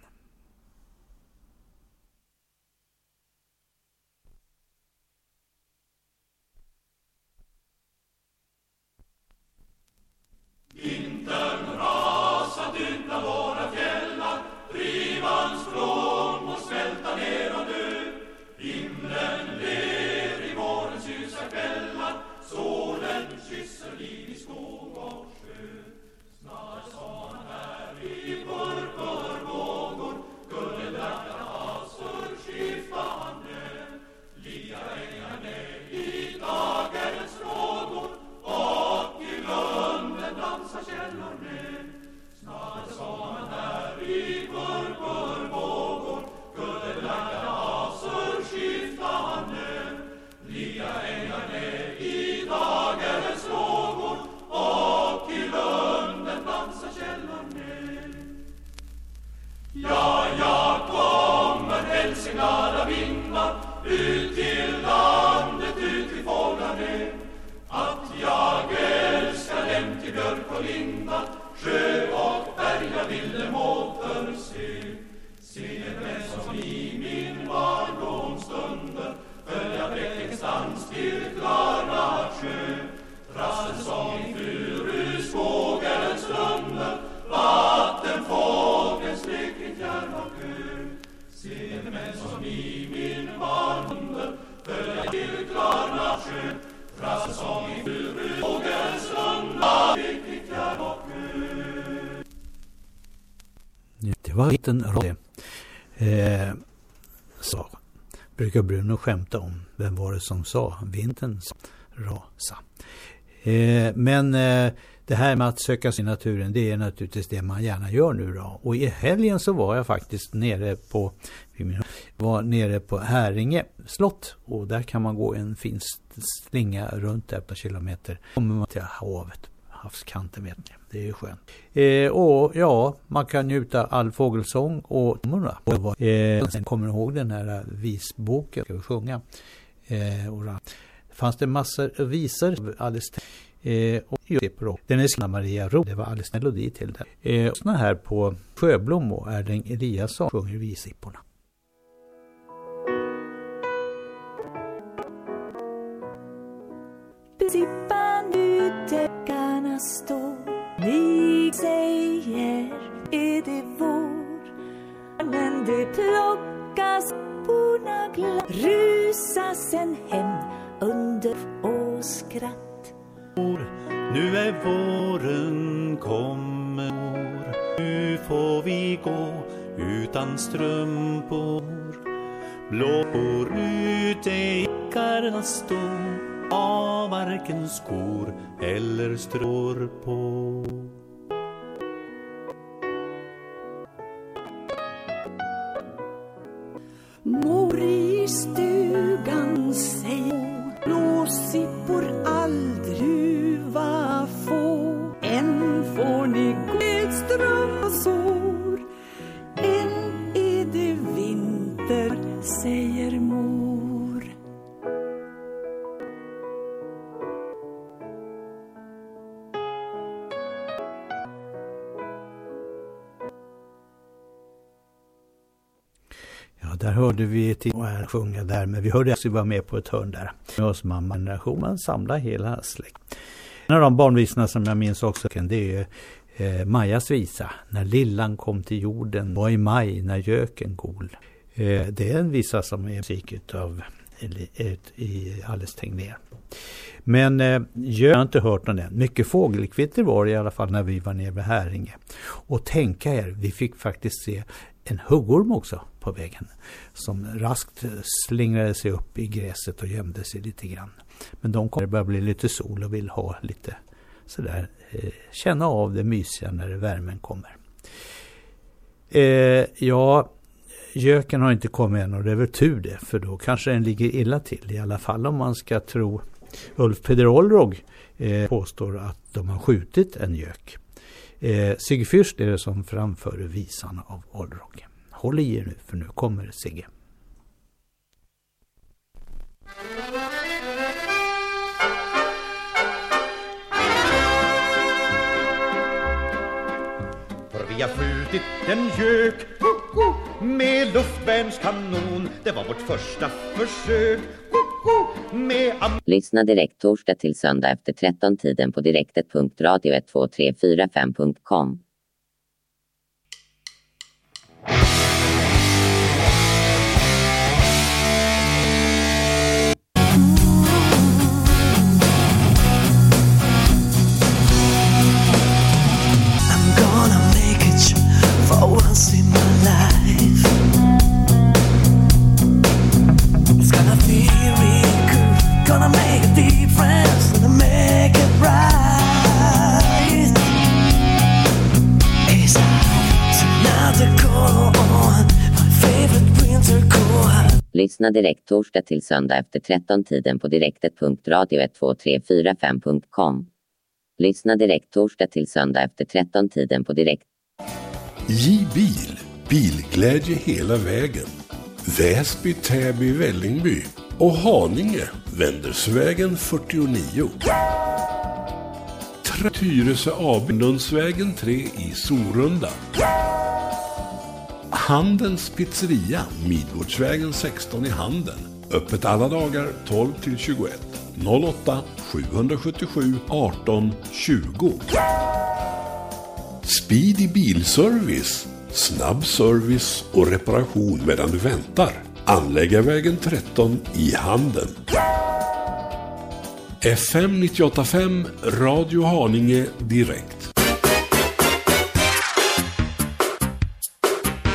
Vintern rasat ut bland våra fjällar, drivans från och svälta ner och dö. Himlen ler i vårens ljusa kvällar, solen kysser liv i skog och sjö. Snart sa han här i purpurvågor, guldlagda hasor skiftande. Lia ängarna i dagens frågor, och i lunden dansar källor ner. Snart sa han här i purpurvågor, guldlagda hasor skiftande. Lia ängarna i dagens frågor, och i lunden dansar källor ner. Ja, jag kommer hälsningar av vindar ut till landet, ut till fåglarna. Att jag älskar dem till björk och linda, sjö och berg jag vill dem återse. Se den som i min barndomsstunder följa bräckens dans till klara sjö. Rasten som i furuskog liten roll. Eh, så brukar Bruno skämta om vem var det som sa vinterns rasa. Eh, men eh, det här med att söka sig i naturen, det är naturligtvis det man gärna gör nu då. Och i helgen så var jag faktiskt nere på var nere på Häringe slott, och där kan man gå en fin slinga runt ett par kilometer. Kommer man till havet, havskanten, vet ni. Det är ju skönt. Eh, och ja, man kan njuta all fågelsång och eh, sen kommer du ihåg den här visboken ska vi sjunga. Eh, och det fanns det massor visor alldeles eh, och den är skriven av Maria Ro. Det var alldeles melodi till den. Eh, såna här på Sjöblom och Erling Eliasson sjunger visipporna. Sippan ut täckarna står, ni säger är det vår, men det plockas på naglar, rusar sen hem under och skratt. Nu är våren kommer, nu får vi gå utan strumpor, blåor ute i karna står, av varken skor eller strår på. Mor i stugan säger, blåsippor aldrig va få, en får ni gudström och sår, en är det vinter, säger mor. Där hörde vi till och sjunga där, men vi hörde också vara med på ett hörn där. Med oss mamma generationen samlar hela släkt. En av de barnvisorna som jag minns också, det är eh, Majas visa. När lillan kom till jorden, var i maj när göken gol. Eh, det är en visa som är musik av i Alice Tegnér. Men eh, jag har inte hört någon än. Mycket fågelkvitter var det i alla fall när vi var nere vid Häringe. Och tänka er, vi fick faktiskt se en huggorm också på vägen som raskt slingrade sig upp i gräset och gömde sig lite grann. Men de kommer börja bli lite sol och vill ha lite sådär, eh, känna av det mysiga när värmen kommer. Eh, ja, göken har inte kommit än, och det är väl tur det, för då kanske den ligger illa till, i alla fall om man ska tro Ulf Peder Olrog eh, påstår att de har skjutit en gök. Eh, Sigfyrst är det som framför visan av Olrog. Håll i er nu, för nu kommer Sigge. För vi har skjutit en gök med luftvärnskanon. Det var vårt första försök med am- Lyssna direkt torsdag till söndag efter tretton tiden på direktet punkt radio ett två tre fyra fem punkt com. Once in my life, it's gonna feel really good, gonna make a difference, gonna make it right. It's another call on my favorite winter core. Lyssna direkt torsdag till söndag efter tretton tiden på direktet punkt radio ett två tre fyra fem punkt com. Lyssna direkt torsdag till söndag efter tretton tiden på direkt. J-bil, bilglädje hela vägen. Väsby, Täby, Vällingby och Haninge, Vändersvägen fyrtionio. Tyresö A B, Lundsvägen tre i Sorunda. Handens pizzeria, Midgårdsvägen sexton i Handen. Öppet alla dagar tolv till tjugoett. noll åtta sju sju sju arton tjugo. Speedy Bilservice. Snabb service och reparation medan du väntar. Anläggarvägen tretton i Handen. F M nittionåtta fem Radio Haninge direkt.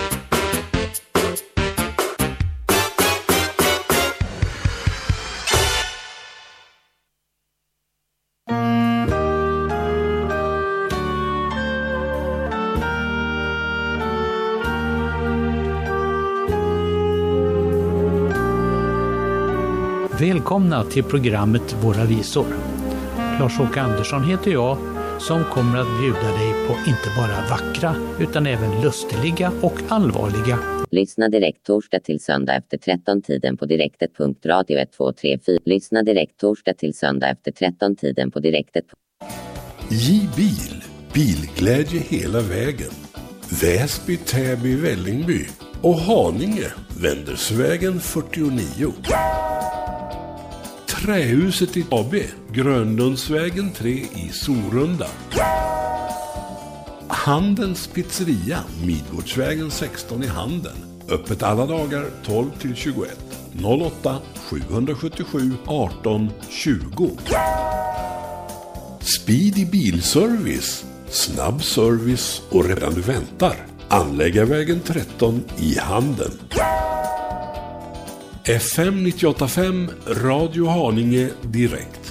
Välkomna till programmet Våra visor. Lars-Åke Andersson heter jag som kommer att bjuda dig på inte bara vackra utan även lusteliga och allvarliga. Lyssna direkt torsdag till söndag efter tretton-tiden på direktet punkt radio ett två tre fyra. Lyssna direkt torsdag till söndag efter tretton-tiden på direktet. J-bil. Bilglädje hela vägen. Väsby, Täby, Vällingby och Haninge, Vändersvägen fyrtionio. Trähuset i A B, Grönlundsvägen tre i Sorunda. Handens pizzeria, Midgårdsvägen sexton i Handen. Öppet alla dagar tolv till tjugoett. noll åtta sju sju sju arton tjugo. Speedy Bilservice. Snabb service och redan du väntar. Anläggarvägen tretton i Handen. F M nittioåtta fem Radio Haninge direkt.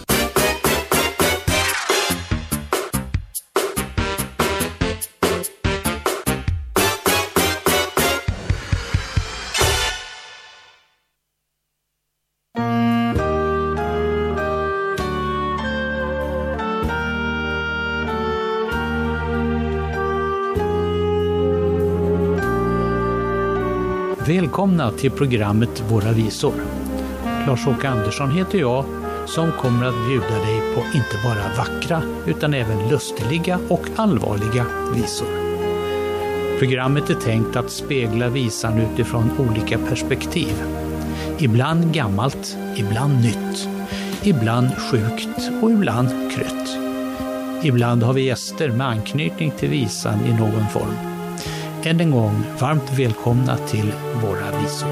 Välkomna till programmet Våra visor. Lars-Åke Andersson heter jag som kommer att bjuda dig på inte bara vackra utan även lusteliga och allvarliga visor. Programmet är tänkt att spegla visan utifrån olika perspektiv. Ibland gammalt, ibland nytt, ibland sjukt och ibland krött. Ibland har vi gäster med anknytning till visan i någon form. Än en gång varmt välkomna till Våra visor.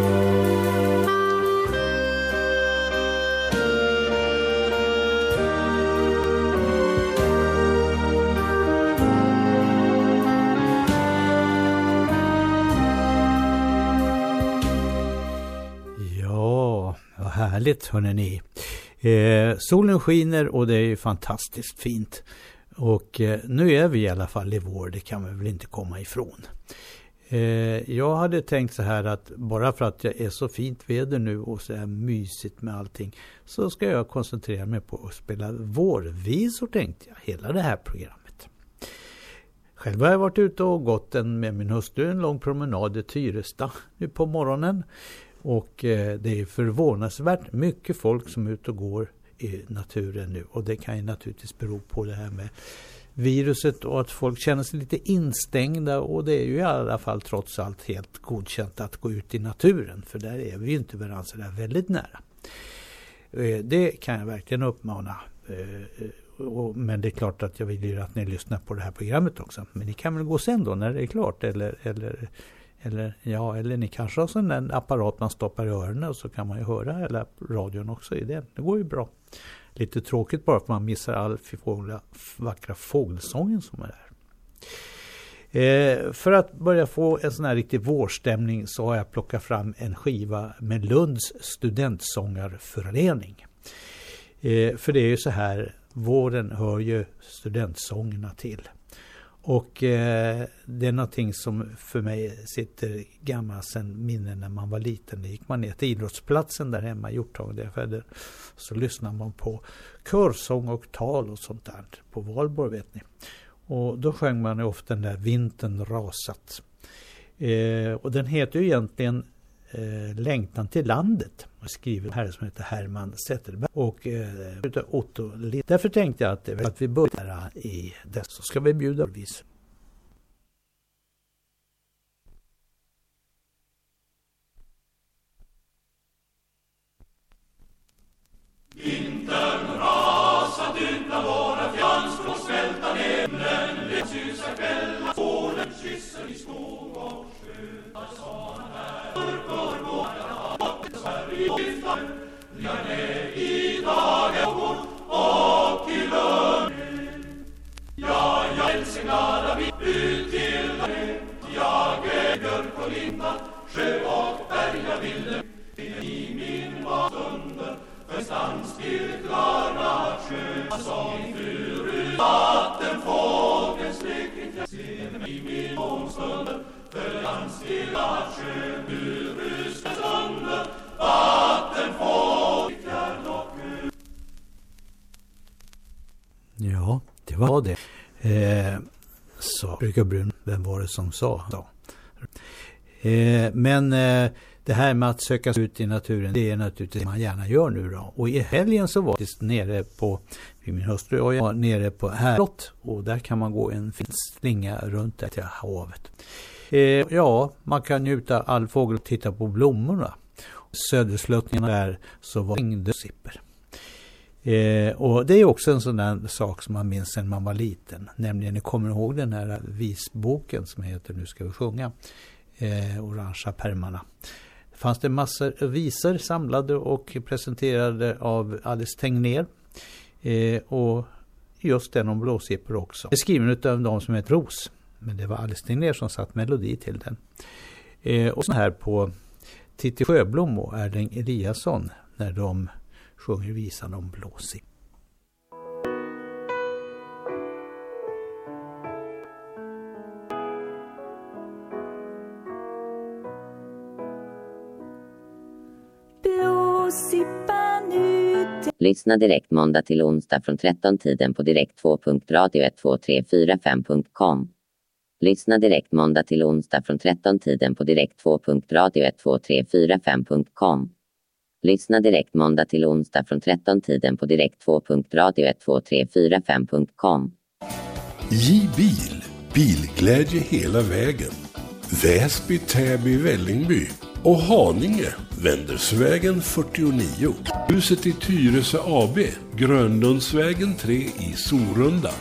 Ja, vad härligt hörni ni. Eh, solen skiner och det är ju fantastiskt fint. Och eh, nu är vi i alla fall i vår, det kan vi väl inte komma ifrån. Eh, jag hade tänkt så här att bara för att det är så fint väder nu och så är mysigt med allting så ska jag koncentrera mig på att spela vårvisor, tänkte jag, hela det här programmet. Själv har jag varit ute och gått en, med min hustru en lång promenad i Tyresta nu på morgonen. Och eh, det är förvånansvärt mycket folk som är ute och går i naturen nu, och det kan ju naturligtvis bero på det här med viruset och att folk känner sig lite instängda, och det är ju i alla fall trots allt helt godkänt att gå ut i naturen, för där är vi ju inte varandra så där väldigt nära. Det kan jag verkligen uppmana, men det är klart att jag vill ju att ni lyssnar på det här programmet också, men ni kan väl gå sen då när det är klart, eller eller Eller, ja, eller ni kanske har sån en apparat man stoppar i öronen och så kan man ju höra hela radion också i den. Det går ju bra. Lite tråkigt bara för man missar all fågla, vackra fågelsången som är där. Eh, för att börja få en sån här riktig vårstämning så har jag plockat fram en skiva med Lunds studentsångarförening. Eh, för det är ju så här, våren hör ju studentsångerna till. Och eh, det är någonting som för mig sitter gammalt sedan minnen när man var liten. Då gick man ner till idrottsplatsen där hemma i Hjorthagen där jag födde. Så lyssnar man på körsång och tal och sånt där på Valborg, vet ni. Och då sjöng man ofta den där Vintern rasat. Eh, och den heter ju egentligen eh, Längtan till landet. Och skriver här som heter Herman Zetterberg. Och eh, Otto Lind. Därför tänkte jag att, att vi börjar i det, så ska vi bjuda vis. Vintern rasat utan våra fjans och smälta ner den ljusa kvällar. Solen kysser i skog och sjö. Sån här för våra hav Sverige lyfta. Jag är i dagen och i lugn. Ja, jag älskar vi ut till det. Jag är björk och linda, sjö och berg jag ville. I min stunder förstans till klara sjö. Som furu vatten fågelns lyckligt. Se i min stunder förstans till klara sjö. Furus stunder vatten fågelns Det var det. Eh, så brukar Brun, vem var det som sa? Så. Eh, men eh, det här med att söka ut i naturen, det är naturligtvis det man gärna gör nu då. Och i helgen så var det nere på, min hustru och jag var nere på Härlott, och där kan man gå en fin slinga runt där till havet. Eh, ja, man kan njuta all fågel och titta på blommorna. Södersluttningen där så var det sipper. Eh, och det är också en sån där sak som man minns när man var liten. Nämligen, ni kommer ihåg den här visboken som heter Nu ska vi sjunga. Eh, orangea pärmarna. Det fanns det massor visor samlade och presenterade av Alice Tegnér. Eh, och just den om blåsippor också. Det är skriven av de som heter Ros. Men det var Alice Tegnér som satt melodi till den. Eh, och så här på Titti Sjöblom och Erling Eliasson när de sjunger visan om blåsippor. Lyssna direkt måndag till onsdag från tretton-tiden på direkt två punkt radio ett två tre fyra fem punkt com. Lyssna direkt måndag till onsdag från tretton-tiden på direkt två punkt radio ett två tre fyra fem punkt com. Lyssna direkt måndag till onsdag från tretton-tiden på direkt två punkt radio ett två tre fyra fem punkt com. J-bil. Bilglädje hela vägen. Väsby, Täby, Vällingby och Haninge, Vändersvägen fyrtionio. Huset i Tyresö A B, Grönlundsvägen tre i Sorunda.